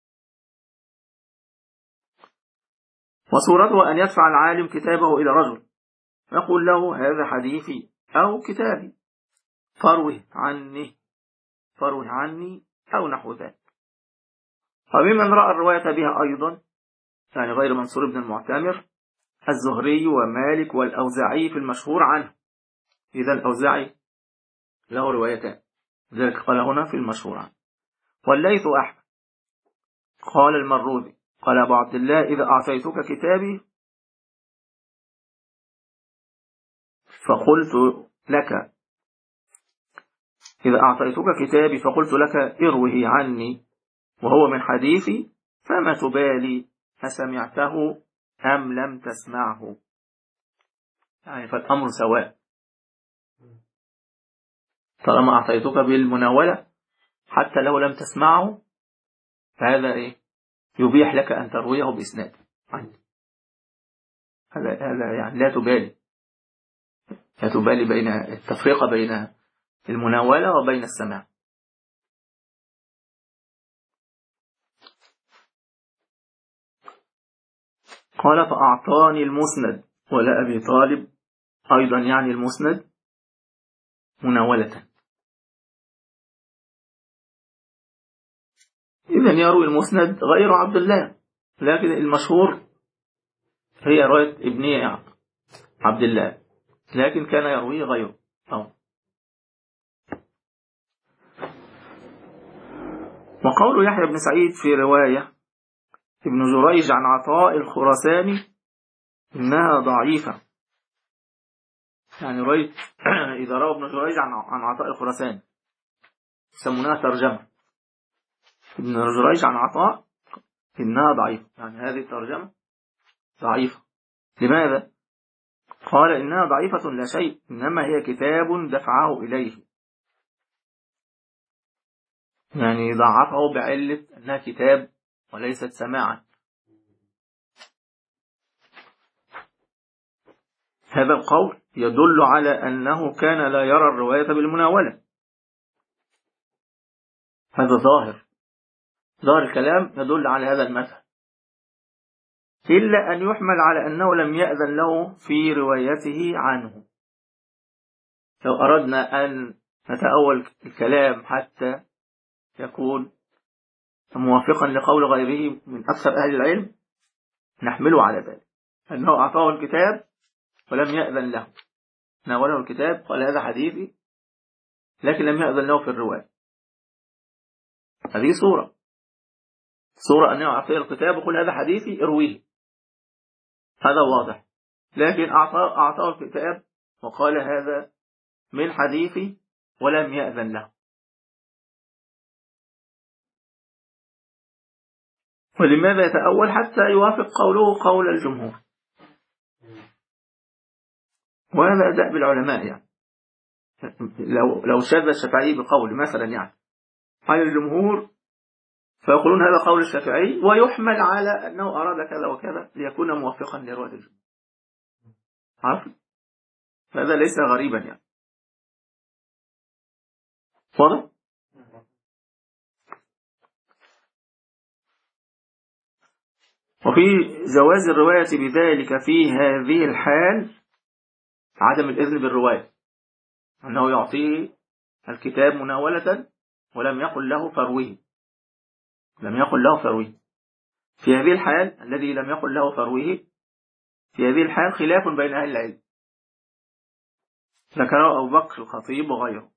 وصورته أن يدفع العالم كتابه إلى رجل يقول له هذا حديثي أو كتابي فاروه عني فاروه عني أو نحو ذلك. وممن رأى الرواية بها أيضا يعني غير منصور بن المعتمر الزهري ومالك والأوزاعي في المشهور عنه. إذا الأوزاعي له روايتان ذلك قال هنا في المشهور عنه. والليث أحمد قال المروذي قال أبو عبد الله إذا أعطيتك كتابي فقلت لك إذا أعطيتك كتابي فقلت لك اروه عني وهو من حديثي فما تبالي أسمعته أم لم تسمعه، يعني فالأمر سواء طالما أعطيتك بالمناولة حتى لو لم تسمعه فهذا إيه يبيح لك أن ترويه بإسناد عني. هذا هذا يعني لا تبالي لا تبالي بين التفرقة بين المناولة وبين السماع. قال فأعطاني المسند ولا أبي طالب أيضا يعني المسند مناولة. إذن يروي المسند غير عبد الله، لكن المشهور هي رواية ابن عبد الله، لكن كان يروي غيره. أو. وقول يحيى بن سعيد في رواية ابن جريج عن عطاء الخراساني إنها ضعيفة، يعني رواية إذا روى ابن جريج عن عطاء الخراساني يسمونها ترجمة ابن جريج عن عطاء إنها ضعيفة، يعني هذه الترجمة ضعيفة. لماذا؟ قال إنها ضعيفة لا شيء إنما هي كتاب دفعه إليه، يعني ضعفه بعلة أنها كتاب وليست سماعا. هذا القول يدل على أنه كان لا يرى الرواية بالمناولة. هذا ظاهر ظاهر الكلام يدل على هذا المذهب، إلا أن يحمل على أنه لم يأذن له في روايته عنه. لو أردنا أن نتأول الكلام حتى يكون موافقا لقول غيره من أكثر أهل العلم نحمله على ذلك أنه أعطاه الكتاب ولم يأذن له، ناوله الكتاب قال هذا حديثي لكن لم يأذن له في الرواية. هذه صورة صورة أنه أعطيه الكتاب وقال هذا حديثي ارويه، هذا واضح. لكن أعطاه, أعطاه الكتاب وقال هذا من حديثي ولم يأذن له. ولماذا يتأول؟ حتى يوافق قوله قول الجمهور، وهذا أداء بالعلماء. يعني لو لو شذ الشافعي بقول مثلا يعني قال الجمهور فيقولون هذا قول الشافعي، ويحمل على أنه أراد كذا وكذا ليكون موافقا لرواية الجمهور. عارف؟ هذا ليس غريبا يعني. واضح؟ وفي جواز الرواية بذلك في هذه الحال عدم الإذن بالرواية، أنه يعطيه الكتاب مناولة ولم يقل له فرويه، لم يقل له فرويه. في هذه الحال الذي لم يقل له فرويه، في هذه الحال خلاف بين أهل العلم، ذكره أبو بكر الخطيب وغيره.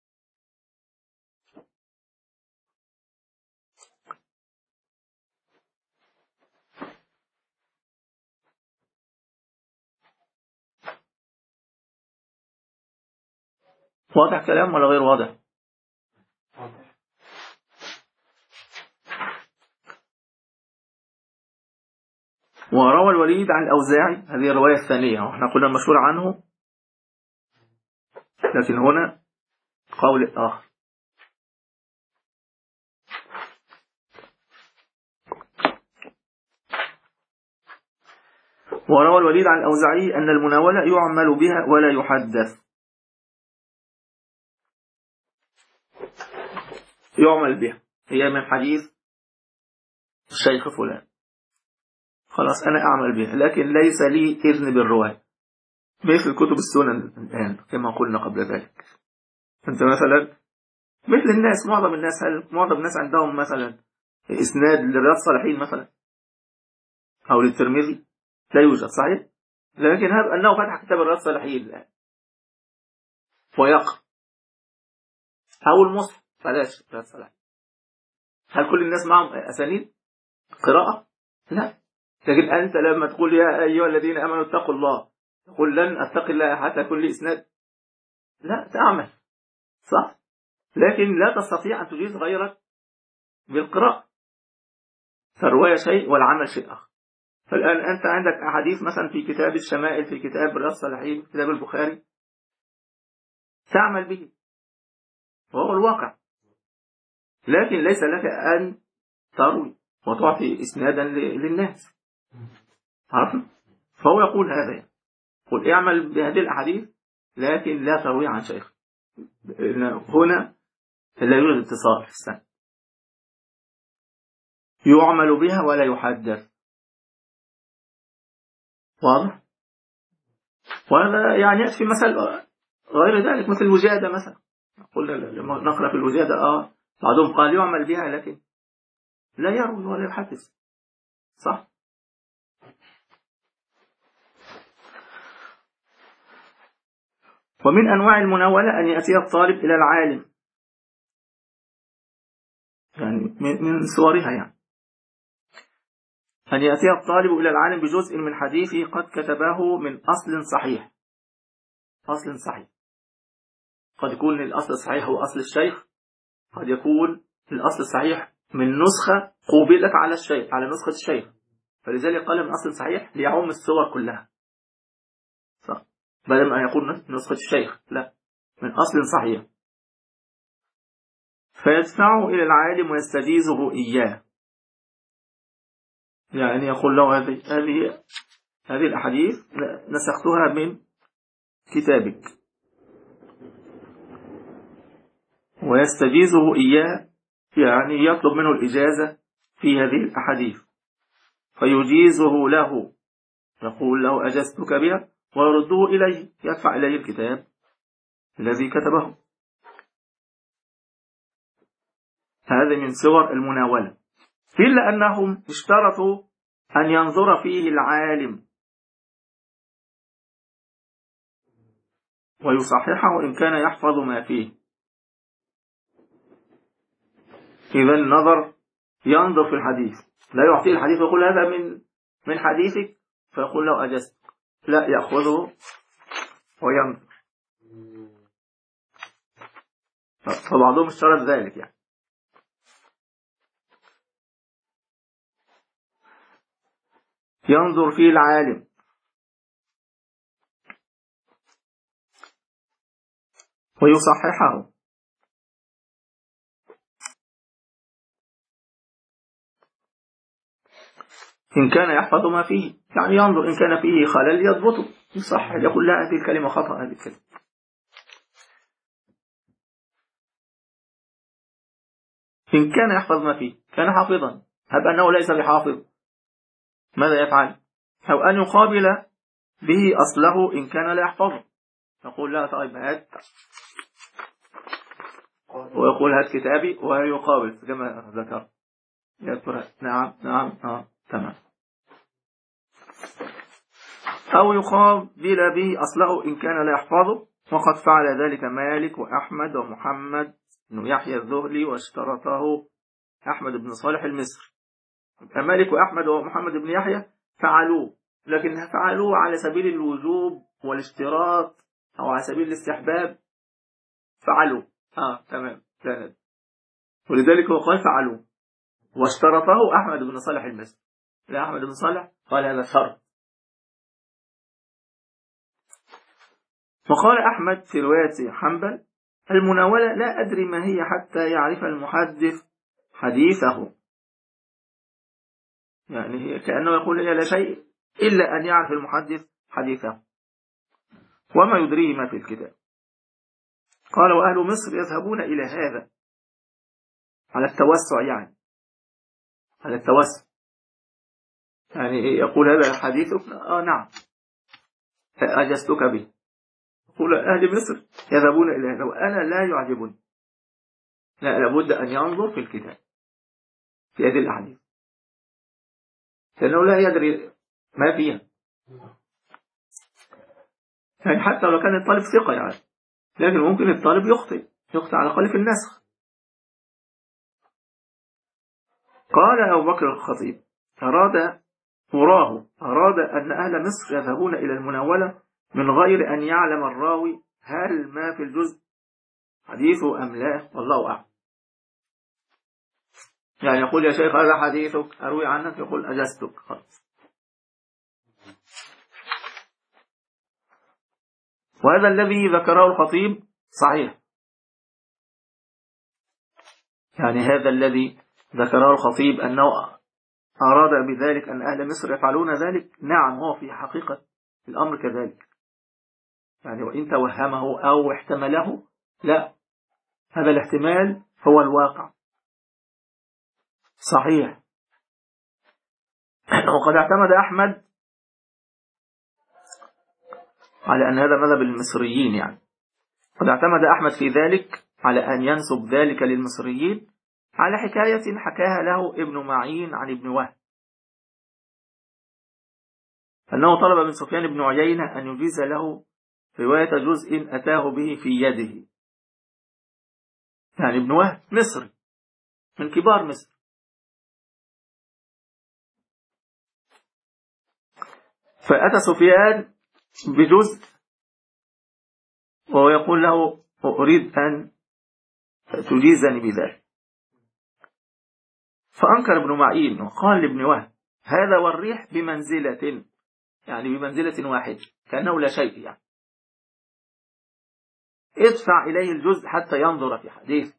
واضح كلام ولا غير واضح؟ وروى الوليد عن الأوزاعي، هذه الرواية الثانية وإحنا قلنا المشهور عنه، لكن هنا قول آخر. وروى الوليد عن الأوزاعي أن المناولة يعمل بها ولا يحدث، يعمل بها، هي من حديث الشيخ فلان، خلاص أنا أعمل بها، لكن ليس لي إذن بالرواية، مثل كتب السنن الآن كما قلنا قبل ذلك. أنت مثلا مثل الناس، معظم الناس، هل معظم الناس عندهم مثلا إسناد للرياض الصالحين مثلا أو للترمذي؟ لا يوجد، صحيح؟ لكن هذا أنه فتح كتاب الرياض الصالحين الآن ويقرأ، أو المصحف، بلاش الرياض الصالحين، هل كل الناس معهم أسانيد قراءة؟ لا. لكن أنت لما تقول يا أيها الذين آمنوا اتقوا الله، تقول لن أتقي الله حتى يكون لي إسناد؟ لا، تعمل صح، لكن لا تستطيع أن تجيز غيرك بالقراءة، فالرواية شيء والعمل شيء آخر. فالآن أنت عندك أحاديث مثلا في كتاب الشمائل، في كتاب رياض الصالحين، في كتاب البخاري، تعمل به وهو الواقع، لكن ليس لك أن تروي وتعطي إسنادا للناس، عرفت؟ فهو يقول هذا يعني. قل اعمل بهذه الأحاديث لكن لا تروي عن شيخ، هنا لا يوجد اتصال في السنة، يعمل بها ولا يحدث. واضح؟ وهذا يعني يأتي في مثل غير ذلك، مثل الوجادة مثلا، قلنا لما نقرأ في الوجادة آه بعضهم قال يعمل بها لكن لا يروي ولا يحدث، صح؟ ومن أنواع المناولة أن يأتي الطالب إلى العالم، يعني من صورها يعني أن يأتي الطالب إلى العالم بجزء من حديثه قد كتبه من أصل صحيح، أصل صحيح، قد يكون الأصل الصحيح هو أصل الشيخ، قد يكون الأصل الصحيح من نسخة قوبلت على الشيخ، على نسخة الشيخ، فلذلك قال من أصل صحيح ليعم الصور كلها، صح؟ بدل ما يقول نسخة الشيخ، لا، من أصل صحيح، فيدفعه إلى العالم ويستجيزه إياه، يعني يقول له هذه هذه هذه الأحاديث نسختها من كتابك، ويستجيزه إياه، يعني يطلب منه الإجازة في هذه الأحاديث، فيجيزه له، يقول له أجزتك بها، ويرده إليه، يدفع إليه الكتاب الذي كتبه. هذا من صور المناولة، إلا أنهم اشترطوا أن ينظر فيه العالم ويصححه إن كان يحفظ ما فيه. إذا النظر ينظر في الحديث، لا يعطيه الحديث ويقول هذا من من حديثك فيقول له أجزت، لا، يأخذه وينظر. فبعضهم اشترط ذلك يعني. ينظر فيه العالم ويصححه، إن كان يحفظ ما فيه، يعني ينظر إن كان فيه خلل يضبطه صح، يقول لا هذه الكلمة خطأ، هذه الكلمة. إن كان يحفظ ما فيه كان حافظا، هب أنه ليس بحافظ ماذا يفعل؟ أو أن يقابل به أصله إن كان لا يحفظه، يقول لا طيب هات، ويقول هات كتابي ويقابل كما ذكر يذكر نعم نعم آه تمام. أو يقابل به أصله إن كان لا يحفظه، وقد فعل ذلك مالك وأحمد ومحمد بن يحيى الذهلي، واشترطه أحمد بن صالح المصري. مالك وأحمد ومحمد بن يحيى فعلوه، لكن فعلوه على سبيل الوجوب والاشتراط أو على سبيل الاستحباب، فعلوه آه تمام لا. ولذلك هو قال فعلوه، واشترطه أحمد بن صالح المصري. لا أحمد بن صالح قال هذا شرط. وقال أحمد في رواية حنبل المناولة لا أدري ما هي حتى يعرف المحدث حديثه، يعني هي كأنه يقول هي لا شيء إلا أن يعرف المحدث حديثه وما يدريه ما في الكتاب. قال وأهل مصر يذهبون إلى هذا على التوسع، يعني على التوسع، يعني يقول هذا حديثك آه نعم أجزتك به. يقول أهل مصر يذهبون إلى هذا وأنا لا يعجبني، لا لابد أن ينظر في الكتاب في هذه الأحاديث لأنه لا يدري ما فيها، يعني حتى لو كان الطالب ثقة يعني، لكن ممكن الطالب يخطئ يخطئ على الأقل في النسخ. قال أبو بكر الخطيب أراد وراه أراد أن أهل مصر يذهبون إلى المناولة من غير أن يعلم الراوي هل ما في الجزء حديثه أم لا، والله أعلم. يعني يقول يا شيخ هذا حديثك أروي عنك، يقول أجزتك خلاص. وهذا الذي ذكره الخطيب صحيح، يعني هذا الذي ذكره الخطيب أنه أراد بذلك أن أهل مصر يفعلون ذلك، نعم هو في حقيقة الأمر كذلك، يعني وإن توهمه أو احتمله لا، هذا الاحتمال هو الواقع صحيح. وقد اعتمد أحمد على أن هذا مذهب المصريين، يعني قد اعتمد أحمد في ذلك على أن ينسب ذلك للمصريين على حكاية حكاها له ابن معين عن ابن وهب أنه طلب من سفيان بن عيينة أن يجيز له رواية جزء أتاه به في يده، يعني ابن وهب مصري من كبار مصر، فأتى سفيان بجزء وهو يقول له أريد أن تجيزني بذلك، فأنكر ابن معين وقال لابن وهب هذا والريح بمنزلة، يعني بمنزلة واحدة كأنه لا شيء، يعني ادفع إليه الجزء حتى ينظر في حديث.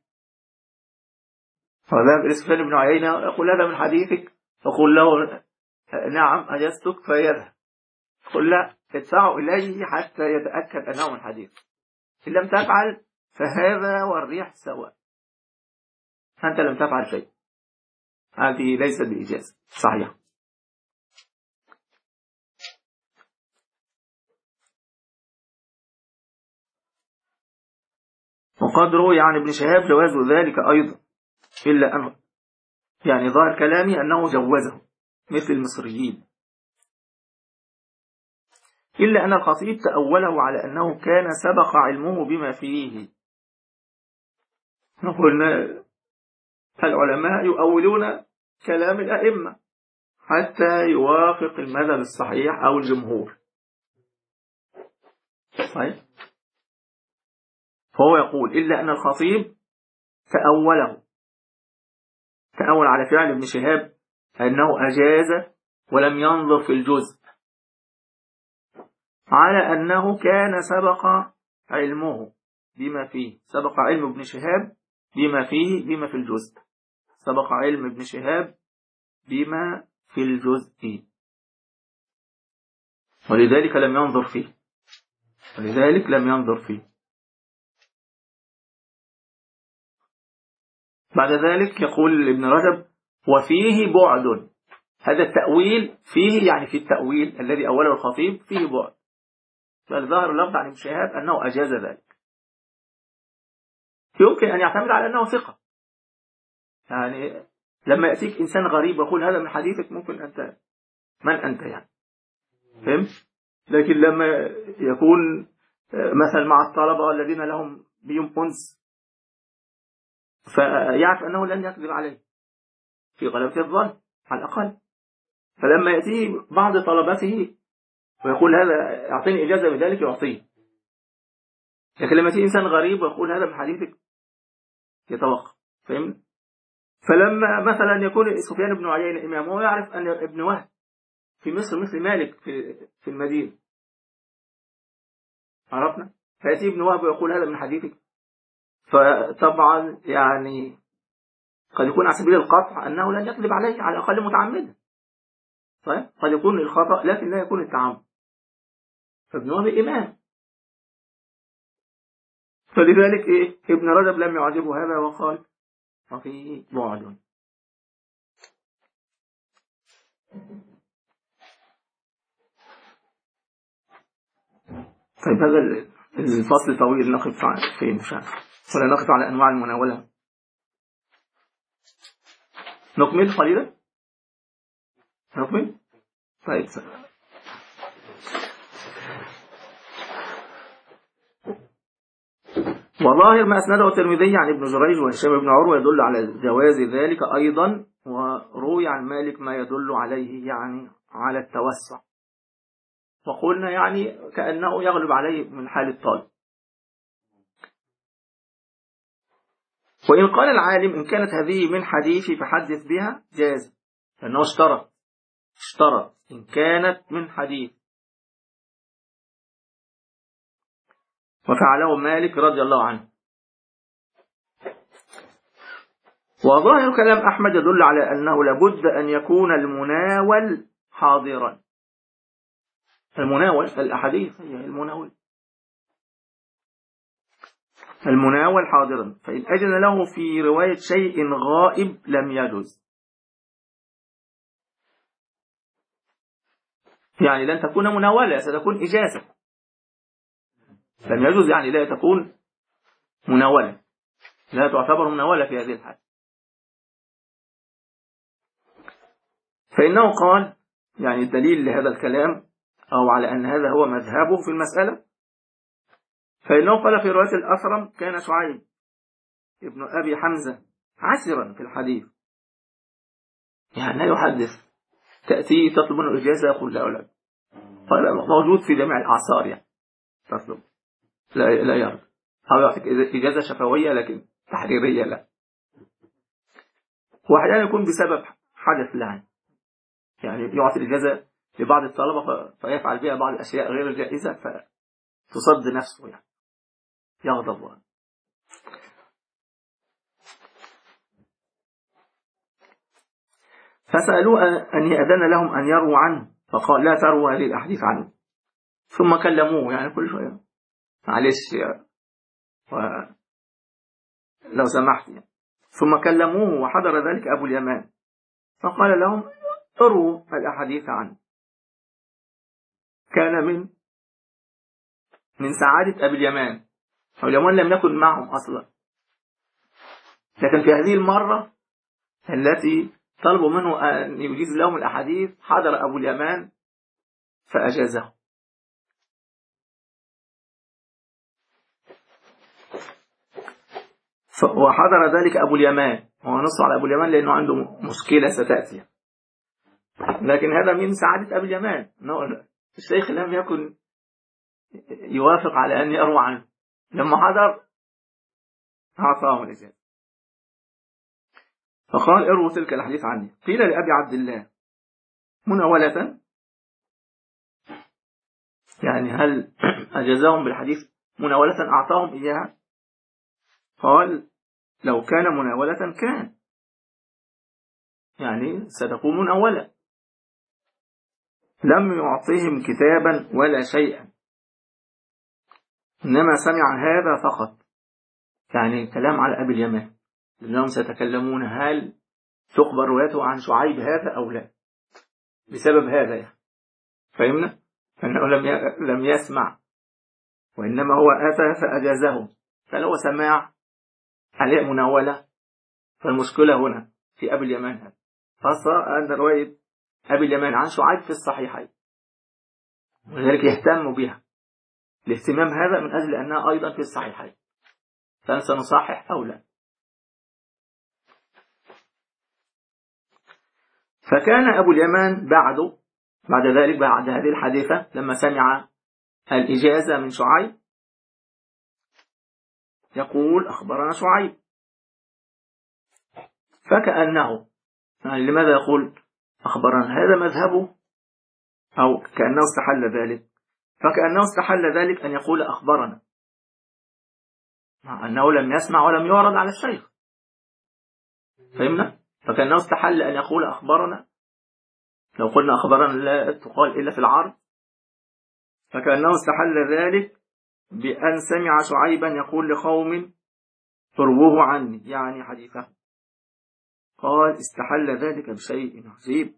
فذهب إلى سفيان بن عيينة يقول هذا من حديثك، يقول له نعم أجزتك، فيذهب يقول لا ادفعوا إليه حتى يتأكد أنه من حديث، إن لم تفعل فهذا والريح سواء، أنت لم تفعل شيء، هذه ليست بإجازة صحيح. وقد روي عن ابن شهاب جواز ذلك أيضا، إلا أن يعني ظاهر كلامي أنه جوزه مثل المصريين، إلا أن الخطيب تأوله على أنه كان سبق علمه بما فيه. قلنا العلماء يؤولون كلام الأئمة حتى يوافق المذهب الصحيح أو الجمهور، صحيح؟ فهو يقول إلا أن الخطيب تأوله تأول على فعل ابن شهاب أنه أجاز ولم ينظر في الجزء، على أنه كان سبق علمه بما فيه، سبق علم ابن شهاب بما فيه بما في الجزء، سبق علم ابن شهاب بما في الجزء، ولذلك لم ينظر فيه ولذلك لم ينظر فيه بعد ذلك يقول ابن رجب: وفيه بعد. هذا التأويل فيه يعني في التأويل الذي أوله الخطيب فيه بعد، بل ظاهر اللفظ عن ابن شهاب أنه أجاز ذلك. يمكن أن يعتمد على أنه ثقة، يعني لما يأتيك إنسان غريب ويقول هذا من حديثك، ممكن أنت من أنت يعني، فهمت؟ لكن لما يكون مثلا مع الطلبة الذين لهم بيوم أنس، فيعرف أنه لن يكذب عليه في غلبة الظن على الأقل، فلما يأتيه بعض طلبته ويقول هذا أعطيني إجازة بذلك يعطيه. لكن لما يأتيه إنسان غريب ويقول هذا من حديثك يتوقف، فهمت؟ فلما مثلا يكون سفيان بن عيينة إمامه ويعرف أن ابن وهب في مصر مثل مالك في في المدينة، عرفنا، فيأتي ابن وهب ويقول هذا من حديثك، فطبعا يعني قد يكون على سبيل القطع أنه لن يكذب عليه على الأقل متعمدا، طيب قد يكون الخطأ لكن لا يكون التعمد، فابن وهب إمام، فلذلك إيه ابن رجب لم يعجبه هذا وقال وفيه بعد. طيب هذا الفصل طويل، نقف فين مش عارف، ولا نقف على أنواع المناولة؟ نكمل قليلا نكمل طيب. وظاهر ما أسنده الترمذي عن ابن جريج وهشام بن عروة يدل على جواز ذلك أيضا، وروي عن مالك ما يدل عليه يعني على التوسع، وقلنا يعني كأنه يغلب عليه من حال الطالب. وإن قال العالم إن كانت هذه من حديثي فحدث بها جاز، لأنه اشترط اشترط إن كانت من حديث، وفعله مالك رضي الله عنه. وظاهر كلام أحمد يدل على أنه لابد أن يكون المناول حاضرا. المناول الأحاديث هي المناول المناول حاضرا، فإن أجن له في رواية شيء غائب لم يجوز، يعني لن تكون مناولة، ستكون إجازة. لم يجوز يعني لا تكون مناولة، لا تعتبر مناولة في هذه الحالة. فإنه قال يعني الدليل لهذا الكلام أو على أن هذا هو مذهبه في المسألة، فإنه قال في رواية الأثرم كان شعيب ابن أبي حمزة عسرا في الحديث، يعني لا يحدث، تأتي تطلب منه إجازة يقول لا ولا، قال موجود في جميع الأعصار يعني تطلب لا لا يرد، أو يعطيك إجازة شفوية لكن تحريرية لا. وأحيانا يكون بسبب حدث لعن، يعني يعطي الإجازة لبعض الطلبة فيفعل بها بعض الأشياء غير الجائزة فتصد نفسه يعني يغضب. فسألوا أن يأذن لهم أن يروا عنه، فقال لا تروا هذه الأحاديث عنه. ثم كلموه يعني كل شوية معلش يعني لو سمحت يعني. ثم كلموه وحضر ذلك أبو اليمان فقال لهم اروا الأحاديث عنه. كان من من سعادة أبي اليمان، أبو اليمان لم يكن معهم أصلا، لكن في هذه المرة التي طلبوا منه أن يجيز لهم الأحاديث حضر أبو اليمان فأجازه. وحضر ذلك أبو اليمان، هو نص على أبو اليمان لأنه عنده مشكلة ستأتي، لكن هذا من سعادة أبي اليمان، الشيخ لم يكن يوافق على أن يروى عنه، لما حضر أعطاهم الإجازة فقال اروا تلك الحديث عني. قيل لأبي عبد الله مناولة، يعني هل أجازهم بالحديث مناولة أعطاهم إياها؟ قال لو كان مناولة كان يعني ستكون مناولة، لم يعطهم كتابا ولا شيئا، إنما سمع هذا فقط. يعني كلام على أبي اليمان لأنهم سيتكلمون هل تخبر روايته عن شعيب هذا أو لا، بسبب هذا يعني. فهمنا؟ فإنه لم لم يسمع، وإنما هو أتى فأجازه، فلو سماع عليه مناولة. فالمشكلة هنا في أبي اليمان هذا، خاصة أن رواية أبي اليمان عن شعيب في الصحيحين، ولذلك يهتم بها. الاهتمام هذا من أجل أنها أيضا في الصحيحين، فسنصحح أو لا. فكان أبو اليمان بعد بعد ذلك بعد هذه الحادثة لما سمع الإجازة من شعيب يقول أخبرنا شعيب. فكأنه يعني لماذا يقول أخبرنا؟ هذا مذهبه، أو كأنه استحل ذلك، فكأنه استحل ذلك أن يقول أخبرنا، مع أنه لم يسمع ولم يعرض على الشيخ. فهمنا؟ فكأنه استحل أن يقول أخبرنا. لو قلنا أخبرنا لا تقال إلا في العرض، فكأنه استحل ذلك بأن سمع شعيبا يقول لقوم ارووه عني، يعني حديثه. قال استحل ذلك بشيء عجيب.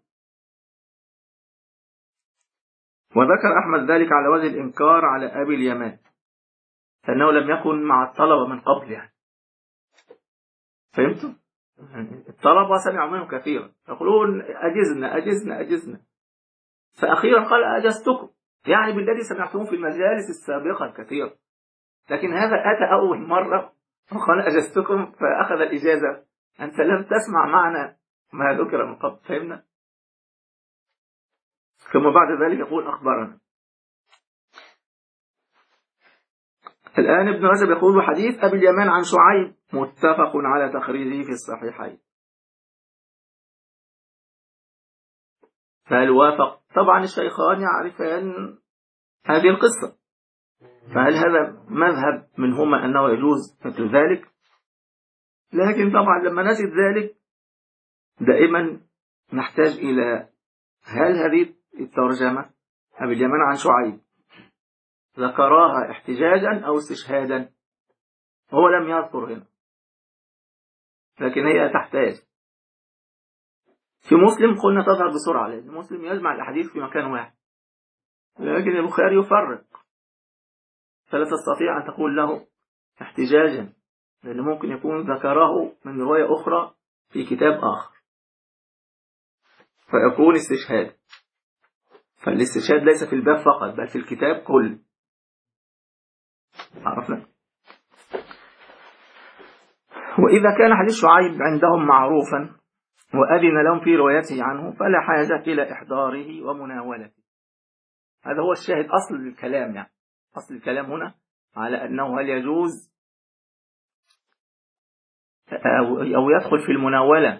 وذكر أحمد ذلك على وجه الإنكار على أبي اليمان، لأنه لم يكن مع الطلبة من قبل يعني. فهمتوا؟ الطلبة سمعوا منه كثيرا يقولون أجزنا أجزنا أجزنا، فأخيرا قال أجزتكم، يعني بالذي سمعتم في المجالس السابقة الكثيرة. لكن هذا أتى أول مرة وقال أجزتكم، فأخذ الإجازة. أنت لم تسمع معنا ما ذكر من قبل. فهمنا؟ ثم بعد ذلك يقول أخبرنا. الآن ابن رجب يقول حديث أبي اليمان عن شعيب متفق على تخريجه في الصحيحين. فهل وافق؟ طبعا الشيخان يعرفان هذه القصة، فهل هذا مذهب منهما أنه يجوز مثل ذلك؟ لكن طبعا لما نجد ذلك دائما نحتاج إلى هل هذه الترجمة أبي اليمان عن شعيب ذكراها احتجاجا أو استشهادا؟ هو لم يذكر هنا، لكن هي تحتاج. في مسلم قلنا تظهر بسرعة، لأن مسلم يجمع الأحاديث في مكان واحد، لكن البخاري يفرق، فلا تستطيع أن تقول له احتجاجا، لأنه ممكن يكون ذكره من رواية أخرى في كتاب آخر فيكون استشهاد. فالاستشهاد ليس في الباب فقط بل في الكتاب كله. عرفنا؟ وإذا كان حديث شعيب عندهم معروفا وأذن لهم في روايته عنه فلا حاجة إلى إحضاره ومناولته. هذا هو الشاهد، أصل الكلام يعني. أصل الكلام هنا على أنه هل يجوز أو يدخل في المناولة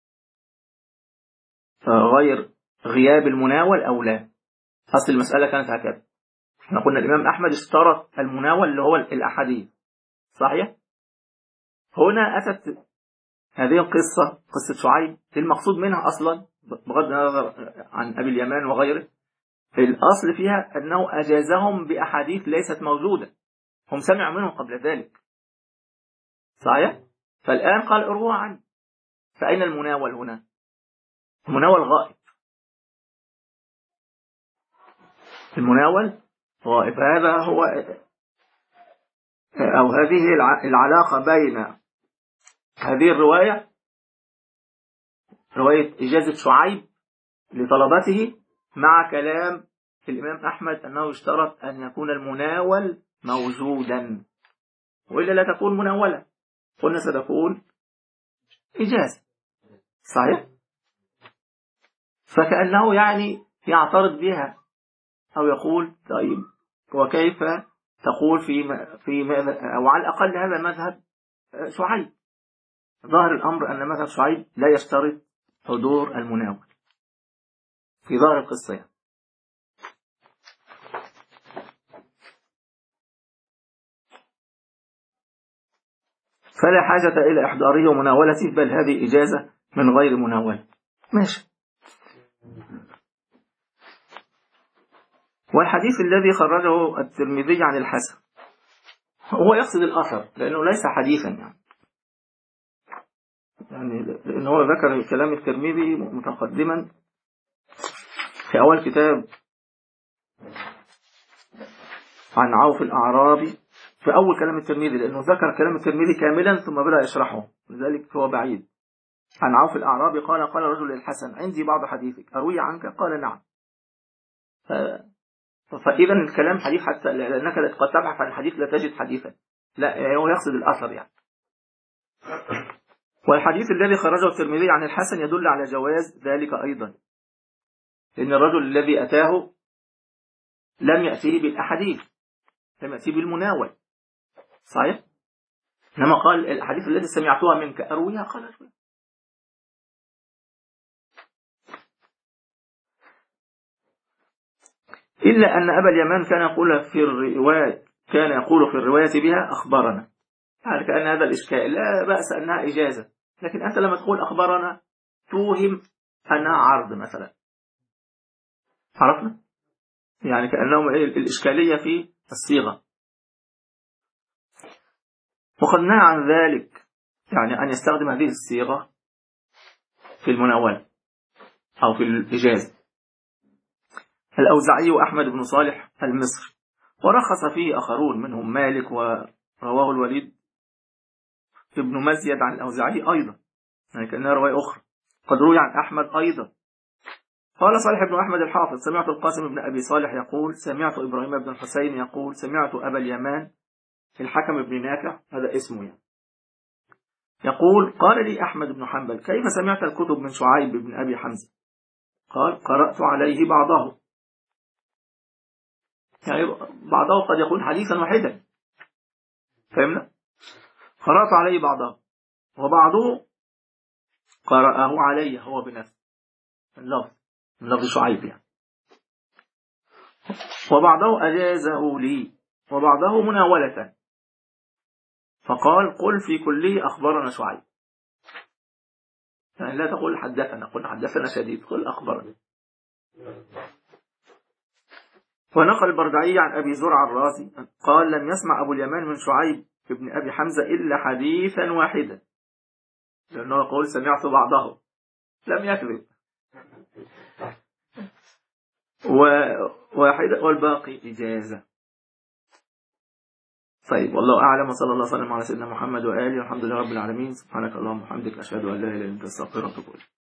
غير غياب المناول أو لا. أصل المسألة كانت هكذا. احنا قلنا الإمام أحمد اشترط المناول اللي هو الأحاديث، صحيح؟ هنا أتت هذه القصة، قصة شعيب، المقصود منها أصلا بغض النظر عن أبي اليمان وغيره، الأصل فيها أنه أجازهم بأحاديث ليست موجودة، هم سمعوا منهم قبل ذلك، صحيح؟ فالآن قال اروها عني. فأين المناول هنا؟ المناول غائب، المناول غائب. هذا هو أو هذه العلاقة بين هذه الرواية، رواية إجازة شعيب لطلبته، مع كلام الإمام أحمد أنه يشترط أن يكون المناول موجودا، وإلا لا تكون مناولة، قلنا ستكون إجازة، صحيح؟ فكأنه يعني يعترض بها أو يقول طيب وكيف تقول في في أو على الأقل هذا مذهب شعيب. ظاهر الأمر أن مذهب شعيب لا يشترط حضور المناول في ظاهر القصة يعني. فلا حاجة إلى إحضاره ومناولته، بل هذه إجازة من غير مناولة. ماشي. والحديث الذي خرجه الترمذي عن الحسن هو يقصد الأثر لأنه ليس حديثا يعني يعني لأنه هو ذكر كلام الترمذي متقدما في أول كتاب عن عوف الأعرابي، في أول كلام الترمذي، لأنه ذكر كلام الترمذي كاملا ثم بدأ يشرحه، لذلك هو بعيد. عن عوف الأعرابي قال قال رجل للحسن عندي بعض حديثك أروي عنك؟ قال نعم. ف... فإذا الكلام حديث حتى لأنك قد تبحث عن الحديث لا تجد حديثا، لا هو يقصد الأثر يعني. والحديث الذي خرجه الترمذي عن الحسن يدل على جواز ذلك أيضا، لأن الرجل الذي أتاه لم يأتيه بالأحاديث، لم يأتيه بالمناول، صحيح؟ إنما قال الحديث الذي سمعتها منك أرويها؟ قال أرويها. إلا أن أبا اليمان كان يقول في الرواية كان يقول في الرواية بها أخبرنا، يعني كأن هذا الإشكال لا بأس أنها إجازة، لكن أنت لما تقول أخبرنا توهم أنها عرض مثلا، عرفنا؟ يعني كأنهم الإشكالية في الصيغة. وقد نهى عن ذلك، يعني أن يستخدم هذه الصيغة في المناولة أو في الإجازة، الأوزاعي وأحمد بن صالح المصري، ورخص فيه آخرون منهم مالك، ورواه الوليد ابن مزيد عن الأوزاعي أيضا، يعني كأنها رواية أخرى. قد روي عن أحمد أيضا. قال صالح بن أحمد الحافظ سمعت القاسم بن أبي صالح يقول سمعت إبراهيم بن الحسين يقول سمعت أبا اليمان الحكم بن نافع، هذا اسمه يعني، يقول قال لي أحمد بن حنبل كيف سمعت الكتب من شعيب بن أبي حمزة؟ قال قرأت عليه بعضه، يعني بعضه قد يكون حديثا واحدا، فهمنا؟ قرأت عليه بعضه، وبعضه قرأه علي هو بنفسه اللفظ من لفظ شعيب يعني، وبعضه أجازه لي، وبعضه مناولة، فقال قل في كله أخبرنا شعيب، يعني لا تقول حدثنا، قل حدثنا شديد، قل أخبرنا. ونقل البردعي عن أبي زرع الرازي قال لم يسمع أبو اليمان من شعيب ابن أبي حمزة إلا حديثا واحدا، لأنه يقول سمعت بعضه، لم يكذب، وواحدة والباقي إجازة. طيب والله أعلم، وصلى الله وسلم على سيدنا محمد وآله، والحمد لله رب العالمين. سبحانك اللهم وبحمدك أشهد أن لا إله إلا أنت أستغفرك وأتوب إليك.